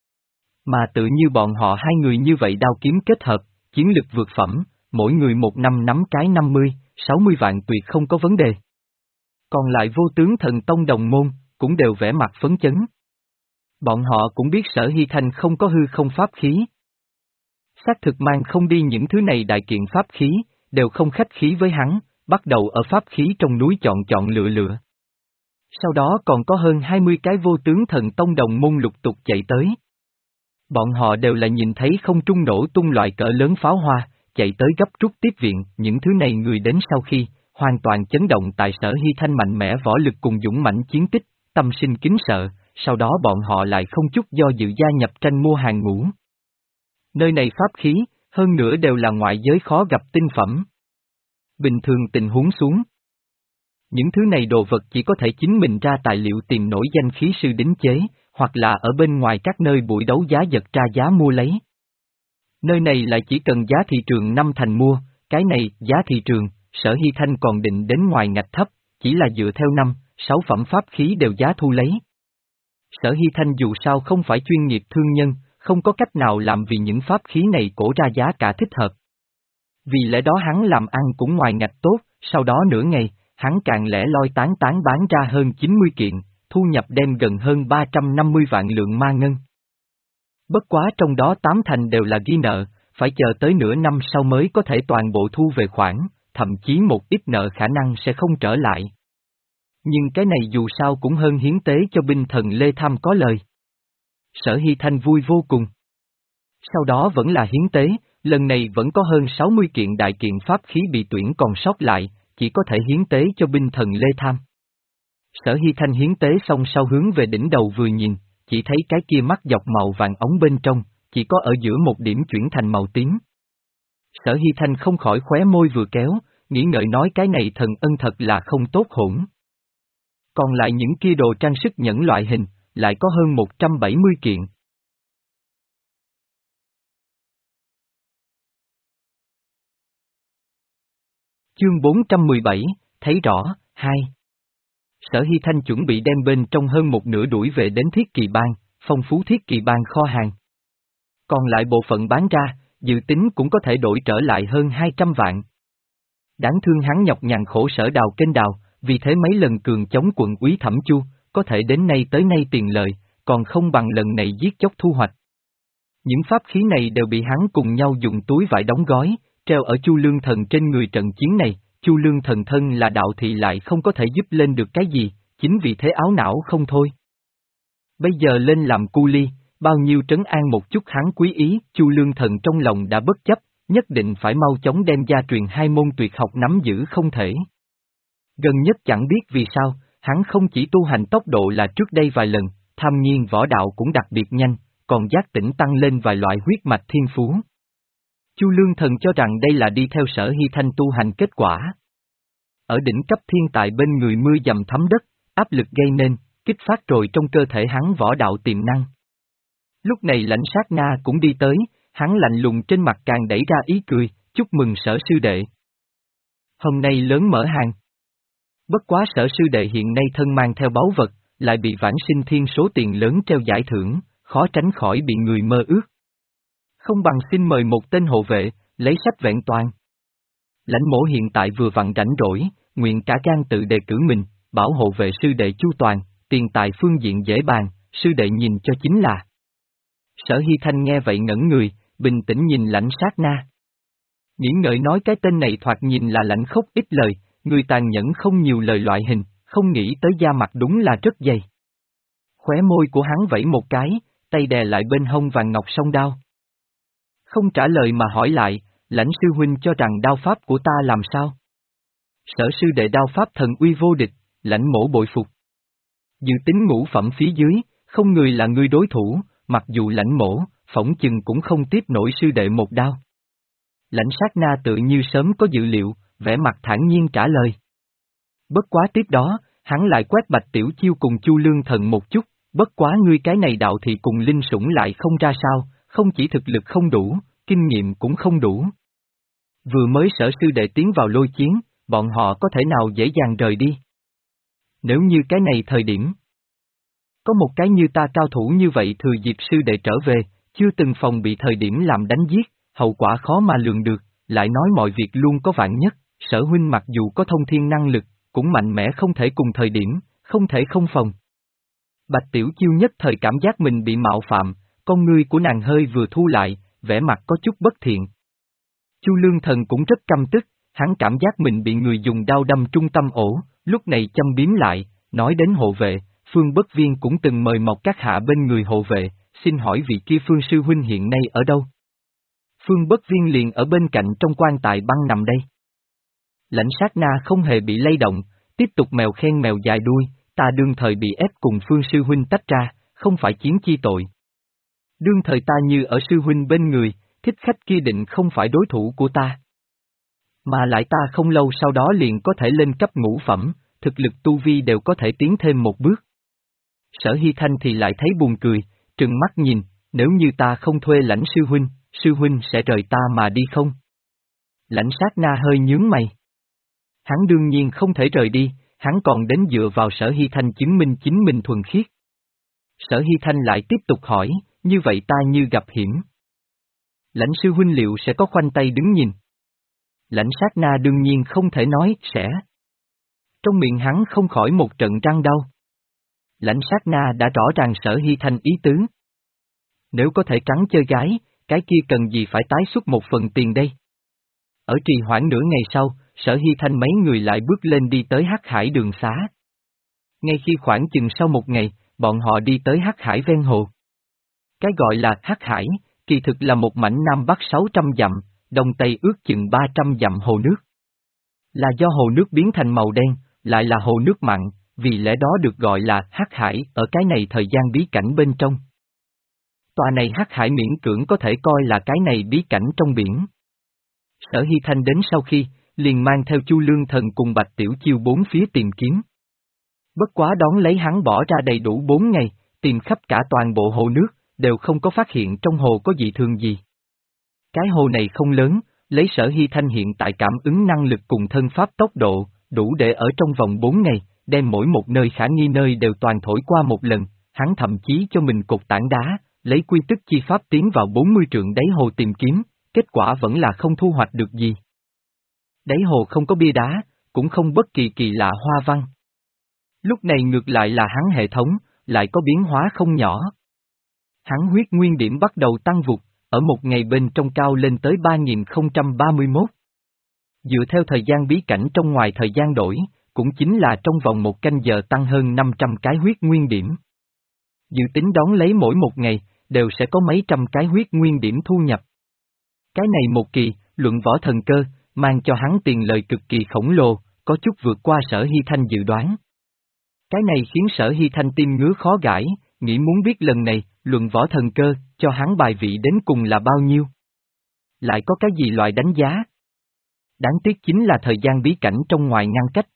Mà tự như bọn họ hai người như vậy đao kiếm kết hợp, chiến lực vượt phẩm, mỗi người một năm nắm cái năm mươi, sáu mươi vạn tuyệt không có vấn đề. Còn lại vô tướng thần tông đồng môn, cũng đều vẻ mặt phấn chấn. Bọn họ cũng biết Sở Hy Thanh không có hư không pháp khí. Xác thực mang không đi những thứ này đại kiện pháp khí, đều không khách khí với hắn, bắt đầu ở pháp khí trong núi chọn chọn lựa lựa. Sau đó còn có hơn hai mươi cái vô tướng thần tông đồng môn lục tục chạy tới. Bọn họ đều là nhìn thấy không trung nổ tung loại cỡ lớn pháo hoa, chạy tới gấp rút tiếp viện, những thứ này người đến sau khi, hoàn toàn chấn động tại Sở Hy Thanh mạnh mẽ võ lực cùng dũng mãnh chiến tích, tâm sinh kính sợ, sau đó bọn họ lại không chút do dự gia nhập tranh mua hàng ngũ. Nơi này pháp khí, hơn nữa đều là ngoại giới khó gặp tinh phẩm. Bình thường tình huống xuống, những thứ này đồ vật chỉ có thể chính mình ra tài liệu tìm nổi danh khí sư đính chế, hoặc là ở bên ngoài các nơi buổi đấu giá giật ra giá mua lấy. Nơi này lại chỉ cần giá thị trường năm thành mua, cái này, giá thị trường, Sở Hy Thanh còn định đến ngoài ngạch thấp, chỉ là dựa theo năm, sáu phẩm pháp khí đều giá thu lấy. Sở Hy Thanh dù sao không phải chuyên nghiệp thương nhân, không có cách nào làm vì những pháp khí này cổ ra giá cả thích hợp. Vì lẽ đó hắn làm ăn cũng ngoài ngạch tốt, sau đó nửa ngày, hắn càng lẻ loi tán tán bán ra hơn chín mươi kiện, thu nhập đem gần hơn ba trăm năm mươi vạn lượng ma ngân. Bất quá trong đó tám thành đều là ghi nợ, phải chờ tới nửa năm sau mới có thể toàn bộ thu về khoản, thậm chí một ít nợ khả năng sẽ không trở lại. Nhưng cái này dù sao cũng hơn hiến tế cho binh thần Lê Tham có lời. Sở Hy Thanh vui vô cùng. Sau đó vẫn là hiến tế, lần này vẫn có hơn sáu mươi kiện đại kiện pháp khí bị tuyển còn sót lại, chỉ có thể hiến tế cho binh thần Lê Tham. Sở Hy Thanh hiến tế xong sau hướng về đỉnh đầu vừa nhìn, chỉ thấy cái kia mắt dọc màu vàng ống bên trong, chỉ có ở giữa một điểm chuyển thành màu tím. Sở Hy Thanh không khỏi khóe môi vừa kéo, nghĩ ngợi nói cái này thần ân thật là không tốt hỗn. Còn lại những kia đồ trang sức nhẫn loại hình, lại có hơn một trăm bảy mươi kiện. Chương bốn trăm mười bảy, thấy rõ, hai. Sở Hy Thanh chuẩn bị đem bên trong hơn một nửa đuổi về đến Thiết Kỳ Bang, phong phú Thiết Kỳ Bang kho hàng. Còn lại bộ phận bán ra, dự tính cũng có thể đổi trở lại hơn hai trăm vạn. Đáng thương hắn nhọc nhằn khổ sở đào kênh đào, vì thế mấy lần cường chống quận úy Thẩm Chu, có thể đến nay tới nay tiền lợi, còn không bằng lần này giết chóc thu hoạch. Những pháp khí này đều bị hắn cùng nhau dùng túi vải đóng gói, treo ở Chu Lương Thần trên người trận chiến này. Chu Lương Thần thân là đạo thị lại không có thể giúp lên được cái gì, chính vì thế áo não không thôi. Bây giờ lên làm cu ly, bao nhiêu trấn an một chút hắn quý ý, Chu Lương Thần trong lòng đã bất chấp, nhất định phải mau chóng đem gia truyền hai môn tuyệt học nắm giữ không thể. Gần nhất chẳng biết vì sao, hắn không chỉ tu hành tốc độ là trước đây vài lần, tham nghiên võ đạo cũng đặc biệt nhanh, còn giác tỉnh tăng lên vài loại huyết mạch thiên phú. Chu Lương Thần cho rằng đây là đi theo Sở Hy Thanh tu hành kết quả. Ở đỉnh cấp thiên tài bên người mưa dầm thấm đất, áp lực gây nên, kích phát rồi trong cơ thể hắn võ đạo tiềm năng. Lúc này Lãnh Sát Na cũng đi tới, hắn lạnh lùng trên mặt càng đẩy ra ý cười, chúc mừng Sở sư đệ. Hôm nay lớn mở hàng. Bất quá Sở sư đệ hiện nay thân mang theo báu vật, lại bị vãng sinh thiên số tiền lớn treo giải thưởng, khó tránh khỏi bị người mơ ước. Không bằng xin mời một tên hộ vệ, lấy sách vẹn toàn. Lãnh mổ hiện tại vừa vặn rảnh rỗi, nguyện cả gan tự đề cử mình, bảo hộ vệ sư đệ chu toàn, tiền tài phương diện dễ bàn, sư đệ nhìn cho chính là. Sở Hy Thanh nghe vậy ngẩn người, bình tĩnh nhìn Lãnh Sát Na. Nghĩ ngợi nói cái tên này thoạt nhìn là lãnh khốc ít lời, người tàn nhẫn không nhiều lời loại hình, không nghĩ tới da mặt đúng là rất dày. Khóe môi của hắn vẫy một cái, tay đè lại bên hông vàng ngọc song đao. Không trả lời mà hỏi lại, Lãnh sư huynh cho rằng đao pháp của ta làm sao? Sở sư đệ đao pháp thần uy vô địch, Lãnh mổ bội phục. Dự tính ngũ phẩm phía dưới, không người là ngươi đối thủ, mặc dù Lãnh mổ, phỏng chừng cũng không tiếp nổi sư đệ một đao. Lãnh Sát Na tự như sớm có dự liệu, vẻ mặt thản nhiên trả lời. Bất quá tiếp đó, hắn lại quét Bạch Tiểu Chiêu cùng Chu Lương Thần một chút, bất quá ngươi cái này đạo thì cùng linh sủng lại không ra sao, không chỉ thực lực không đủ, kinh nghiệm cũng không đủ. Vừa mới Sở sư đệ tiến vào lôi chiến, bọn họ có thể nào dễ dàng rời đi. Nếu như cái này thời điểm, có một cái như ta cao thủ như vậy thừa dịp sư đệ trở về, chưa từng phòng bị thời điểm làm đánh giết, hậu quả khó mà lường được, lại nói mọi việc luôn có vạn nhất, Sở huynh mặc dù có thông thiên năng lực, cũng mạnh mẽ không thể cùng thời điểm, không thể không phòng. Bạch Tiểu Chiêu nhất thời cảm giác mình bị mạo phạm, con ngươi của nàng hơi vừa thu lại, vẻ mặt có chút bất thiện. Chu Lương Thần cũng rất căm tức, hắn cảm giác mình bị người dùng đao đâm trung tâm ổ, lúc này châm biếm lại, nói đến hộ vệ, Phương Bất Viên cũng từng mời một các hạ bên người hộ vệ, xin hỏi vị kia Phương sư huynh hiện nay ở đâu? Phương Bất Viên liền ở bên cạnh trong quan tài băng nằm đây. Lãnh sát na không hề bị lay động, tiếp tục mèo khen mèo dài đuôi, ta đương thời bị ép cùng Phương sư huynh tách ra, không phải chiến chi tội. Đương thời ta như ở sư huynh bên người, thích khách kia định không phải đối thủ của ta. Mà lại ta không lâu sau đó liền có thể lên cấp ngũ phẩm, thực lực tu vi đều có thể tiến thêm một bước. Sở Hy Thanh thì lại thấy buồn cười, trừng mắt nhìn, nếu như ta không thuê Lãnh sư huynh, sư huynh sẽ rời ta mà đi không? Lãnh sát na hơi nhướng mày. Hắn đương nhiên không thể rời đi, hắn còn đến dựa vào Sở Hy Thanh chứng minh chính mình thuần khiết. Sở Hy Thanh lại tiếp tục hỏi, như vậy ta như gặp hiểm. Lãnh sư huynh liệu sẽ có khoanh tay đứng nhìn? Lãnh sát na đương nhiên không thể nói, sẽ. Trong miệng hắn không khỏi một trận răng đau. Lãnh sát na đã rõ ràng Sở Hy Thanh ý tứ. Nếu có thể trắng chơi gái, cái kia cần gì phải tái xuất một phần tiền đây? Ở trì hoãn nửa ngày sau, Sở Hy Thanh mấy người lại bước lên đi tới Hắc Hải đường xá. Ngay khi khoảng chừng sau một ngày, bọn họ đi tới Hắc Hải ven hồ. Cái gọi là Hắc Hải, kỳ thực là một mảnh nam bắc sáu trăm dặm, đông tây ước chừng ba trăm dặm hồ nước. Là do hồ nước biến thành màu đen, lại là hồ nước mặn, vì lẽ đó được gọi là Hắc Hải ở cái này thời gian bí cảnh bên trong. Tòa này Hắc Hải miễn cưỡng có thể coi là cái này bí cảnh trong biển. Sở Hy Thanh đến sau khi, liền mang theo Chu Lương Thần cùng Bạch Tiểu Chiêu bốn phía tìm kiếm. Bất quá đón lấy hắn bỏ ra đầy đủ bốn ngày, tìm khắp cả toàn bộ hồ nước, đều không có phát hiện trong hồ có dị thường gì. Cái hồ này không lớn, lấy Sở Hy Thanh hiện tại cảm ứng năng lực cùng thân pháp tốc độ, đủ để ở trong vòng bốn ngày, đem mỗi một nơi khả nghi nơi đều toàn thổi qua một lần, hắn thậm chí cho mình cột tảng đá, lấy quy tức chi pháp tiến vào bốn mươi trượng đáy hồ tìm kiếm, kết quả vẫn là không thu hoạch được gì. Đáy hồ không có bia đá, cũng không bất kỳ kỳ lạ hoa văn. Lúc này ngược lại là hắn hệ thống, lại có biến hóa không nhỏ. Hắn huyết nguyên điểm bắt đầu tăng vụt, ở một ngày bên trong cao lên tới ba nghìn không trăm ba mươi mốt. Dựa theo thời gian bí cảnh trong ngoài thời gian đổi, cũng chính là trong vòng một canh giờ tăng hơn năm trăm cái huyết nguyên điểm. Dự tính đón lấy mỗi một ngày, đều sẽ có mấy trăm cái huyết nguyên điểm thu nhập. Cái này một kỳ, luận võ thần cơ, mang cho hắn tiền lời cực kỳ khổng lồ, có chút vượt qua Sở Hy Thanh dự đoán. Cái này khiến Sở Hy Thanh tim ngứa khó gãi, nghĩ muốn biết lần này, luận võ thần cơ, cho hắn bài vị đến cùng là bao nhiêu. Lại có cái gì loại đánh giá? Đáng tiếc chính là thời gian bí cảnh trong ngoài ngăn cách.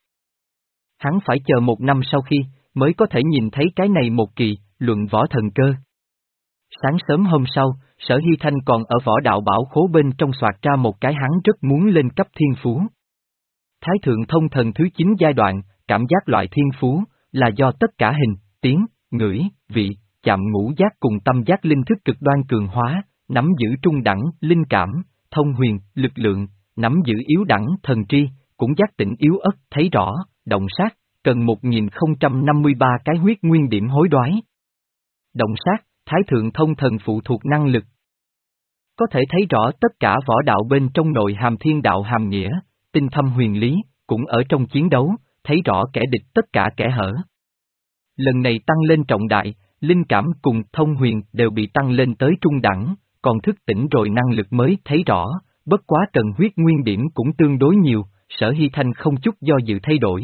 Hắn phải chờ một năm sau khi, mới có thể nhìn thấy cái này một kỳ, luận võ thần cơ. Sáng sớm hôm sau, Sở Hy Thanh còn ở võ đạo bảo khố bên trong soạt ra một cái hắn rất muốn lên cấp thiên phú. Thái thượng thông thần thứ chín giai đoạn, cảm giác loại thiên phú, là do tất cả hình, tiếng, ngửi, vị, chạm ngũ giác cùng tâm giác linh thức cực đoan cường hóa, nắm giữ trung đẳng, linh cảm, thông huyền, lực lượng, nắm giữ yếu đẳng, thần tri, cũng giác tỉnh yếu ớt, thấy rõ, động sát, cần một nghìn không trăm năm mươi ba cái huyết nguyên điểm hối đoái. Động sát, Thái thượng thông thần phụ thuộc năng lực. Có thể thấy rõ tất cả võ đạo bên trong nội hàm thiên đạo hàm nghĩa, tinh thâm huyền lý, cũng ở trong chiến đấu, thấy rõ kẻ địch tất cả kẻ hở. Lần này tăng lên trọng đại, linh cảm cùng thông huyền đều bị tăng lên tới trung đẳng, còn thức tỉnh rồi năng lực mới thấy rõ, bất quá cần huyết nguyên điểm cũng tương đối nhiều, Sở Hy Thanh không chút do dự thay đổi.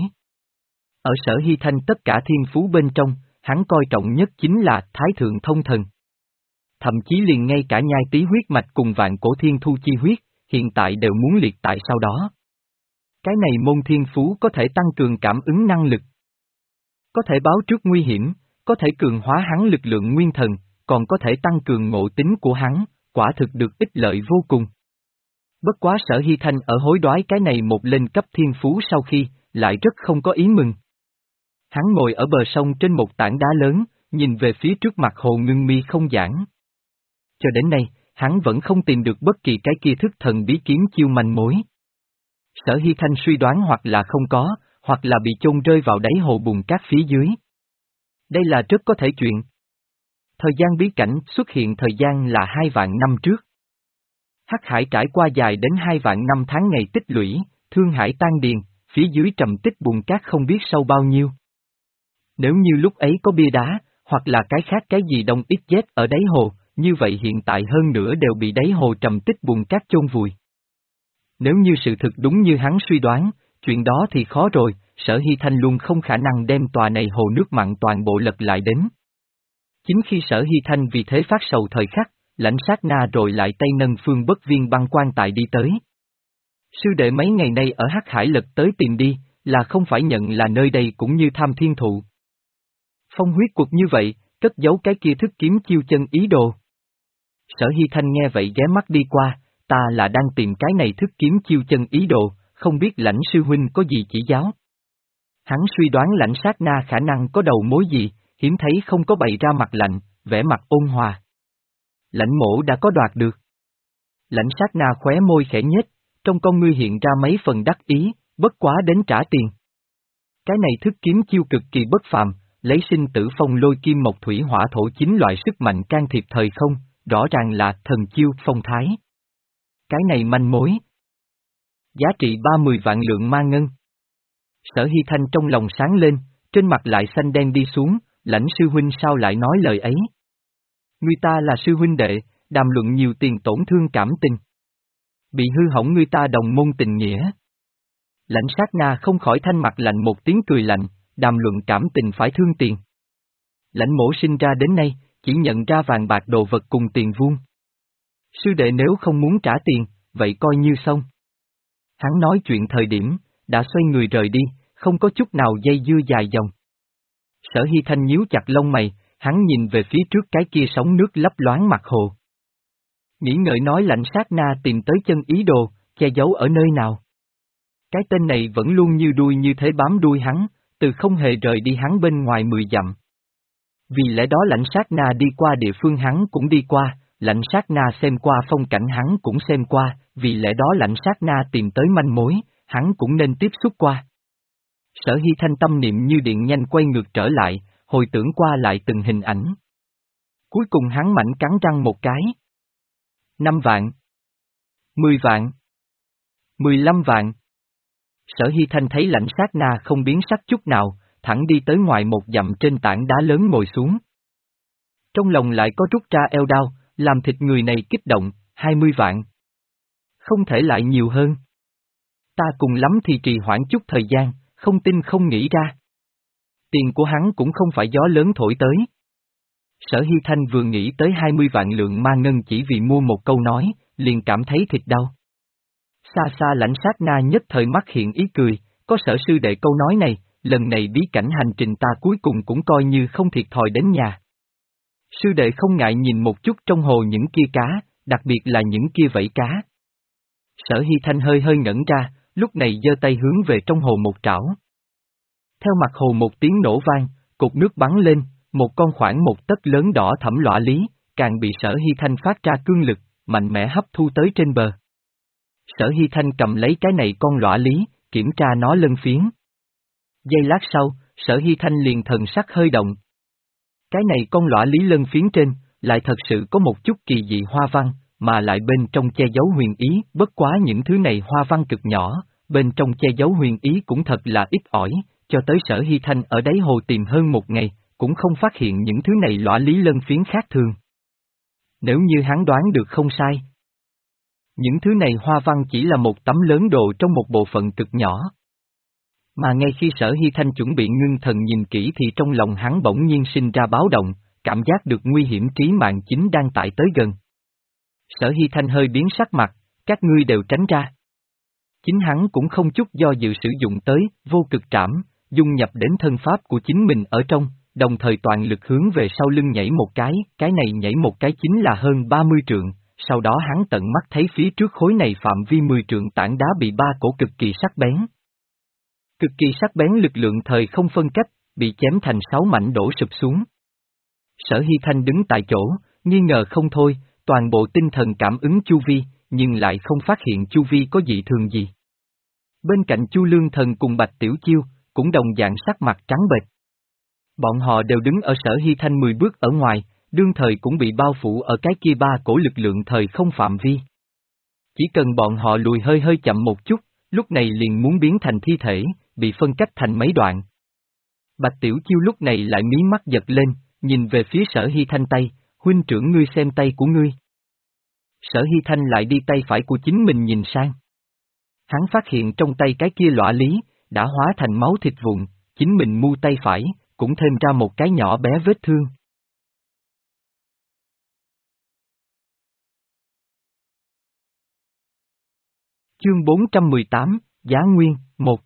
Ở Sở Hy Thanh tất cả thiên phú bên trong, hắn coi trọng nhất chính là Thái thượng thông thần. Thậm chí liền ngay cả nhai tí huyết mạch cùng vạn cổ thiên thu chi huyết, hiện tại đều muốn liệt tại sau đó. Cái này môn thiên phú có thể tăng cường cảm ứng năng lực. Có thể báo trước nguy hiểm, có thể cường hóa hắn lực lượng nguyên thần, còn có thể tăng cường ngộ tính của hắn, quả thực được ích lợi vô cùng. Bất quá Sở Hy Thanh ở hối đoái cái này một lên cấp thiên phú sau khi, lại rất không có ý mừng. Hắn ngồi ở bờ sông trên một tảng đá lớn, nhìn về phía trước mặt hồ ngưng mi không giãn. Cho đến nay, hắn vẫn không tìm được bất kỳ cái kia thức thần bí kiếm chiêu manh mối. Sở Hy Thanh suy đoán hoặc là không có, hoặc là bị chôn rơi vào đáy hồ bùn cát phía dưới. Đây là rất có thể chuyện. Thời gian bí cảnh xuất hiện thời gian là hai vạn năm trước. Hắc Hải trải qua dài đến hai vạn năm tháng ngày tích lũy, thương hải tan điền, phía dưới trầm tích bùn cát không biết sâu bao nhiêu. Nếu như lúc ấy có bia đá, hoặc là cái khác cái gì đông ít chết ở đáy hồ, như vậy hiện tại hơn nữa đều bị đáy hồ trầm tích bùn cát chôn vùi. Nếu như sự thực đúng như hắn suy đoán, chuyện đó thì khó rồi, Sở Hy Thanh luôn không khả năng đem tòa này hồ nước mặn toàn bộ lật lại đến. Chính khi Sở Hy Thanh vì thế phát sầu thời khắc, lãnh sát na rồi lại tay nâng phương bất viên băng quan tài đi tới. Sư đệ mấy ngày nay ở Hắc Hải lật tới tìm đi, là không phải nhận là nơi đây cũng như Tham Thiên Thụ. Phong huyết cuộc như vậy, cất giấu cái kia thức kiếm chiêu chân ý đồ. Sở Hy Thanh nghe vậy ghé mắt đi qua, ta là đang tìm cái này thức kiếm chiêu chân ý đồ, không biết lãnh sư huynh có gì chỉ giáo. Hắn suy đoán lãnh sát na khả năng có đầu mối gì, hiếm thấy không có bày ra mặt lạnh, vẻ mặt ôn hòa. Lãnh mổ đã có đoạt được. Lãnh sát na khóe môi khẽ nhếch, trong con ngươi hiện ra mấy phần đắc ý, bất quá đến trả tiền. Cái này thức kiếm chiêu cực kỳ bất phàm, lấy sinh tử phong lôi kim mộc thủy hỏa thổ chín loại sức mạnh can thiệp thời không, rõ ràng là thần chiêu phong thái. Cái này manh mối. Giá trị ba mươi vạn lượng ma ngân. Sở Hy Thanh trong lòng sáng lên, trên mặt lại xanh đen đi xuống, lãnh sư huynh sao lại nói lời ấy. Người ta là sư huynh đệ, đàm luận nhiều tiền tổn thương cảm tình. Bị hư hỏng người ta đồng môn tình nghĩa. Lãnh sát na không khỏi thanh mặt lạnh một tiếng cười lạnh, đàm luận cảm tình phải thương tiền. Lãnh mổ sinh ra đến nay, chỉ nhận ra vàng bạc đồ vật cùng tiền vuông. Sư đệ nếu không muốn trả tiền, vậy coi như xong. Hắn nói chuyện thời điểm, đã xoay người rời đi, không có chút nào dây dưa dài dòng. Sở Hy Thanh nhíu chặt lông mày, hắn nhìn về phía trước cái kia sóng nước lấp loáng mặt hồ. Nghĩ ngợi nói lãnh sát na tìm tới chân ý đồ, che giấu ở nơi nào. Cái tên này vẫn luôn như đuôi như thế bám đuôi hắn, từ không hề rời đi hắn bên ngoài mười dặm. Vì lẽ đó lãnh sát na đi qua địa phương hắn cũng đi qua, lãnh sát na xem qua phong cảnh hắn cũng xem qua, vì lẽ đó lãnh sát na tìm tới manh mối, hắn cũng nên tiếp xúc qua. Sở Hy Thanh tâm niệm như điện nhanh quay ngược trở lại, hồi tưởng qua lại từng hình ảnh. Cuối cùng hắn mảnh cắn răng một cái. Năm vạn. Mười vạn. Mười lăm vạn. Sở Hy Thanh thấy lãnh sát na không biến sắc chút nào, thẳng đi tới ngoài một dặm trên tảng đá lớn ngồi xuống. Trong lòng lại có rút ra eo đao, làm thịt người này kích động, hai mươi vạn. Không thể lại nhiều hơn. Ta cùng lắm thì trì hoãn chút thời gian, không tin không nghĩ ra. Tiền của hắn cũng không phải gió lớn thổi tới. Sở Hy Thanh vừa nghĩ tới hai mươi vạn lượng ma ngân chỉ vì mua một câu nói, liền cảm thấy thịt đau. Xa xa lãnh sát na nhất thời mắt hiện ý cười, có sở sư đệ câu nói này, lần này bí cảnh hành trình ta cuối cùng cũng coi như không thiệt thòi đến nhà. Sư đệ không ngại nhìn một chút trong hồ những kia cá, đặc biệt là những kia vẫy cá. Sở Hy Thanh hơi hơi ngẩn ra, lúc này giơ tay hướng về trong hồ một trảo. Theo mặt hồ một tiếng nổ vang, cột nước bắn lên, một con khoảng một tấc lớn đỏ thẫm lõa lý, càng bị Sở Hy Thanh phát ra cương lực, mạnh mẽ hấp thu tới trên bờ. Sở Hy Thanh cầm lấy cái này con lõa lý, kiểm tra nó lân phiến. Giây lát sau, Sở Hy Thanh liền thần sắc hơi động. Cái này con lõa lý lân phiến trên, lại thật sự có một chút kỳ dị hoa văn, mà lại bên trong che giấu huyền ý, bất quá những thứ này hoa văn cực nhỏ, bên trong che giấu huyền ý cũng thật là ít ỏi, cho tới Sở Hy Thanh ở đáy hồ tìm hơn một ngày, cũng không phát hiện những thứ này lõa lý lân phiến khác thường. Nếu như hắn đoán được không sai, những thứ này hoa văn chỉ là một tấm lớn đồ trong một bộ phận cực nhỏ. Mà ngay khi Sở Hy Thanh chuẩn bị ngưng thần nhìn kỹ thì trong lòng hắn bỗng nhiên sinh ra báo động, cảm giác được nguy hiểm trí mạng chính đang tại tới gần. Sở Hy Thanh hơi biến sắc mặt, các ngươi đều tránh ra. Chính hắn cũng không chút do dự sử dụng tới, vô cực trảm, dung nhập đến thân pháp của chính mình ở trong, đồng thời toàn lực hướng về sau lưng nhảy một cái, cái này nhảy một cái chính là hơn ba mươi trượng, sau đó hắn tận mắt thấy phía trước khối này phạm vi mười trượng tảng đá bị ba cổ cực kỳ sắc bén. Cực kỳ sắc bén lực lượng thời không phân cách, bị chém thành sáu mảnh đổ sụp xuống. Sở Hy Thanh đứng tại chỗ, nghi ngờ không thôi, toàn bộ tinh thần cảm ứng chu vi, nhưng lại không phát hiện chu vi có dị thường gì. Bên cạnh Chu Lương Thần cùng Bạch Tiểu Chiêu, cũng đồng dạng sắc mặt trắng bệch. Bọn họ đều đứng ở Sở Hy Thanh mười bước ở ngoài, đương thời cũng bị bao phủ ở cái kia ba cổ lực lượng thời không phạm vi. Chỉ cần bọn họ lùi hơi hơi chậm một chút, lúc này liền muốn biến thành thi thể, bị phân cách thành mấy đoạn. Bạch Tiểu Chiêu lúc này lại mí mắt giật lên, nhìn về phía Sở Hy Thanh tay, huynh trưởng ngươi xem tay của ngươi. Sở Hy Thanh lại đi tay phải của chính mình nhìn sang. Hắn phát hiện trong tay cái kia lõa lý, đã hóa thành máu thịt vụn, chính mình mu tay phải, cũng thêm ra một cái nhỏ bé vết thương. Chương bốn trăm mười tám, Giá Nguyên, một.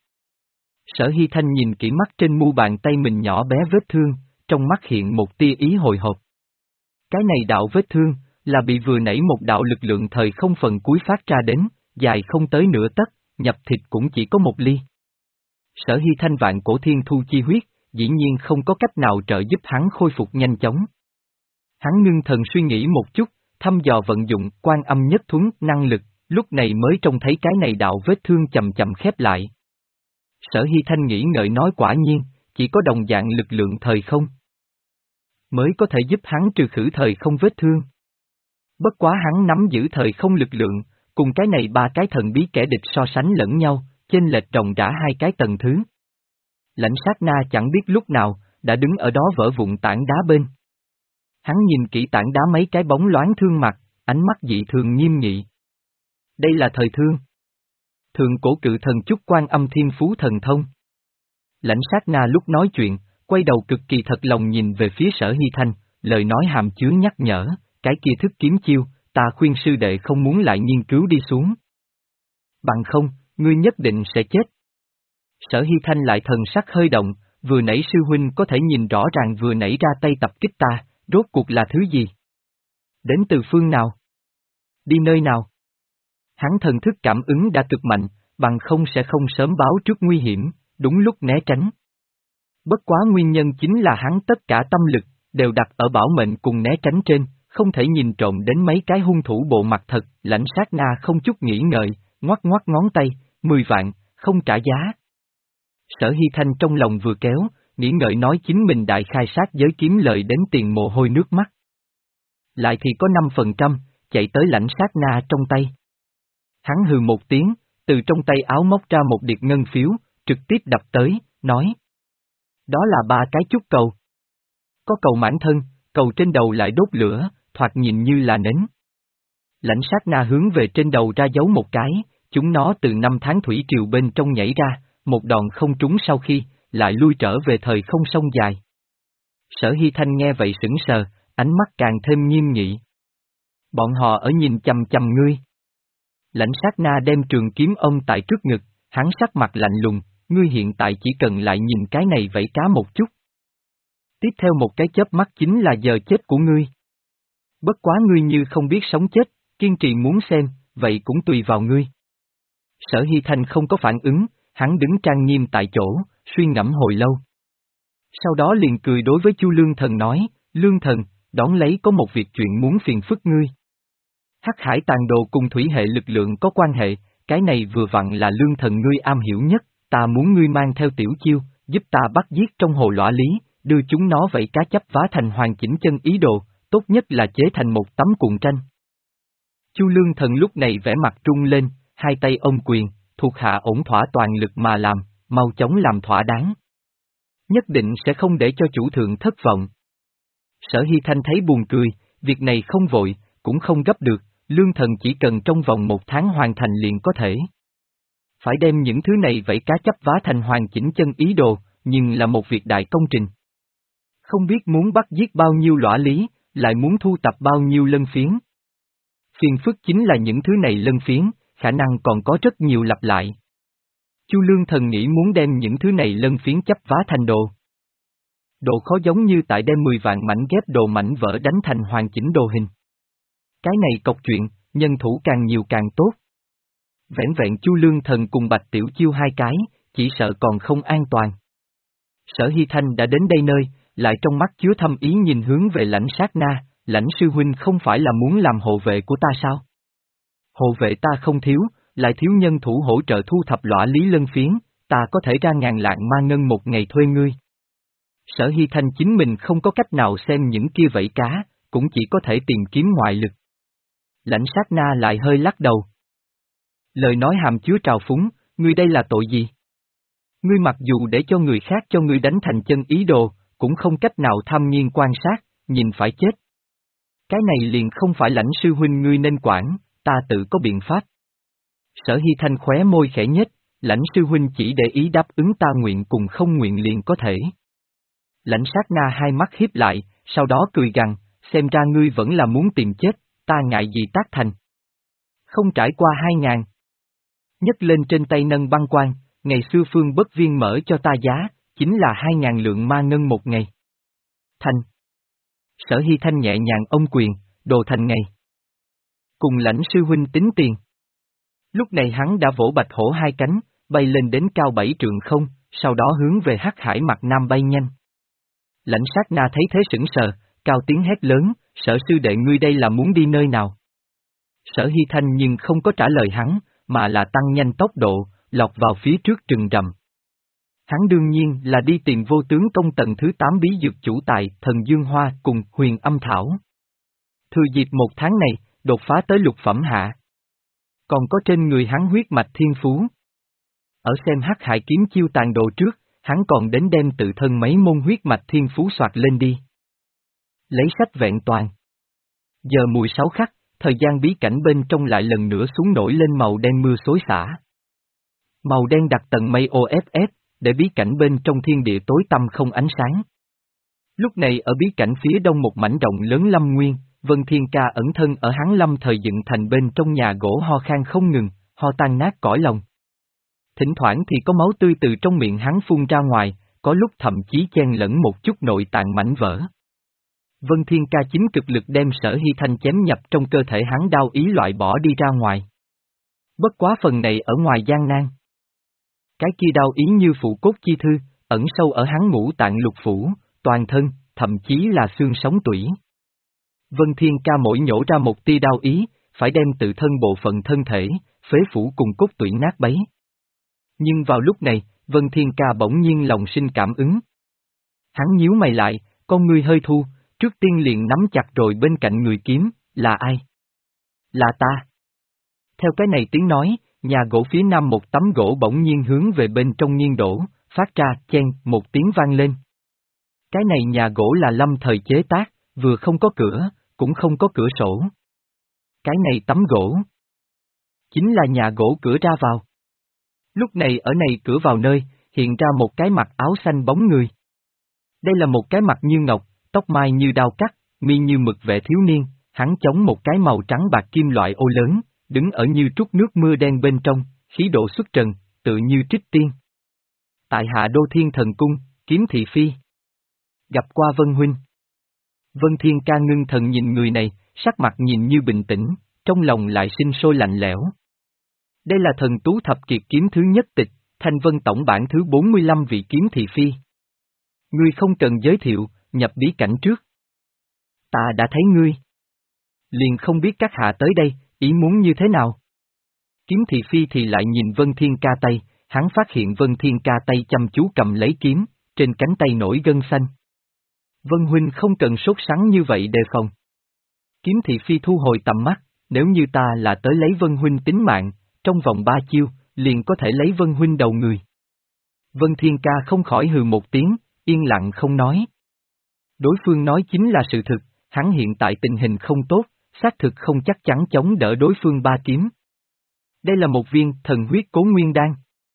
Sở Hy Thanh nhìn kỹ mắt trên mu bàn tay mình nhỏ bé vết thương, trong mắt hiện một tia ý hồi hộp. Cái này đạo vết thương, là bị vừa nãy một đạo lực lượng thời không phần cuối phát ra đến, dài không tới nửa tấc, nhập thịt cũng chỉ có một ly. Sở Hy Thanh vạn cổ thiên thu chi huyết, dĩ nhiên không có cách nào trợ giúp hắn khôi phục nhanh chóng. Hắn ngưng thần suy nghĩ một chút, thăm dò vận dụng quan âm nhất thuấn năng lực, lúc này mới trông thấy cái này đạo vết thương chậm chậm khép lại. Sở Hy Thanh nghĩ ngợi nói quả nhiên, chỉ có đồng dạng lực lượng thời không mới có thể giúp hắn trừ khử thời không vết thương. Bất quá hắn nắm giữ thời không lực lượng, cùng cái này ba cái thần bí kẻ địch so sánh lẫn nhau, chênh lệch ròng rã hai cái tầng thứ. Lãnh sát na chẳng biết lúc nào, đã đứng ở đó vỡ vụn tảng đá bên. Hắn nhìn kỹ tảng đá mấy cái bóng loáng thương mặt, ánh mắt dị thường nghiêm nghị. Đây là thời thương. Thượng cổ cự thần chúc quan âm thiên phú thần thông. Lãnh sát na lúc nói chuyện, quay đầu cực kỳ thật lòng nhìn về phía Sở Hy Thanh, lời nói hàm chứa nhắc nhở, cái kia thức kiếm chiêu, ta khuyên sư đệ không muốn lại nghiên cứu đi xuống. Bằng không, ngươi nhất định sẽ chết. Sở Hy Thanh lại thần sắc hơi động, vừa nãy sư huynh có thể nhìn rõ ràng vừa nãy ra tay tập kích ta, rốt cuộc là thứ gì? Đến từ phương nào? Đi nơi nào? Hắn thần thức cảm ứng đã cực mạnh, bằng không sẽ không sớm báo trước nguy hiểm, đúng lúc né tránh. Bất quá nguyên nhân chính là hắn tất cả tâm lực, đều đặt ở bảo mệnh cùng né tránh trên, không thể nhìn trộm đến mấy cái hung thủ bộ mặt thật, lãnh sát na không chút nghĩ ngợi, ngoắc ngoắc ngón tay, mười vạn, không trả giá. Sở Hy Thanh trong lòng vừa kéo, nghĩ ngợi nói chính mình đại khai sát giới kiếm lợi đến tiền mồ hôi nước mắt. Lại thì có năm phần trăm, chạy tới lãnh sát na trong tay. Hắn hừ một tiếng, từ trong tay áo móc ra một điệp ngân phiếu, trực tiếp đập tới, nói. Đó là ba cái chúc cầu. Có cầu mãn thân, cầu trên đầu lại đốt lửa, thoạt nhìn như là nến. Lãnh sát na hướng về trên đầu ra dấu một cái, chúng nó từ năm tháng thủy triều bên trong nhảy ra, một đòn không trúng sau khi, lại lui trở về thời không sông dài. Sở Hy Thanh nghe vậy sững sờ, ánh mắt càng thêm nghiêm nghị. Bọn họ ở nhìn chằm chằm ngươi. Lãnh sát na đem trường kiếm ôm tại trước ngực, hắn sắc mặt lạnh lùng, ngươi hiện tại chỉ cần lại nhìn cái này vẫy cá một chút. Tiếp theo một cái chớp mắt chính là giờ chết của ngươi. Bất quá ngươi như không biết sống chết, kiên trì muốn xem, vậy cũng tùy vào ngươi. Sở Hy Thanh không có phản ứng, hắn đứng trang nghiêm tại chỗ, suy ngẫm hồi lâu. Sau đó liền cười đối với Chu Lương Thần nói, Lương Thần, đón lấy có một việc chuyện muốn phiền phức ngươi. Hắc Hải Tàn Đồ cùng thủy hệ lực lượng có quan hệ, cái này vừa vặn là Lương Thần ngươi am hiểu nhất, ta muốn ngươi mang theo tiểu chiêu, giúp ta bắt giết trong hồ lõa lý, đưa chúng nó vẫy cá chấp vá thành hoàn chỉnh chân ý đồ, tốt nhất là chế thành một tấm cuộn tranh. Chu Lương Thần lúc này vẻ mặt trung lên, hai tay ôm quyền, thuộc hạ ổn thỏa toàn lực mà làm, mau chóng làm thỏa đáng. Nhất định sẽ không để cho chủ thượng thất vọng. Sở Hy Thanh thấy buồn cười, việc này không vội, cũng không gấp được, Lương Thần chỉ cần trong vòng một tháng hoàn thành liền có thể. Phải đem những thứ này vẫy cá chấp vá thành hoàn chỉnh chân ý đồ, nhưng là một việc đại công trình. Không biết muốn bắt giết bao nhiêu lõa lý, lại muốn thu tập bao nhiêu lân phiến. Phiền phức chính là những thứ này lân phiến, khả năng còn có rất nhiều lặp lại. Chu Lương Thần nghĩ muốn đem những thứ này lân phiến chấp vá thành đồ. Độ khó giống như tại đem mười vạn mảnh ghép đồ mảnh vỡ đánh thành hoàn chỉnh đồ hình. Cái này cọc chuyện, nhân thủ càng nhiều càng tốt. Vẻn vẹn Chu Lương Thần cùng Bạch Tiểu Chiêu hai cái, chỉ sợ còn không an toàn. Sở Hy Thanh đã đến đây nơi, lại trong mắt chứa thâm ý nhìn hướng về lãnh sát na, lãnh sư huynh không phải là muốn làm hộ vệ của ta sao? Hộ vệ ta không thiếu, lại thiếu nhân thủ hỗ trợ thu thập lõa lý lân phiến, ta có thể ra ngàn lạng ma ngân một ngày thuê ngươi. Sở Hy Thanh chính mình không có cách nào xem những kia vẫy cá, cũng chỉ có thể tìm kiếm ngoại lực. Lãnh sát na lại hơi lắc đầu. Lời nói hàm chứa trào phúng, ngươi đây là tội gì? Ngươi mặc dù để cho người khác cho ngươi đánh thành chân ý đồ, cũng không cách nào tham nghiên quan sát, nhìn phải chết. Cái này liền không phải lãnh sư huynh ngươi nên quản, ta tự có biện pháp. Sở Hy Thanh khóe môi khẽ nhếch, lãnh sư huynh chỉ để ý đáp ứng ta nguyện cùng không nguyện liền có thể. Lãnh sát na hai mắt hiếp lại, sau đó cười gằn, xem ra ngươi vẫn là muốn tìm chết, ta ngại gì tác thành. Không trải qua hai ngàn. Nhấc lên trên tay nâng băng quan, ngày xưa Phương Bất Viên mở cho ta giá, chính là hai ngàn lượng ma ngân một ngày. Thành. Sở Hy Thanh nhẹ nhàng ôm quyền, đồ thành ngày. Cùng lãnh sư huynh tính tiền. Lúc này hắn đã vỗ bạch hổ hai cánh, bay lên đến cao bảy trượng không, sau đó hướng về hắc hải mặt nam bay nhanh. Lãnh sát na thấy thế sững sờ, cao tiếng hét lớn, sở sư đệ ngươi đây là muốn đi nơi nào? Sở Hy Thanh nhưng không có trả lời hắn, mà là tăng nhanh tốc độ, lọt vào phía trước rừng rậm. Hắn đương nhiên là đi tìm vô tướng công tầng thứ tám bí dược chủ tài thần Dương Hoa cùng huyền âm thảo. Thừa dịp một tháng này, đột phá tới lục phẩm hạ. Còn có trên người hắn huyết mạch thiên phú. Ở xem hắc hải kiếm chiêu tàn đồ trước, hắn còn đến đem tự thân mấy môn huyết mạch thiên phú soạt lên đi. Lấy sách vẹn toàn. Giờ mùi sáu khắc, thời gian bí cảnh bên trong lại lần nữa xuống nổi lên màu đen mưa xối xả. Màu đen đặt tầng mây ô ép ép, để bí cảnh bên trong thiên địa tối tăm không ánh sáng. Lúc này ở bí cảnh phía đông một mảnh rộng lớn lâm nguyên, Vân Thiên Ca ẩn thân ở Hán Lâm thời dựng thành bên trong nhà gỗ ho khan không ngừng, ho tan nát cõi lòng. Thỉnh thoảng thì có máu tươi từ trong miệng hắn phun ra ngoài, có lúc thậm chí chen lẫn một chút nội tạng mảnh vỡ. Vân Thiên Ca chính cực lực đem Sở Hy Thanh chém nhập trong cơ thể hắn đao ý loại bỏ đi ra ngoài. Bất quá phần này ở ngoài gian nan. Cái kia đao ý như phụ cốt chi thư, ẩn sâu ở hắn ngũ tạng lục phủ, toàn thân, thậm chí là xương sống tủy. Vân Thiên Ca mỗi nhổ ra một tia đao ý, phải đem tự thân bộ phận thân thể, phế phủ cùng cốt tủy nát bấy. Nhưng vào lúc này, Vân Thiên Ca bỗng nhiên lòng sinh cảm ứng. Hắn nhíu mày lại, con ngươi hơi thu, trước tiên liền nắm chặt rồi bên cạnh người kiếm, là ai? Là ta. Theo cái này tiếng nói, nhà gỗ phía nam một tấm gỗ bỗng nhiên hướng về bên trong nghiêng đổ, phát ra chen một tiếng vang lên. Cái này nhà gỗ là lâm thời chế tác, vừa không có cửa, cũng không có cửa sổ. Cái này tấm gỗ chính là nhà gỗ cửa ra vào. Lúc này ở này cửa vào nơi, hiện ra một cái mặt áo xanh bóng người. Đây là một cái mặt như ngọc, tóc mai như đao cắt, mi như mực vệ thiếu niên, hắn chống một cái màu trắng bạc kim loại ô lớn, đứng ở như trút nước mưa đen bên trong, khí độ xuất trần, tự như trích tiên. Tại hạ Đô Thiên Thần Cung, Kiếm Thị Phi. Gặp qua Vân Huynh. Vân Thiên Ca ngưng thần nhìn người này, sắc mặt nhìn như bình tĩnh, trong lòng lại sinh sôi lạnh lẽo. Đây là thần tú thập kiệt kiếm thứ nhất tịch, Thanh Vân tổng bản thứ bốn mươi lăm vị Kiếm Thị Phi. Ngươi không cần giới thiệu, nhập bí cảnh trước. Ta đã thấy ngươi. Liền không biết các hạ tới đây, ý muốn như thế nào? Kiếm Thị Phi thì lại nhìn Vân Thiên Ca tay, hắn phát hiện Vân Thiên Ca tay chăm chú cầm lấy kiếm, trên cánh tay nổi gân xanh. Vân Huynh không cần sốt sắng như vậy đề phòng. Kiếm Thị Phi thu hồi tầm mắt, nếu như ta là tới lấy Vân Huynh tính mạng, trong vòng ba chiêu, liền có thể lấy Vân Huynh đầu người. Vân Thiên Ca không khỏi hừ một tiếng, yên lặng không nói. Đối phương nói chính là sự thực, hắn hiện tại tình hình không tốt, xác thực không chắc chắn chống đỡ đối phương ba kiếm. Đây là một viên thần huyết cố nguyên đan.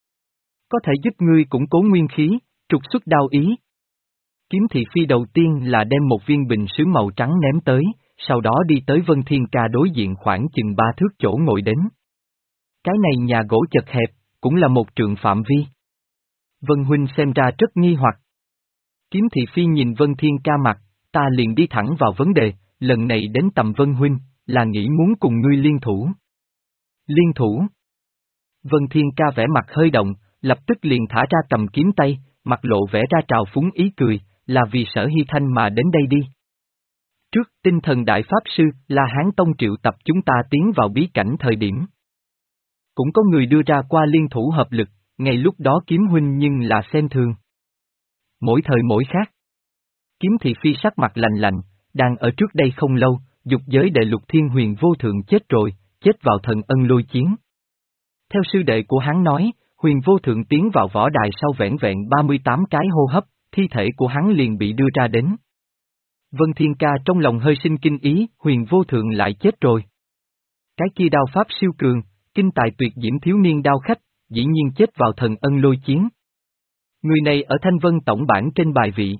Có thể giúp ngươi củng cố nguyên khí, trục xuất đao ý. Kiếm Thị Phi đầu tiên là đem một viên bình sứ màu trắng ném tới, sau đó đi tới Vân Thiên Ca đối diện khoảng chừng ba thước chỗ ngồi đến. Cái này nhà gỗ chật hẹp, cũng là một trượng phạm vi. Vân Huynh xem ra rất nghi hoặc. Kiếm Thị Phi nhìn Vân Thiên Ca mặt, ta liền đi thẳng vào vấn đề, lần này đến tầm Vân Huynh, là nghĩ muốn cùng ngươi liên thủ. Liên thủ? Vân Thiên Ca vẻ mặt hơi động, lập tức liền thả ra cầm kiếm tay, mặt lộ vẻ ra trào phúng ý cười, là vì Sở Hy Thanh mà đến đây đi. Trước tinh thần đại pháp sư là Hán Tông triệu tập chúng ta tiến vào bí cảnh thời điểm. Cũng có người đưa ra qua liên thủ hợp lực, ngay lúc đó Kiếm Huynh nhưng là xem thường. Mỗi thời mỗi khác. Kiếm Thị Phi sắc mặt lạnh lạnh, đang ở trước đây không lâu, dục giới đệ Lục Thiên Huyền vô thượng chết rồi, chết vào thần ân lôi chiến. Theo sư đệ của hắn nói, Huyền vô thượng tiến vào võ đài sau vẻn vẹn ba mươi tám cái hô hấp, thi thể của hắn liền bị đưa ra đến. Vân Thiên Ca trong lòng hơi sinh kinh ý, Huyền vô thượng lại chết rồi. Cái kia đao pháp siêu cường, Kinh tài tuyệt diễm thiếu niên đao khách, dĩ nhiên chết vào thần ân lôi chiến. Người này ở Thanh Vân tổng bản trên bài vị.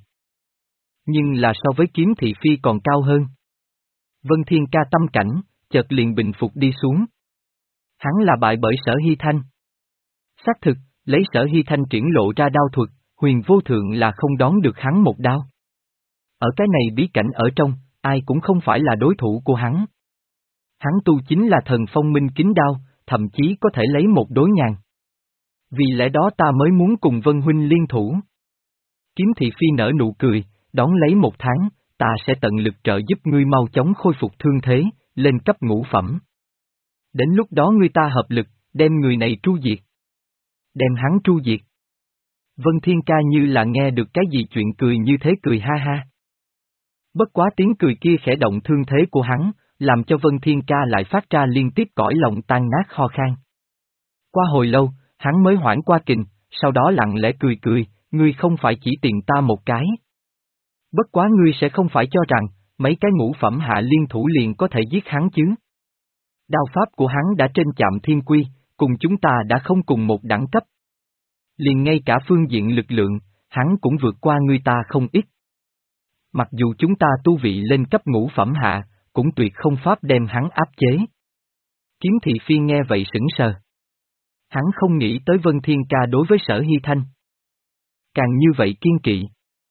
Nhưng là so với kiếm thị phi còn cao hơn. Vân Thiên Ca tâm cảnh, chợt liền bình phục đi xuống. Hắn là bại bởi Sở Hy Thanh. Xác thực, lấy Sở Hy Thanh triển lộ ra đao thuật, Huyền Vô Thượng là không đón được hắn một đao. Ở cái này bí cảnh ở trong, ai cũng không phải là đối thủ của hắn. Hắn tu chính là thần phong minh kính đao, thậm chí có thể lấy một đối ngàn. Vì lẽ đó ta mới muốn cùng Vân Huynh liên thủ. Kiếm thị phi nở nụ cười, đón lấy một tháng, ta sẽ tận lực trợ giúp ngươi mau chóng khôi phục thương thế, lên cấp ngũ phẩm. Đến lúc đó ngươi ta hợp lực, đem người này tru diệt. Đem hắn tru diệt. Vân Thiên Ca như là nghe được cái gì chuyện cười như thế cười ha ha. Bất quá tiếng cười kia khẽ động thương thế của hắn, làm cho Vân Thiên Ca lại phát ra liên tiếp cõi lòng tan nát ho khan. Qua hồi lâu, hắn mới hoãn qua kình, sau đó lặng lẽ cười cười, ngươi không phải chỉ tiền ta một cái. Bất quá ngươi sẽ không phải cho rằng, mấy cái ngũ phẩm hạ liên thủ liền có thể giết hắn chứ. Đao pháp của hắn đã trên chạm thiên quy, cùng chúng ta đã không cùng một đẳng cấp. Liền ngay cả phương diện lực lượng, hắn cũng vượt qua ngươi ta không ít. Mặc dù chúng ta tu vị lên cấp ngũ phẩm hạ, cũng tuyệt không pháp đem hắn áp chế. Kiếm thị phi nghe vậy sững sờ. Hắn không nghĩ tới Vân Thiên Ca đối với Sở Hy Thanh. Càng như vậy kiên kỵ.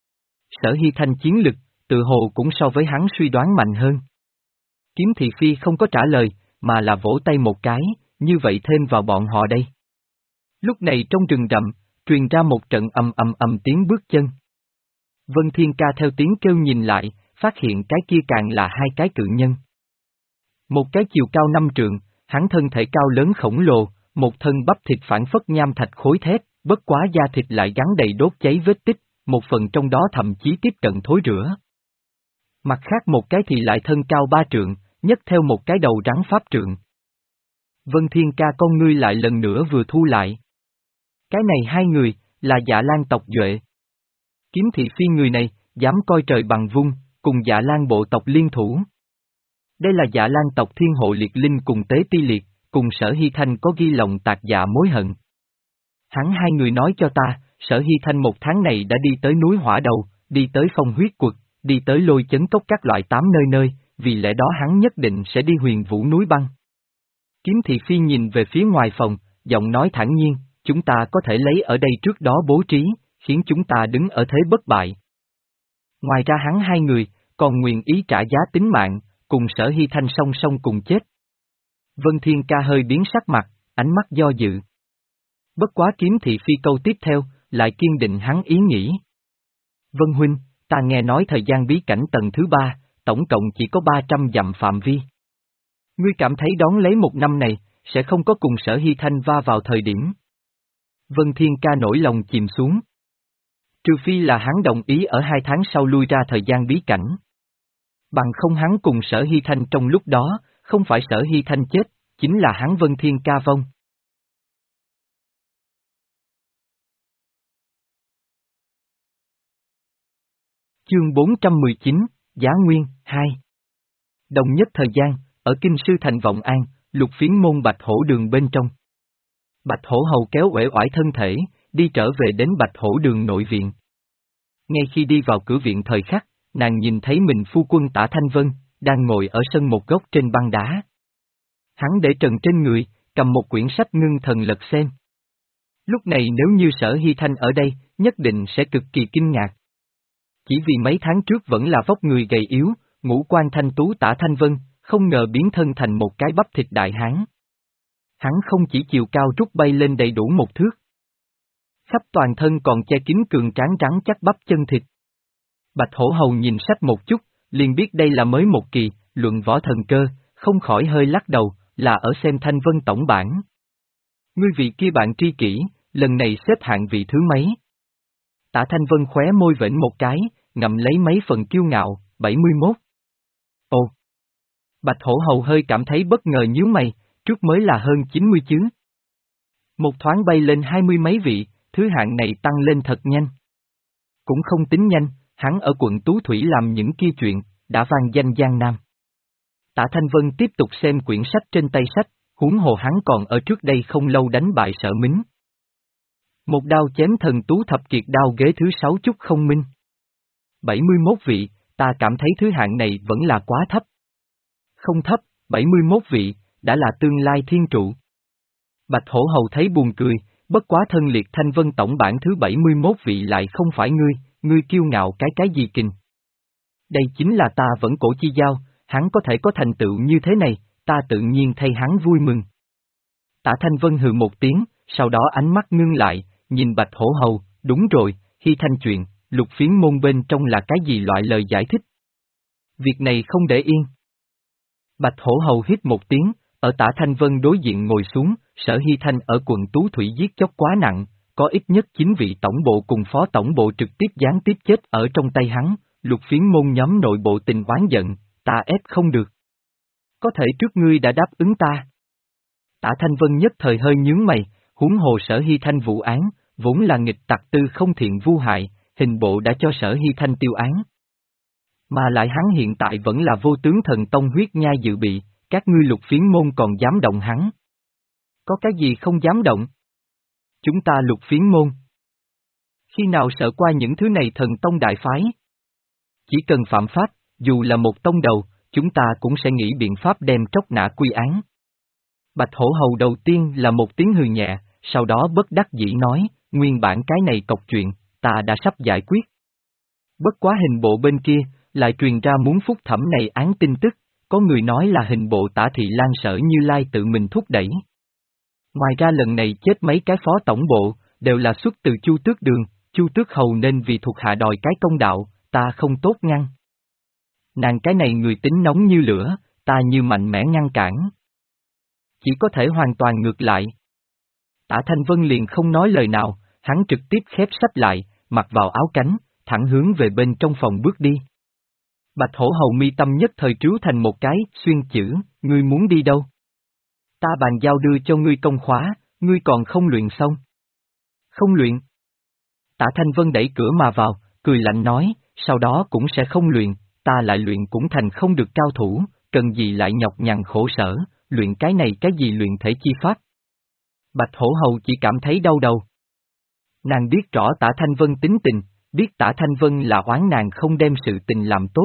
Sở Hy Thanh chiến lực, tự hồ cũng so với hắn suy đoán mạnh hơn. Kiếm thị phi không có trả lời, mà là vỗ tay một cái, như vậy thêm vào bọn họ đây. Lúc này trong rừng rậm, truyền ra một trận ầm ầm ầm tiếng bước chân. Vân Thiên Ca theo tiếng kêu nhìn lại, phát hiện cái kia càng là hai cái cự nhân. Một cái chiều cao năm trượng, hắn thân thể cao lớn khổng lồ, một thân bắp thịt phản phất nham thạch khối thép, bất quá da thịt lại gắn đầy đốt cháy vết tích, một phần trong đó thậm chí tiếp cận thối rữa. Mặt khác một cái thì lại thân cao ba trượng, nhấc theo một cái đầu rắn pháp trượng. Vân Thiên Ca con ngươi lại lần nữa vừa thu lại. Cái này hai người, là Dạ Lan tộc Duệ. Kiếm thị phi người này, dám coi trời bằng vung, cùng Dạ Lan bộ tộc liên thủ. Đây là Dạ Lan tộc Thiên Hộ Liệt Linh cùng Tế Ti Liệt, cùng Sở Hy Thanh có ghi lòng tạc dạ mối hận. Hắn hai người nói cho ta, Sở Hy Thanh một tháng này đã đi tới núi Hỏa Đầu, đi tới Phong Huyết Quật, đi tới Lôi Chấn Cốc các loại tám nơi nơi, vì lẽ đó hắn nhất định sẽ đi Huyền Vũ núi băng. Kiếm thị phi nhìn về phía ngoài phòng, giọng nói thản nhiên, chúng ta có thể lấy ở đây trước đó bố trí, khiến chúng ta đứng ở thế bất bại. Ngoài ra hắn hai người, còn nguyện ý trả giá tính mạng, cùng Sở Hy Thanh song song cùng chết. Vân Thiên Ca hơi biến sắc mặt, ánh mắt do dự. Bất quá kiếm thị phi câu tiếp theo, lại kiên định hắn ý nghĩ. Vân Huynh, ta nghe nói thời gian bí cảnh tầng thứ ba, tổng cộng chỉ có ba trăm dặm phạm vi. Ngươi cảm thấy đón lấy một năm này, sẽ không có cùng Sở Hy Thanh va vào thời điểm. Vân Thiên Ca nổi lòng chìm xuống. Trừ phi là hắn đồng ý ở hai tháng sau lui ra thời gian bí cảnh. Bằng không hắn cùng Sở Hy Thanh trong lúc đó, không phải Sở Hy Thanh chết, chính là hắn Vân Thiên Ca vong. Chương bốn trăm mười chín, Giá Nguyên, hai. Đồng nhất thời gian, ở Kinh Sư Thành Vọng An, Lục Phiến môn Bạch Hổ đường bên trong. Bạch Hổ hầu kéo uể oải thân thể, đi trở về đến Bạch Hổ đường nội viện. Ngay khi đi vào cửa viện thời khắc, nàng nhìn thấy mình phu quân Tả Thanh Vân, đang ngồi ở sân một góc trên băng đá. Hắn để trần trên người, cầm một quyển sách ngưng thần lật xem. Lúc này nếu như Sở Hy Thanh ở đây, nhất định sẽ cực kỳ kinh ngạc. Chỉ vì mấy tháng trước vẫn là vóc người gầy yếu, ngũ quan thanh tú Tả Thanh Vân, không ngờ biến thân thành một cái bắp thịt đại hán. Hắn không chỉ chiều cao rút bay lên đầy đủ một thước. Khắp toàn thân còn che kín cường tráng trắng chắc bắp chân thịt. Bạch Hổ hầu nhìn sách một chút, liền biết đây là mới một kỳ, luận võ thần cơ, không khỏi hơi lắc đầu, là ở xem Thanh Vân tổng bản. Ngươi vị kia bạn tri kỷ, lần này xếp hạng vị thứ mấy? Tả Thanh Vân khóe môi vểnh một cái, ngậm lấy mấy phần kiêu ngạo, bảy mươi mốt. Ồ! Bạch Hổ hầu hơi cảm thấy bất ngờ nhíu mày, trước mới là hơn chín mươi chứ. Một thoáng bay lên hai mươi mấy vị, thứ hạng này tăng lên thật nhanh. Cũng không tính nhanh, hắn ở quận Tú Thủy làm những kia chuyện, đã vang danh Giang Nam. Tả Thanh Vân tiếp tục xem quyển sách trên tay sách, huống hồ hắn còn ở trước đây không lâu đánh bại Sở Mính. Một đao chém thần tú thập kiệt đao ghế thứ sáu chút không minh. bảy mươi mốt vị, ta cảm thấy thứ hạng này vẫn là quá thấp. Không thấp, bảy mươi mốt vị, đã là tương lai thiên trụ. Bạch Hổ Hầu thấy buồn cười, bất quá thân liệt thanh vân tổng bản thứ bảy mươi mốt vị lại không phải ngươi, ngươi kiêu ngạo cái cái gì kình. Đây chính là ta vẫn cổ chi giao, hắn có thể có thành tựu như thế này, ta tự nhiên thay hắn vui mừng. Tả Thanh Vân hừ một tiếng, sau đó ánh mắt ngưng lại, nhìn Bạch Hổ Hầu, đúng rồi, Hy Thanh chuyện, lục phiến môn bên trong là cái gì loại lời giải thích? Việc này không để yên. Bạch Hổ Hầu hít một tiếng, ở Tả Thanh Vân đối diện ngồi xuống, Sở Hy Thanh ở quận Tú Thủy giết chóc quá nặng, có ít nhất chín vị tổng bộ cùng phó tổng bộ trực tiếp gián tiếp chết ở trong tay hắn, lục phiến môn nhóm nội bộ tình oán giận, ta ép không được. Có thể trước ngươi đã đáp ứng ta. Tả Thanh Vân nhất thời hơi nhướng mày, huống hồ Sở Hy Thanh vụ án, vốn là nghịch tặc tư không thiện vu hại, hình bộ đã cho Sở Hy Thanh tiêu án. Mà lại hắn hiện tại vẫn là vô tướng thần tông huyết nhai dự bị, các ngươi lục phiến môn còn dám động hắn. Có cái gì không dám động? Chúng ta lục phiến môn. Khi nào sợ qua những thứ này thần tông đại phái? Chỉ cần phạm pháp, dù là một tông đầu, chúng ta cũng sẽ nghĩ biện pháp đem tróc nã quy án. Bạch Hổ Hầu đầu tiên là một tiếng hừ nhẹ, sau đó bất đắc dĩ nói, nguyên bản cái này cọc chuyện, ta đã sắp giải quyết. Bất quá hình bộ bên kia, lại truyền ra muốn phúc thẩm này án tin tức, có người nói là hình bộ Tả Thị Lan Sở Như Lai tự mình thúc đẩy. Ngoài ra lần này chết mấy cái phó tổng bộ, đều là xuất từ Chu Tước Đường, Chu Tước Hầu nên vì thuộc hạ đòi cái công đạo, ta không tốt ngăn. Nàng cái này người tính nóng như lửa, ta như mạnh mẽ ngăn cản. Chỉ có thể hoàn toàn ngược lại. Tả Thanh Vân liền không nói lời nào, hắn trực tiếp khép sách lại, mặc vào áo cánh, thẳng hướng về bên trong phòng bước đi. Bạch Hổ Hầu mi tâm nhất thời trứu thành một cái, xuyên chữ, ngươi muốn đi đâu? Ta bàn giao đưa cho ngươi công khóa, ngươi còn không luyện xong. Không luyện. Tả Thanh Vân đẩy cửa mà vào, cười lạnh nói, sau đó cũng sẽ không luyện, ta lại luyện cũng thành không được cao thủ, cần gì lại nhọc nhằn khổ sở, luyện cái này cái gì luyện thể chi pháp. Bạch Hổ Hầu chỉ cảm thấy đau đầu. Nàng biết rõ Tả Thanh Vân tính tình, biết Tả Thanh Vân là oán nàng không đem sự tình làm tốt.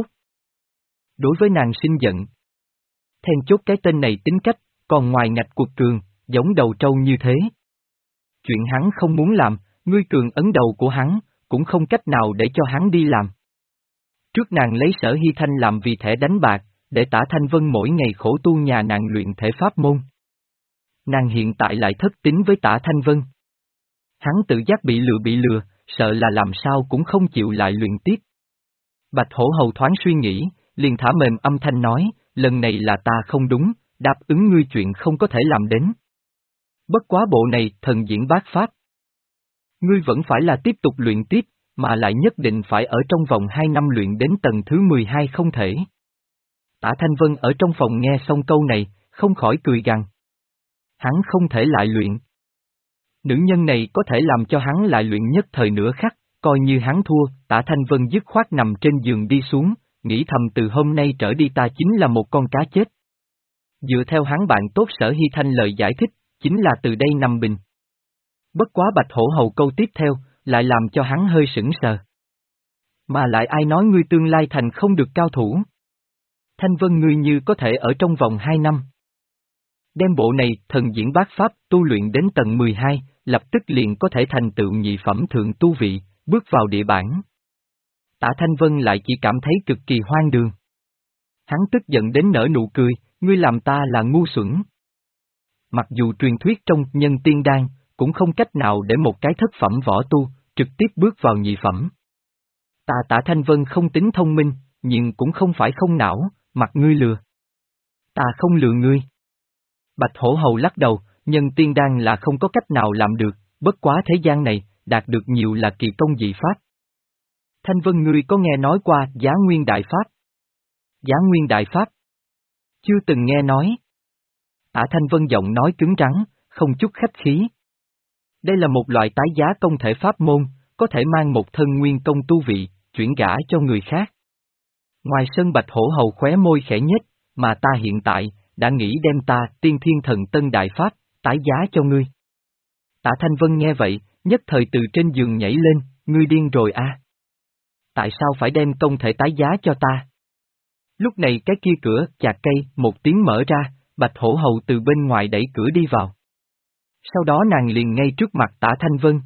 Đối với nàng sinh giận. Then chốt cái tên này tính cách, còn ngoài ngạch cuộc cường, giống đầu trâu như thế. Chuyện hắn không muốn làm, ngươi cường ấn đầu của hắn, cũng không cách nào để cho hắn đi làm. Trước nàng lấy Sở Hy Thanh làm vì thẻ đánh bạc, để Tả Thanh Vân mỗi ngày khổ tu nhà nàng luyện thể pháp môn. Nàng hiện tại lại thất tín với Tả Thanh Vân. Hắn tự giác bị lừa bị lừa, sợ là làm sao cũng không chịu lại luyện tiếp. Bạch Hổ Hầu thoáng suy nghĩ, liền thả mềm âm thanh nói, lần này là ta không đúng, đáp ứng ngươi chuyện không có thể làm đến. Bất quá bộ này thần diễn bát pháp. Ngươi vẫn phải là tiếp tục luyện tiếp, mà lại nhất định phải ở trong vòng hai năm luyện đến tầng thứ mười hai không thể. Tả Thanh Vân ở trong phòng nghe xong câu này, không khỏi cười gằn. Hắn không thể lại luyện. Nữ nhân này có thể làm cho hắn lại luyện nhất thời nửa khắc, coi như hắn thua, Tả Thanh Vân dứt khoát nằm trên giường đi xuống, nghĩ thầm từ hôm nay trở đi ta chính là một con cá chết. Dựa theo hắn bạn tốt Sở Hy Thanh lời giải thích, chính là từ đây nằm bình. Bất quá Bạch Hổ Hầu câu tiếp theo, lại làm cho hắn hơi sững sờ. Mà lại ai nói ngươi tương lai thành không được cao thủ? Thanh Vân ngươi như có thể ở trong vòng hai năm. Đem bộ này thần diễn bát pháp tu luyện đến tầng mười hai, lập tức liền có thể thành tựu nhị phẩm thượng tu vị, bước vào địa bản. Tả Thanh Vân lại chỉ cảm thấy cực kỳ hoang đường. Hắn tức giận đến nở nụ cười, ngươi làm ta là ngu xuẩn. Mặc dù truyền thuyết trong nhân tiên đan, cũng không cách nào để một cái thất phẩm võ tu, trực tiếp bước vào nhị phẩm. Ta Tả Thanh Vân không tính thông minh, nhưng cũng không phải không não, mặc ngươi lừa. Ta không lừa ngươi. Bạch Hổ Hầu lắc đầu, nhân tiên đan là không có cách nào làm được, bất quá thế gian này, đạt được nhiều là kỳ công dị pháp. Thanh Vân ngươi có nghe nói qua Giá Nguyên Đại Pháp? Giá Nguyên Đại Pháp? Chưa từng nghe nói. Tả Thanh Vân giọng nói cứng rắn, không chút khách khí. Đây là một loại tái giá công thể pháp môn, có thể mang một thân nguyên công tu vị, chuyển gả cho người khác. Ngoài sân Bạch Hổ Hầu khóe môi khẽ nhếch, mà ta hiện tại, đã nghĩ đem ta, Tiên Thiên Thần Tân Đại Pháp, tái giá cho ngươi. Tạ Thanh Vân nghe vậy, nhất thời từ trên giường nhảy lên, ngươi điên rồi à? Tại sao phải đem công thể tái giá cho ta? Lúc này cái kia cửa, chạc cây, một tiếng mở ra, Bạch Hổ Hầu từ bên ngoài đẩy cửa đi vào. Sau đó nàng liền ngay trước mặt Tạ Thanh Vân.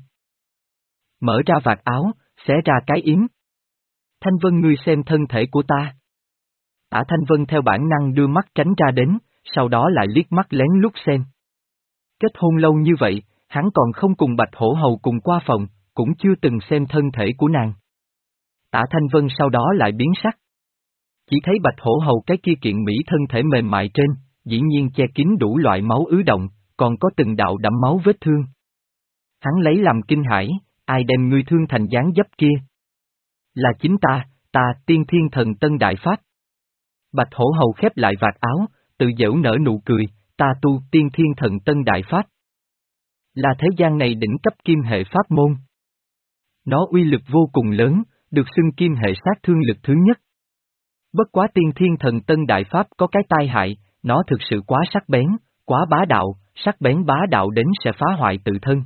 Mở ra vạt áo, xé ra cái yếm. Thanh Vân ngươi xem thân thể của ta. Tạ Thanh Vân theo bản năng đưa mắt tránh ra đến, sau đó lại liếc mắt lén lút xem. Kết hôn lâu như vậy, hắn còn không cùng Bạch Hổ Hầu cùng qua phòng, cũng chưa từng xem thân thể của nàng. Tạ Thanh Vân sau đó lại biến sắc. Chỉ thấy Bạch Hổ Hầu cái kia kiện mỹ thân thể mềm mại trên, dĩ nhiên che kín đủ loại máu ứ động, còn có từng đạo đẫm máu vết thương. Hắn lấy làm kinh hãi, ai đem ngươi thương thành dáng dấp kia? Là chính ta, ta Tiên Thiên Thần Tân Đại Pháp. Bạch Hổ Hầu khép lại vạt áo, tự giễu nở nụ cười, ta tu Tiên Thiên Thần Tân Đại Pháp. Là thế gian này đỉnh cấp kim hệ pháp môn. Nó uy lực vô cùng lớn, được xưng kim hệ sát thương lực thứ nhất. Bất quá Tiên Thiên Thần Tân Đại Pháp có cái tai hại, nó thực sự quá sắc bén, quá bá đạo, sắc bén bá đạo đến sẽ phá hoại tự thân.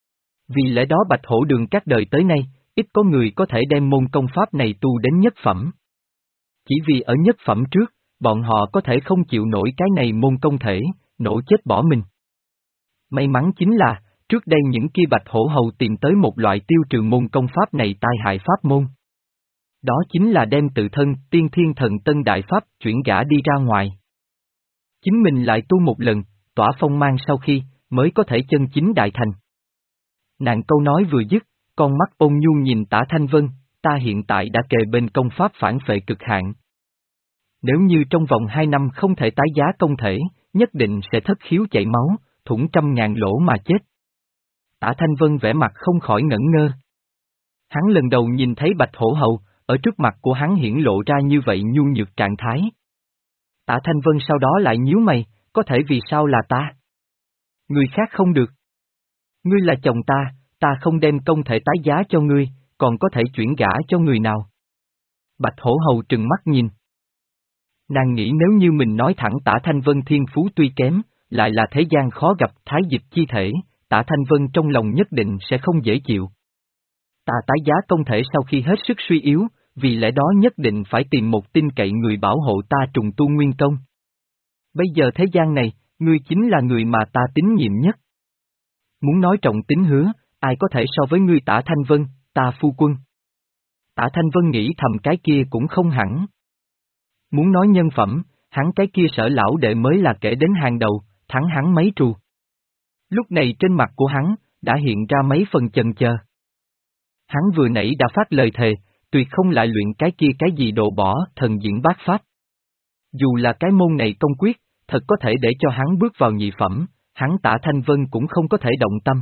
Vì lẽ đó Bạch Hổ Đường các đời tới nay, ít có người có thể đem môn công pháp này tu đến nhất phẩm. Chỉ vì ở nhất phẩm trước, bọn họ có thể không chịu nổi cái này môn công thể, nổ chết bỏ mình. May mắn chính là, trước đây những kia Bạch Hổ Hầu tìm tới một loại tiêu trừ môn công pháp này tai hại pháp môn. Đó chính là đem tự thân Tiên Thiên Thần Tân Đại Pháp chuyển gã đi ra ngoài. Chính mình lại tu một lần, tỏa phong mang sau khi, mới có thể chân chính đại thành. Nàng câu nói vừa dứt, con mắt ôn nhu nhìn Tạ Thanh Vân, ta hiện tại đã kề bên công pháp phản phệ cực hạn. Nếu như trong vòng hai năm không thể tái giá công thể, nhất định sẽ thất khiếu chảy máu, thủng trăm ngàn lỗ mà chết. Tạ Thanh Vân vẻ mặt không khỏi ngẩn ngơ. Hắn lần đầu nhìn thấy Bạch Hổ Hầu, ở trước mặt của hắn hiển lộ ra như vậy nhu nhược trạng thái. Tạ Thanh Vân sau đó lại nhíu mày, có thể vì sao là ta? Người khác không được. Ngươi là chồng ta, ta không đem công thể tái giá cho ngươi, còn có thể chuyển gả cho người nào? Bạch Hổ Hầu trừng mắt nhìn. Nàng nghĩ nếu như mình nói thẳng Tạ Thanh Vân thiên phú tuy kém, lại là thế gian khó gặp thái dịch chi thể, Tạ Thanh Vân trong lòng nhất định sẽ không dễ chịu. Ta tái giá công thể sau khi hết sức suy yếu, vì lẽ đó nhất định phải tìm một tin cậy người bảo hộ ta trùng tu nguyên công. Bây giờ thế gian này, ngươi chính là người mà ta tín nhiệm nhất. Muốn nói trọng tín hứa, ai có thể so với ngươi Tạ Thanh Vân, ta phu quân. Tạ Thanh Vân nghĩ thầm cái kia cũng không hẳn. Muốn nói nhân phẩm, hắn cái kia Sở lão đệ mới là kể đến hàng đầu, thắng hắn mấy trù. Lúc này trên mặt của hắn, đã hiện ra mấy phần chần chờ. Hắn vừa nãy đã phát lời thề, tuyệt không lại luyện cái kia cái gì đồ bỏ thần diễn bát pháp. Dù là cái môn này công quyết, thật có thể để cho hắn bước vào nhị phẩm, hắn Tạ Thanh Vân cũng không có thể động tâm.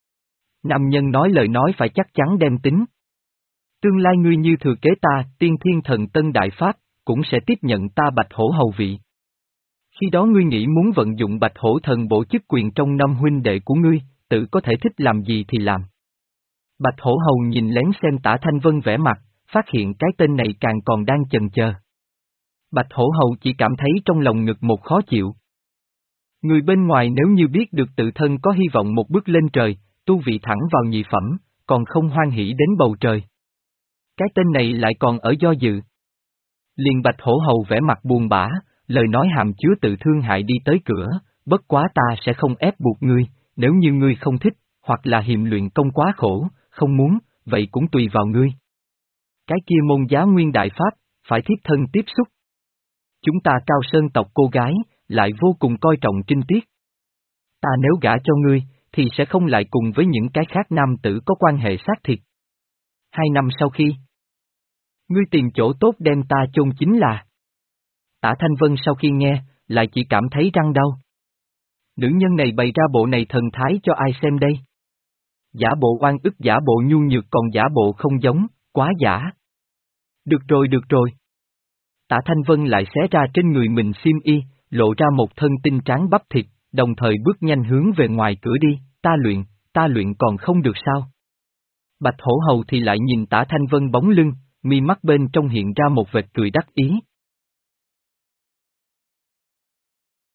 Nam nhân nói lời nói phải chắc chắn đem tính. Tương lai ngươi như thừa kế ta, Tiên Thiên Thần Tân Đại Pháp, cũng sẽ tiếp nhận ta Bạch Hổ Hầu vị. Khi đó ngươi nghĩ muốn vận dụng Bạch Hổ Thần Bổ chức quyền trong năm huynh đệ của ngươi, tự có thể thích làm gì thì làm. Bạch Hổ Hầu nhìn lén xem Tạ Thanh Vân vẻ mặt, phát hiện cái tên này càng còn đang chần chờ. Bạch Hổ Hầu chỉ cảm thấy trong lòng ngực một khó chịu. Người bên ngoài nếu như biết được tự thân có hy vọng một bước lên trời, tu vị thẳng vào nhị phẩm, còn không hoan hỉ đến bầu trời. Cái tên này lại còn ở do dự. Liền Bạch Hổ Hầu vẻ mặt buồn bã, lời nói hàm chứa tự thương hại đi tới cửa, bất quá ta sẽ không ép buộc ngươi, nếu như ngươi không thích, hoặc là hiềm luyện công quá khổ, không muốn, vậy cũng tùy vào ngươi. Cái kia môn giá nguyên đại pháp, phải thiết thân tiếp xúc. Chúng ta Cao Sơn tộc cô gái, lại vô cùng coi trọng trinh tiết. Ta nếu gả cho ngươi, thì sẽ không lại cùng với những cái khác nam tử có quan hệ xác thịt. Hai năm sau khi, ngươi tìm chỗ tốt đem ta chôn chính là. Tạ Thanh Vân sau khi nghe, lại chỉ cảm thấy răng đau. Nữ nhân này bày ra bộ này thần thái cho ai xem đây? Giả bộ oan ức, giả bộ nhu nhược, còn giả bộ không giống, quá giả. Được rồi được rồi. Tạ Thanh Vân lại xé ra trên người mình xiêm y, lộ ra một thân tinh tráng bắp thịt, đồng thời bước nhanh hướng về ngoài cửa đi, ta luyện, ta luyện còn không được sao? Bạch Hổ Hầu thì lại nhìn Tạ Thanh Vân bóng lưng, mi mắt bên trong hiện ra một vệt cười đắc ý.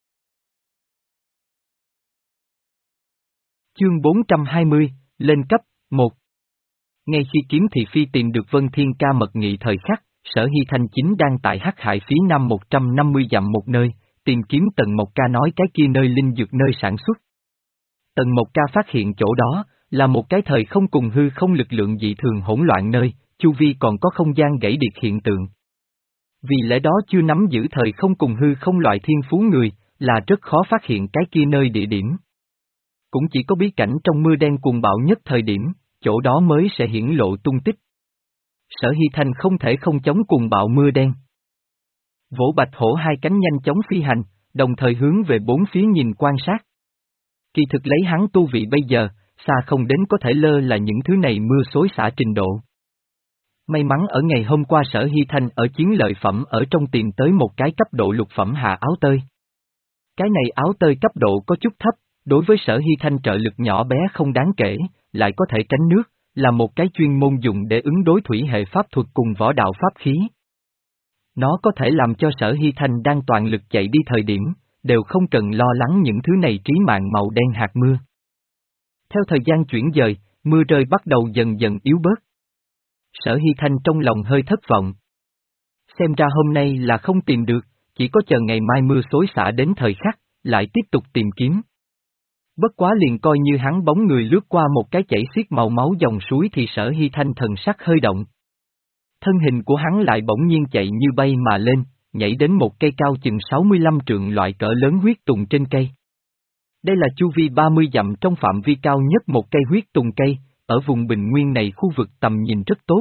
Chương bốn trăm hai mươi, lên cấp, một. Ngay khi kiếm thị phi tìm được Vân Thiên Ca mật nghị thời khắc, Sở Hy Thanh chính đang tại Hắc Hải phía nam một trăm năm mươi dặm một nơi, tìm kiếm Tần Mộc Ca nói cái kia nơi linh dược nơi sản xuất. Tần Mộc Ca phát hiện chỗ đó, là một cái thời không cùng hư không lực lượng dị thường hỗn loạn nơi, chu vi còn có không gian gãy điệt hiện tượng. Vì lẽ đó chưa nắm giữ thời không cùng hư không loại thiên phú người, là rất khó phát hiện cái kia nơi địa điểm. Cũng chỉ có bí cảnh trong mưa đen cuồng bạo nhất thời điểm, chỗ đó mới sẽ hiển lộ tung tích. Sở Hy Thanh không thể không chống cuồng bạo mưa đen. Vỗ Bạch Hổ hai cánh nhanh chóng phi hành, đồng thời hướng về bốn phía nhìn quan sát. Kỳ thực lấy hắn tu vị bây giờ, xa không đến có thể lơ là những thứ này mưa xối xả trình độ. May mắn ở ngày hôm qua Sở Hy Thanh ở chiến lợi phẩm ở trong tìm tới một cái cấp độ lục phẩm hạ áo tơi. Cái này áo tơi cấp độ có chút thấp, đối với Sở Hy Thanh trợ lực nhỏ bé không đáng kể, lại có thể tránh nước, là một cái chuyên môn dùng để ứng đối thủy hệ pháp thuật cùng võ đạo pháp khí. Nó có thể làm cho Sở Hy Thanh đang toàn lực chạy đi thời điểm, đều không cần lo lắng những thứ này trí mạng màu đen hạt mưa. Theo thời gian chuyển dời, mưa rơi bắt đầu dần dần yếu bớt. Sở Hy Thanh trong lòng hơi thất vọng. Xem ra hôm nay là không tìm được, chỉ có chờ ngày mai mưa xối xả đến thời khắc, lại tiếp tục tìm kiếm. Bất quá liền coi như hắn bóng người lướt qua một cái chảy xiết màu máu dòng suối thì Sở Hy Thanh thần sắc hơi động. Thân hình của hắn lại bỗng nhiên chạy như bay mà lên, nhảy đến một cây cao chừng sáu mươi lăm trượng loại cỡ lớn huyết tùng trên cây. Đây là chu vi ba mươi dặm trong phạm vi cao nhất một cây huyết tùng cây, ở vùng bình nguyên này khu vực tầm nhìn rất tốt.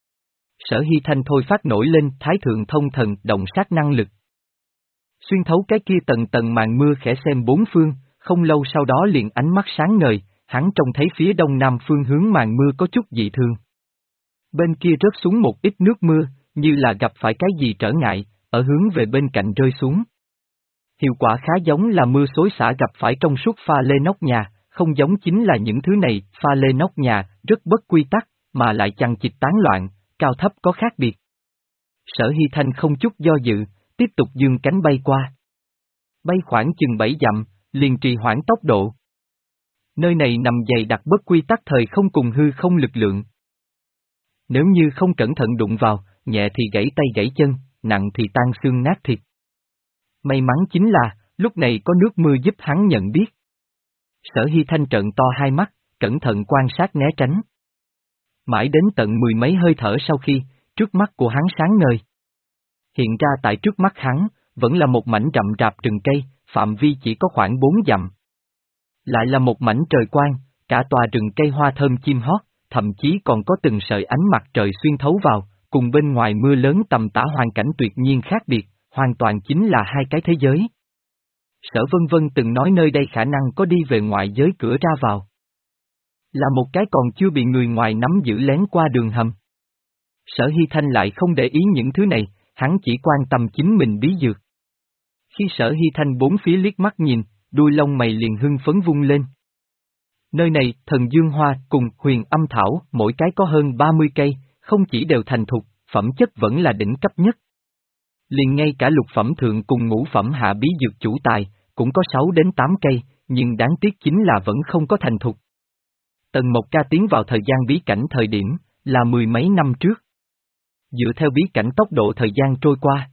Sở Hy Thanh thôi phát nổi lên thái thượng thông thần động sát năng lực. Xuyên thấu cái kia tầng tầng màn mưa khẽ xem bốn phương, không lâu sau đó liền ánh mắt sáng ngời, hắn trông thấy phía đông nam phương hướng màn mưa có chút dị thường. Bên kia rớt xuống một ít nước mưa, như là gặp phải cái gì trở ngại, ở hướng về bên cạnh rơi xuống. Hiệu quả khá giống là mưa xối xả gặp phải trong suốt pha lê nóc nhà, không giống chính là những thứ này, pha lê nóc nhà, rất bất quy tắc, mà lại chằng chịt tán loạn, cao thấp có khác biệt. Sở Hy Thanh không chút do dự, tiếp tục dương cánh bay qua. Bay khoảng chừng bảy dặm, liền trì hoãn tốc độ. Nơi này nằm dày đặc bất quy tắc thời không cùng hư không lực lượng. Nếu như không cẩn thận đụng vào, nhẹ thì gãy tay gãy chân, nặng thì tan xương nát thịt. May mắn chính là, lúc này có nước mưa giúp hắn nhận biết. Sở Hy Thanh trợn to hai mắt, cẩn thận quan sát né tránh. Mãi đến tận mười mấy hơi thở sau khi, trước mắt của hắn sáng ngời. Hiện ra tại trước mắt hắn, vẫn là một mảnh rậm rạp rừng cây, phạm vi chỉ có khoảng bốn dặm. Lại là một mảnh trời quang, cả tòa rừng cây hoa thơm chim hót, thậm chí còn có từng sợi ánh mặt trời xuyên thấu vào, cùng bên ngoài mưa lớn tầm tã hoàn cảnh tuyệt nhiên khác biệt, hoàn toàn chính là hai cái thế giới. Sở Vân Vân từng nói nơi đây khả năng có đi về ngoại giới cửa ra vào. Là một cái còn chưa bị người ngoài nắm giữ lén qua đường hầm. Sở Hy Thanh lại không để ý những thứ này, hắn chỉ quan tâm chính mình bí dược. Khi Sở Hy Thanh bốn phía liếc mắt nhìn, đuôi lông mày liền hưng phấn vung lên. Nơi này, thần dương hoa cùng huyền âm thảo, mỗi cái có hơn ba mươi cây, không chỉ đều thành thục, phẩm chất vẫn là đỉnh cấp nhất. Liền ngay cả lục phẩm thượng cùng ngũ phẩm hạ bí dược chủ tài, cũng có sáu đến tám cây, nhưng đáng tiếc chính là vẫn không có thành thục. Tần Mộc Ca tiến vào thời gian bí cảnh thời điểm, là mười mấy năm trước. Dựa theo bí cảnh tốc độ thời gian trôi qua,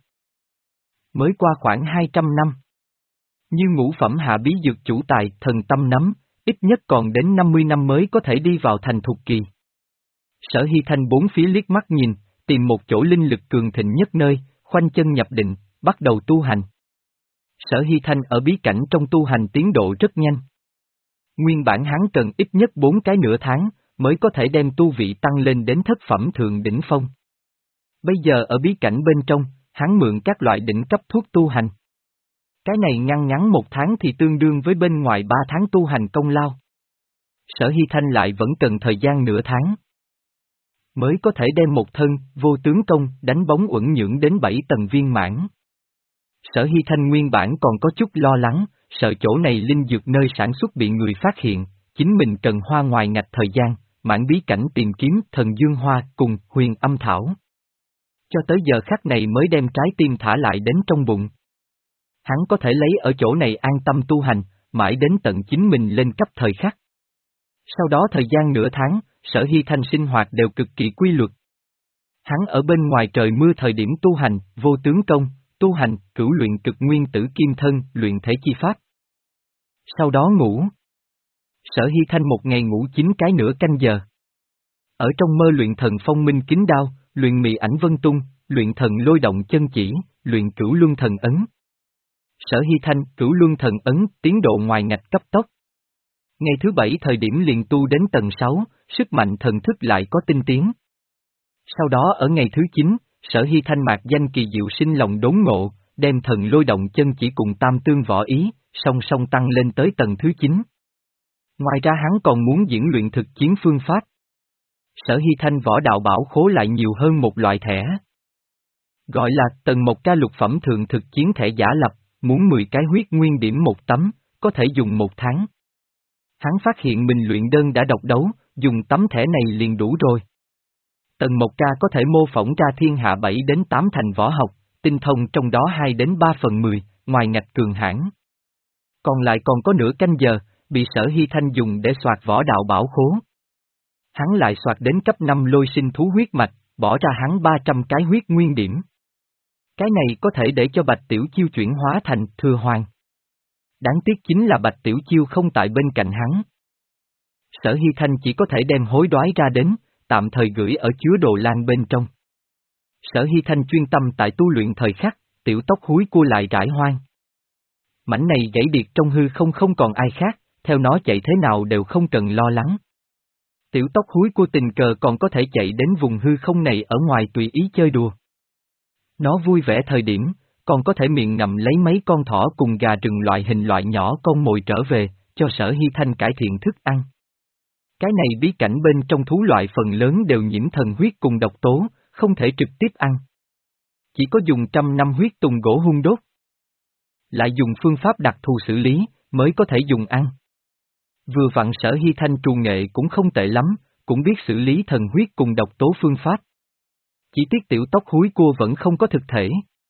mới qua khoảng hai trăm năm. Như ngũ phẩm hạ bí dược chủ tài thần tâm nắm, ít nhất còn đến năm mươi năm mới có thể đi vào thành thục kỳ. Sở Hy Thanh bốn phía liếc mắt nhìn, tìm một chỗ linh lực cường thịnh nhất nơi, khoanh chân nhập định, bắt đầu tu hành. Sở Hy Thanh ở bí cảnh trong tu hành tiến độ rất nhanh. Nguyên bản hắn cần ít nhất bốn cái nửa tháng, mới có thể đem tu vị tăng lên đến thất phẩm thượng đỉnh phong. Bây giờ ở bí cảnh bên trong, hắn mượn các loại đỉnh cấp thuốc tu hành. Cái này ngăn ngắn một tháng thì tương đương với bên ngoài ba tháng tu hành công lao. Sở Hy Thanh lại vẫn cần thời gian nửa tháng, mới có thể đem một thân, vô tướng công, đánh bóng uẩn nhưỡng đến bảy tầng viên mãn. Sở Hy Thanh nguyên bản còn có chút lo lắng, sợ chỗ này linh dược nơi sản xuất bị người phát hiện, chính mình cần hoa ngoài ngạch thời gian, mãn bí cảnh tìm kiếm thần dương hoa cùng huyền âm thảo. Cho tới giờ khắc này mới đem trái tim thả lại đến trong bụng. Hắn có thể lấy ở chỗ này an tâm tu hành, mãi đến tận chính mình lên cấp thời khắc. Sau đó thời gian nửa tháng, Sở Hy Thanh sinh hoạt đều cực kỳ quy luật. Hắn ở bên ngoài trời mưa thời điểm tu hành, vô tướng công, tu hành, cửu luyện cực nguyên tử kim thân, luyện thể chi pháp. Sau đó ngủ. Sở Hy Thanh một ngày ngủ chín cái nửa canh giờ. Ở trong mơ luyện thần phong minh kính đao, luyện mị ảnh vân tung, luyện thần lôi động chân chỉ, luyện cửu luân thần ấn. Sở Hy Thanh, cửu luân thần ấn, tiến độ ngoài ngạch cấp tốc. Ngày thứ bảy thời điểm liền tu đến tầng sáu, sức mạnh thần thức lại có tinh tiến. Sau đó ở ngày thứ chín, Sở Hy Thanh mạc danh kỳ diệu sinh lòng đốn ngộ, đem thần lôi động chân chỉ cùng tam tương võ ý, song song tăng lên tới tầng thứ chín. Ngoài ra hắn còn muốn diễn luyện thực chiến phương pháp. Sở Hy Thanh võ đạo bảo khố lại nhiều hơn một loại thẻ. Gọi là tầng một ca lục phẩm thượng thực chiến thẻ giả lập, muốn mười cái huyết nguyên điểm một tấm, có thể dùng một tháng. Hắn phát hiện mình luyện đơn đã độc đấu, dùng tấm thẻ này liền đủ rồi. Tầng một ca có thể mô phỏng ra thiên hạ bảy đến tám thành võ học, tinh thông trong đó hai đến ba phần mười, ngoài ngạch cường hãn. Còn lại còn có nửa canh giờ, bị Sở Hy Thanh dùng để soạt võ đạo bảo khố. Hắn lại soạt đến cấp năm lôi sinh thú huyết mạch, bỏ ra hắn ba trăm cái huyết nguyên điểm. Cái này có thể để cho Bạch Tiểu Chiêu chuyển hóa thành thừa hoàng. Đáng tiếc chính là Bạch Tiểu Chiêu không tại bên cạnh hắn. Sở Hy Thanh chỉ có thể đem hối đoái ra đến, tạm thời gửi ở chứa đồ lan bên trong. Sở Hy Thanh chuyên tâm tại tu luyện thời khắc, tiểu tóc húi cua lại rải hoang. Mảnh này gãy điệt trong hư không không còn ai khác, theo nó chạy thế nào đều không cần lo lắng. Tiểu tóc húi cua tình cờ còn có thể chạy đến vùng hư không này ở ngoài tùy ý chơi đùa. Nó vui vẻ thời điểm, còn có thể miệng ngậm lấy mấy con thỏ cùng gà rừng loại hình loại nhỏ con mồi trở về, cho Sở Hy Thanh cải thiện thức ăn. Cái này bí cảnh bên trong thú loại phần lớn đều nhiễm thần huyết cùng độc tố, không thể trực tiếp ăn. Chỉ có dùng trăm năm huyết tùng gỗ hun đốt. Lại dùng phương pháp đặc thù xử lý, mới có thể dùng ăn. Vừa vặn Sở Hy Thanh trù nghệ cũng không tệ lắm, cũng biết xử lý thần huyết cùng độc tố phương pháp. Chỉ tiếc tiểu tóc húi cua vẫn không có thực thể.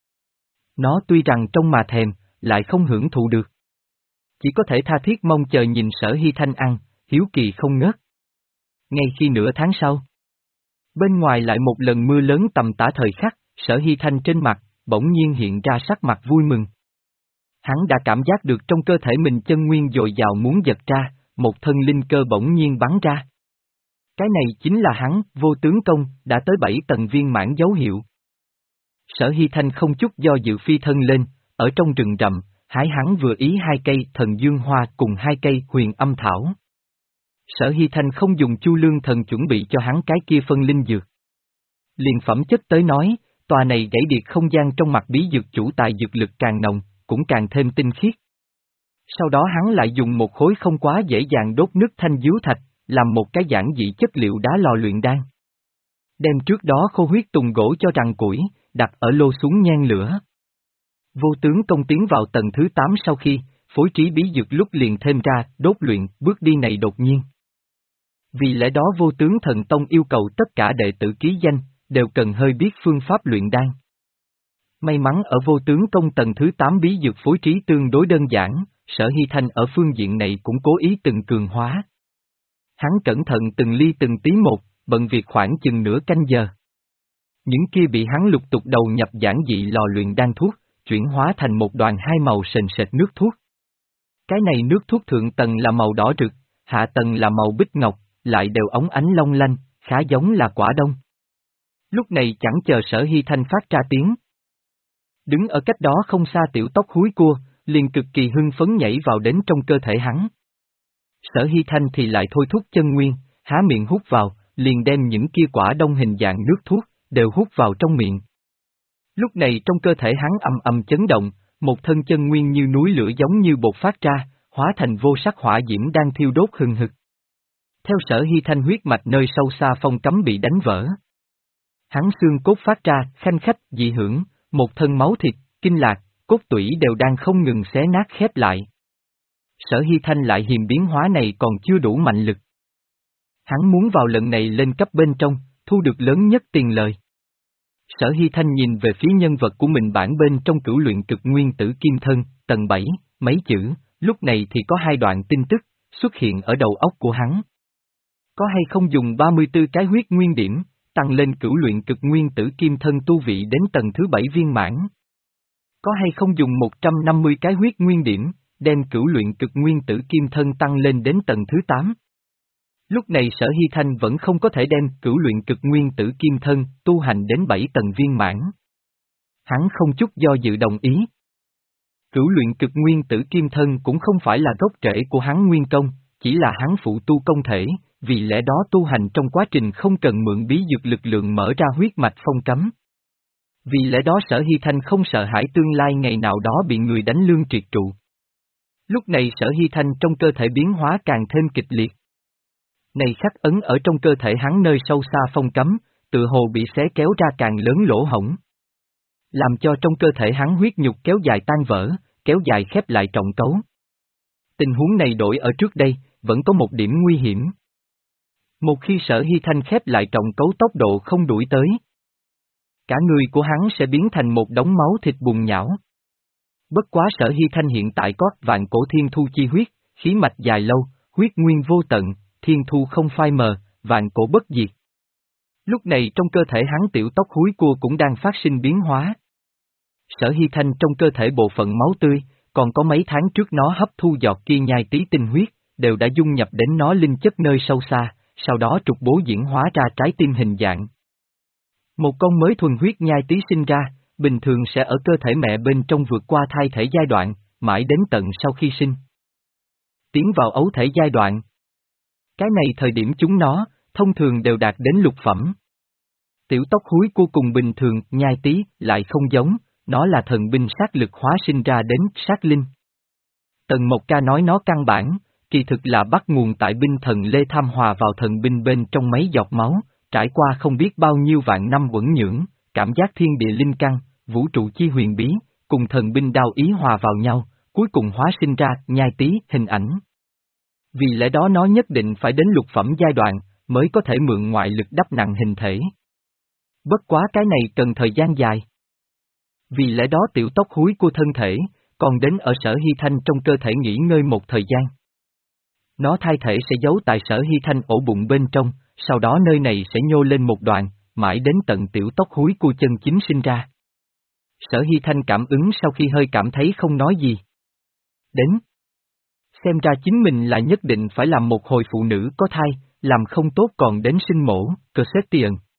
Nó tuy rằng trong mà thèm, lại không hưởng thụ được. Chỉ có thể tha thiết mong chờ nhìn Sở Hy Thanh ăn, hiếu kỳ không ngớt. Ngay khi nửa tháng sau, bên ngoài lại một lần mưa lớn tầm tã thời khắc, Sở Hy Thanh trên mặt, bỗng nhiên hiện ra sắc mặt vui mừng. Hắn đã cảm giác được trong cơ thể mình chân nguyên dồi dào muốn giật ra, một thân linh cơ bỗng nhiên bắn ra. Cái này chính là hắn, vô tướng công, đã tới bảy tầng viên mãn dấu hiệu. Sở Hy Thanh không chút do dự phi thân lên, ở trong rừng rậm, hái hắn vừa ý hai cây thần dương hoa cùng hai cây huyền âm thảo. Sở Hy Thanh không dùng chu lương thần chuẩn bị cho hắn cái kia phân linh dược. Liền phẩm chất tới nói, tòa này gãy điệt không gian trong mặt bí dược chủ tài dược lực càng nồng, cũng càng thêm tinh khiết. Sau đó hắn lại dùng một khối không quá dễ dàng đốt nứt thanh diếu thạch, làm một cái giản dị chất liệu đá lò luyện đan. Đem trước đó khô huyết tùng gỗ cho rằng củi, đặt ở lô xuống nhen lửa. Vô tướng công tiến vào tầng thứ tám sau khi, phối trí bí dược lúc liền thêm ra, đốt luyện, bước đi này đột nhiên. Vì lẽ đó vô tướng thần tông yêu cầu tất cả đệ tử ký danh, đều cần hơi biết phương pháp luyện đan. May mắn ở vô tướng công tầng thứ tám bí dược phối trí tương đối đơn giản, Sở Hy Thanh ở phương diện này cũng cố ý từng cường hóa. Hắn cẩn thận từng ly từng tí một, bận việc khoảng chừng nửa canh giờ. Những kia bị hắn lục tục đầu nhập giản dị lò luyện đan thuốc, chuyển hóa thành một đoàn hai màu sền sệt nước thuốc. Cái này nước thuốc thượng tầng là màu đỏ rực, hạ tầng là màu bích ngọc, lại đều óng ánh long lanh, khá giống là quả đông. Lúc này chẳng chờ Sở Hy Thanh phát ra tiếng. Đứng ở cách đó không xa tiểu tóc húi cua, liền cực kỳ hưng phấn nhảy vào đến trong cơ thể hắn. Sở Hy Thanh thì lại thôi thúc chân nguyên, há miệng hút vào, liền đem những kia quả đông hình dạng nước thuốc, đều hút vào trong miệng. Lúc này trong cơ thể hắn âm âm chấn động, một thân chân nguyên như núi lửa giống như bột phát ra, hóa thành vô sắc hỏa diễm đang thiêu đốt hừng hực. Theo Sở Hy Thanh huyết mạch nơi sâu xa phong cấm bị đánh vỡ. Hắn xương cốt phát ra, khanh khách, dị hưởng, một thân máu thịt, kinh lạc, cốt tủy đều đang không ngừng xé nát khép lại. Sở Hy Thanh lại hiềm biến hóa này còn chưa đủ mạnh lực. Hắn muốn vào lần này lên cấp bên trong, thu được lớn nhất tiền lời. Sở Hy Thanh nhìn về phía nhân vật của mình bản bên trong cửu luyện cực nguyên tử kim thân, tầng bảy, mấy chữ, lúc này thì có hai đoạn tin tức, xuất hiện ở đầu óc của hắn. Có hay không dùng ba mươi tư cái huyết nguyên điểm, tăng lên cửu luyện cực nguyên tử kim thân tu vị đến tầng thứ bảy viên mãn? Có hay không dùng một trăm năm mươi cái huyết nguyên điểm, đem cửu luyện cực nguyên tử kim thân tăng lên đến tầng thứ tám? Lúc này Sở Hy Thanh vẫn không có thể đem cửu luyện cực nguyên tử kim thân tu hành đến bảy tầng viên mãn. Hắn không chút do dự đồng ý. Cửu luyện cực nguyên tử kim thân cũng không phải là gốc rễ của hắn nguyên công, chỉ là hắn phụ tu công thể, vì lẽ đó tu hành trong quá trình không cần mượn bí dược lực lượng mở ra huyết mạch phong cấm. Vì lẽ đó Sở Hy Thanh không sợ hãi tương lai ngày nào đó bị người đánh lương triệt trụ. Lúc này Sở Hy Thanh trong cơ thể biến hóa càng thêm kịch liệt. Này khắc ấn ở trong cơ thể hắn nơi sâu xa phong cấm, tự hồ bị xé kéo ra càng lớn lỗ hổng. Làm cho trong cơ thể hắn huyết nhục kéo dài tan vỡ, kéo dài khép lại trọng cấu. Tình huống này đổi ở trước đây, vẫn có một điểm nguy hiểm. Một khi Sở Hy Thanh khép lại trọng cấu tốc độ không đuổi tới, cả người của hắn sẽ biến thành một đống máu thịt bùn nhão. Bất quá Sở Hy Thanh hiện tại có vạn cổ thiên thu chi huyết, khí mạch dài lâu, huyết nguyên vô tận, thiên thu không phai mờ, vạn cổ bất diệt. Lúc này trong cơ thể hắn tiểu tóc húi cua cũng đang phát sinh biến hóa. Sở Hy Thanh trong cơ thể bộ phận máu tươi, còn có mấy tháng trước nó hấp thu giọt kia nhai tí tinh huyết, đều đã dung nhập đến nó linh chất nơi sâu xa, sau đó trục bố diễn hóa ra trái tim hình dạng. Một con mới thuần huyết nhai tí sinh ra, bình thường sẽ ở cơ thể mẹ bên trong vượt qua thai thể giai đoạn, mãi đến tận sau khi sinh. Tiến vào ấu thể giai đoạn. Cái này thời điểm chúng nó, thông thường đều đạt đến lục phẩm. Tiểu tóc húi cua cùng bình thường, nhai tí, lại không giống, nó là thần binh sát lực hóa sinh ra đến sát linh. Tần Mộc Ca nói nó căn bản, kỳ thực là bắt nguồn tại binh thần Lê Tham hòa vào thần binh bên trong mấy giọt máu, trải qua không biết bao nhiêu vạn năm uẩn nhưỡng, cảm giác thiên địa linh căn, vũ trụ chi huyền bí, cùng thần binh đao ý hòa vào nhau, cuối cùng hóa sinh ra nhai tí hình ảnh. Vì lẽ đó nó nhất định phải đến lục phẩm giai đoạn, mới có thể mượn ngoại lực đắp nặng hình thể. Bất quá cái này cần thời gian dài. Vì lẽ đó tiểu tóc húi của thân thể, còn đến ở Sở Hy Thanh trong cơ thể nghỉ ngơi một thời gian. Nó thai thể sẽ giấu tại Sở Hy Thanh ổ bụng bên trong, sau đó nơi này sẽ nhô lên một đoạn, mãi đến tận tiểu tóc húi của chân chính sinh ra. Sở Hy Thanh cảm ứng sau khi hơi cảm thấy không nói gì. Đến. Xem ra chính mình là nhất định phải làm một hồi phụ nữ có thai, làm không tốt còn đến sinh mổ, Crescentian.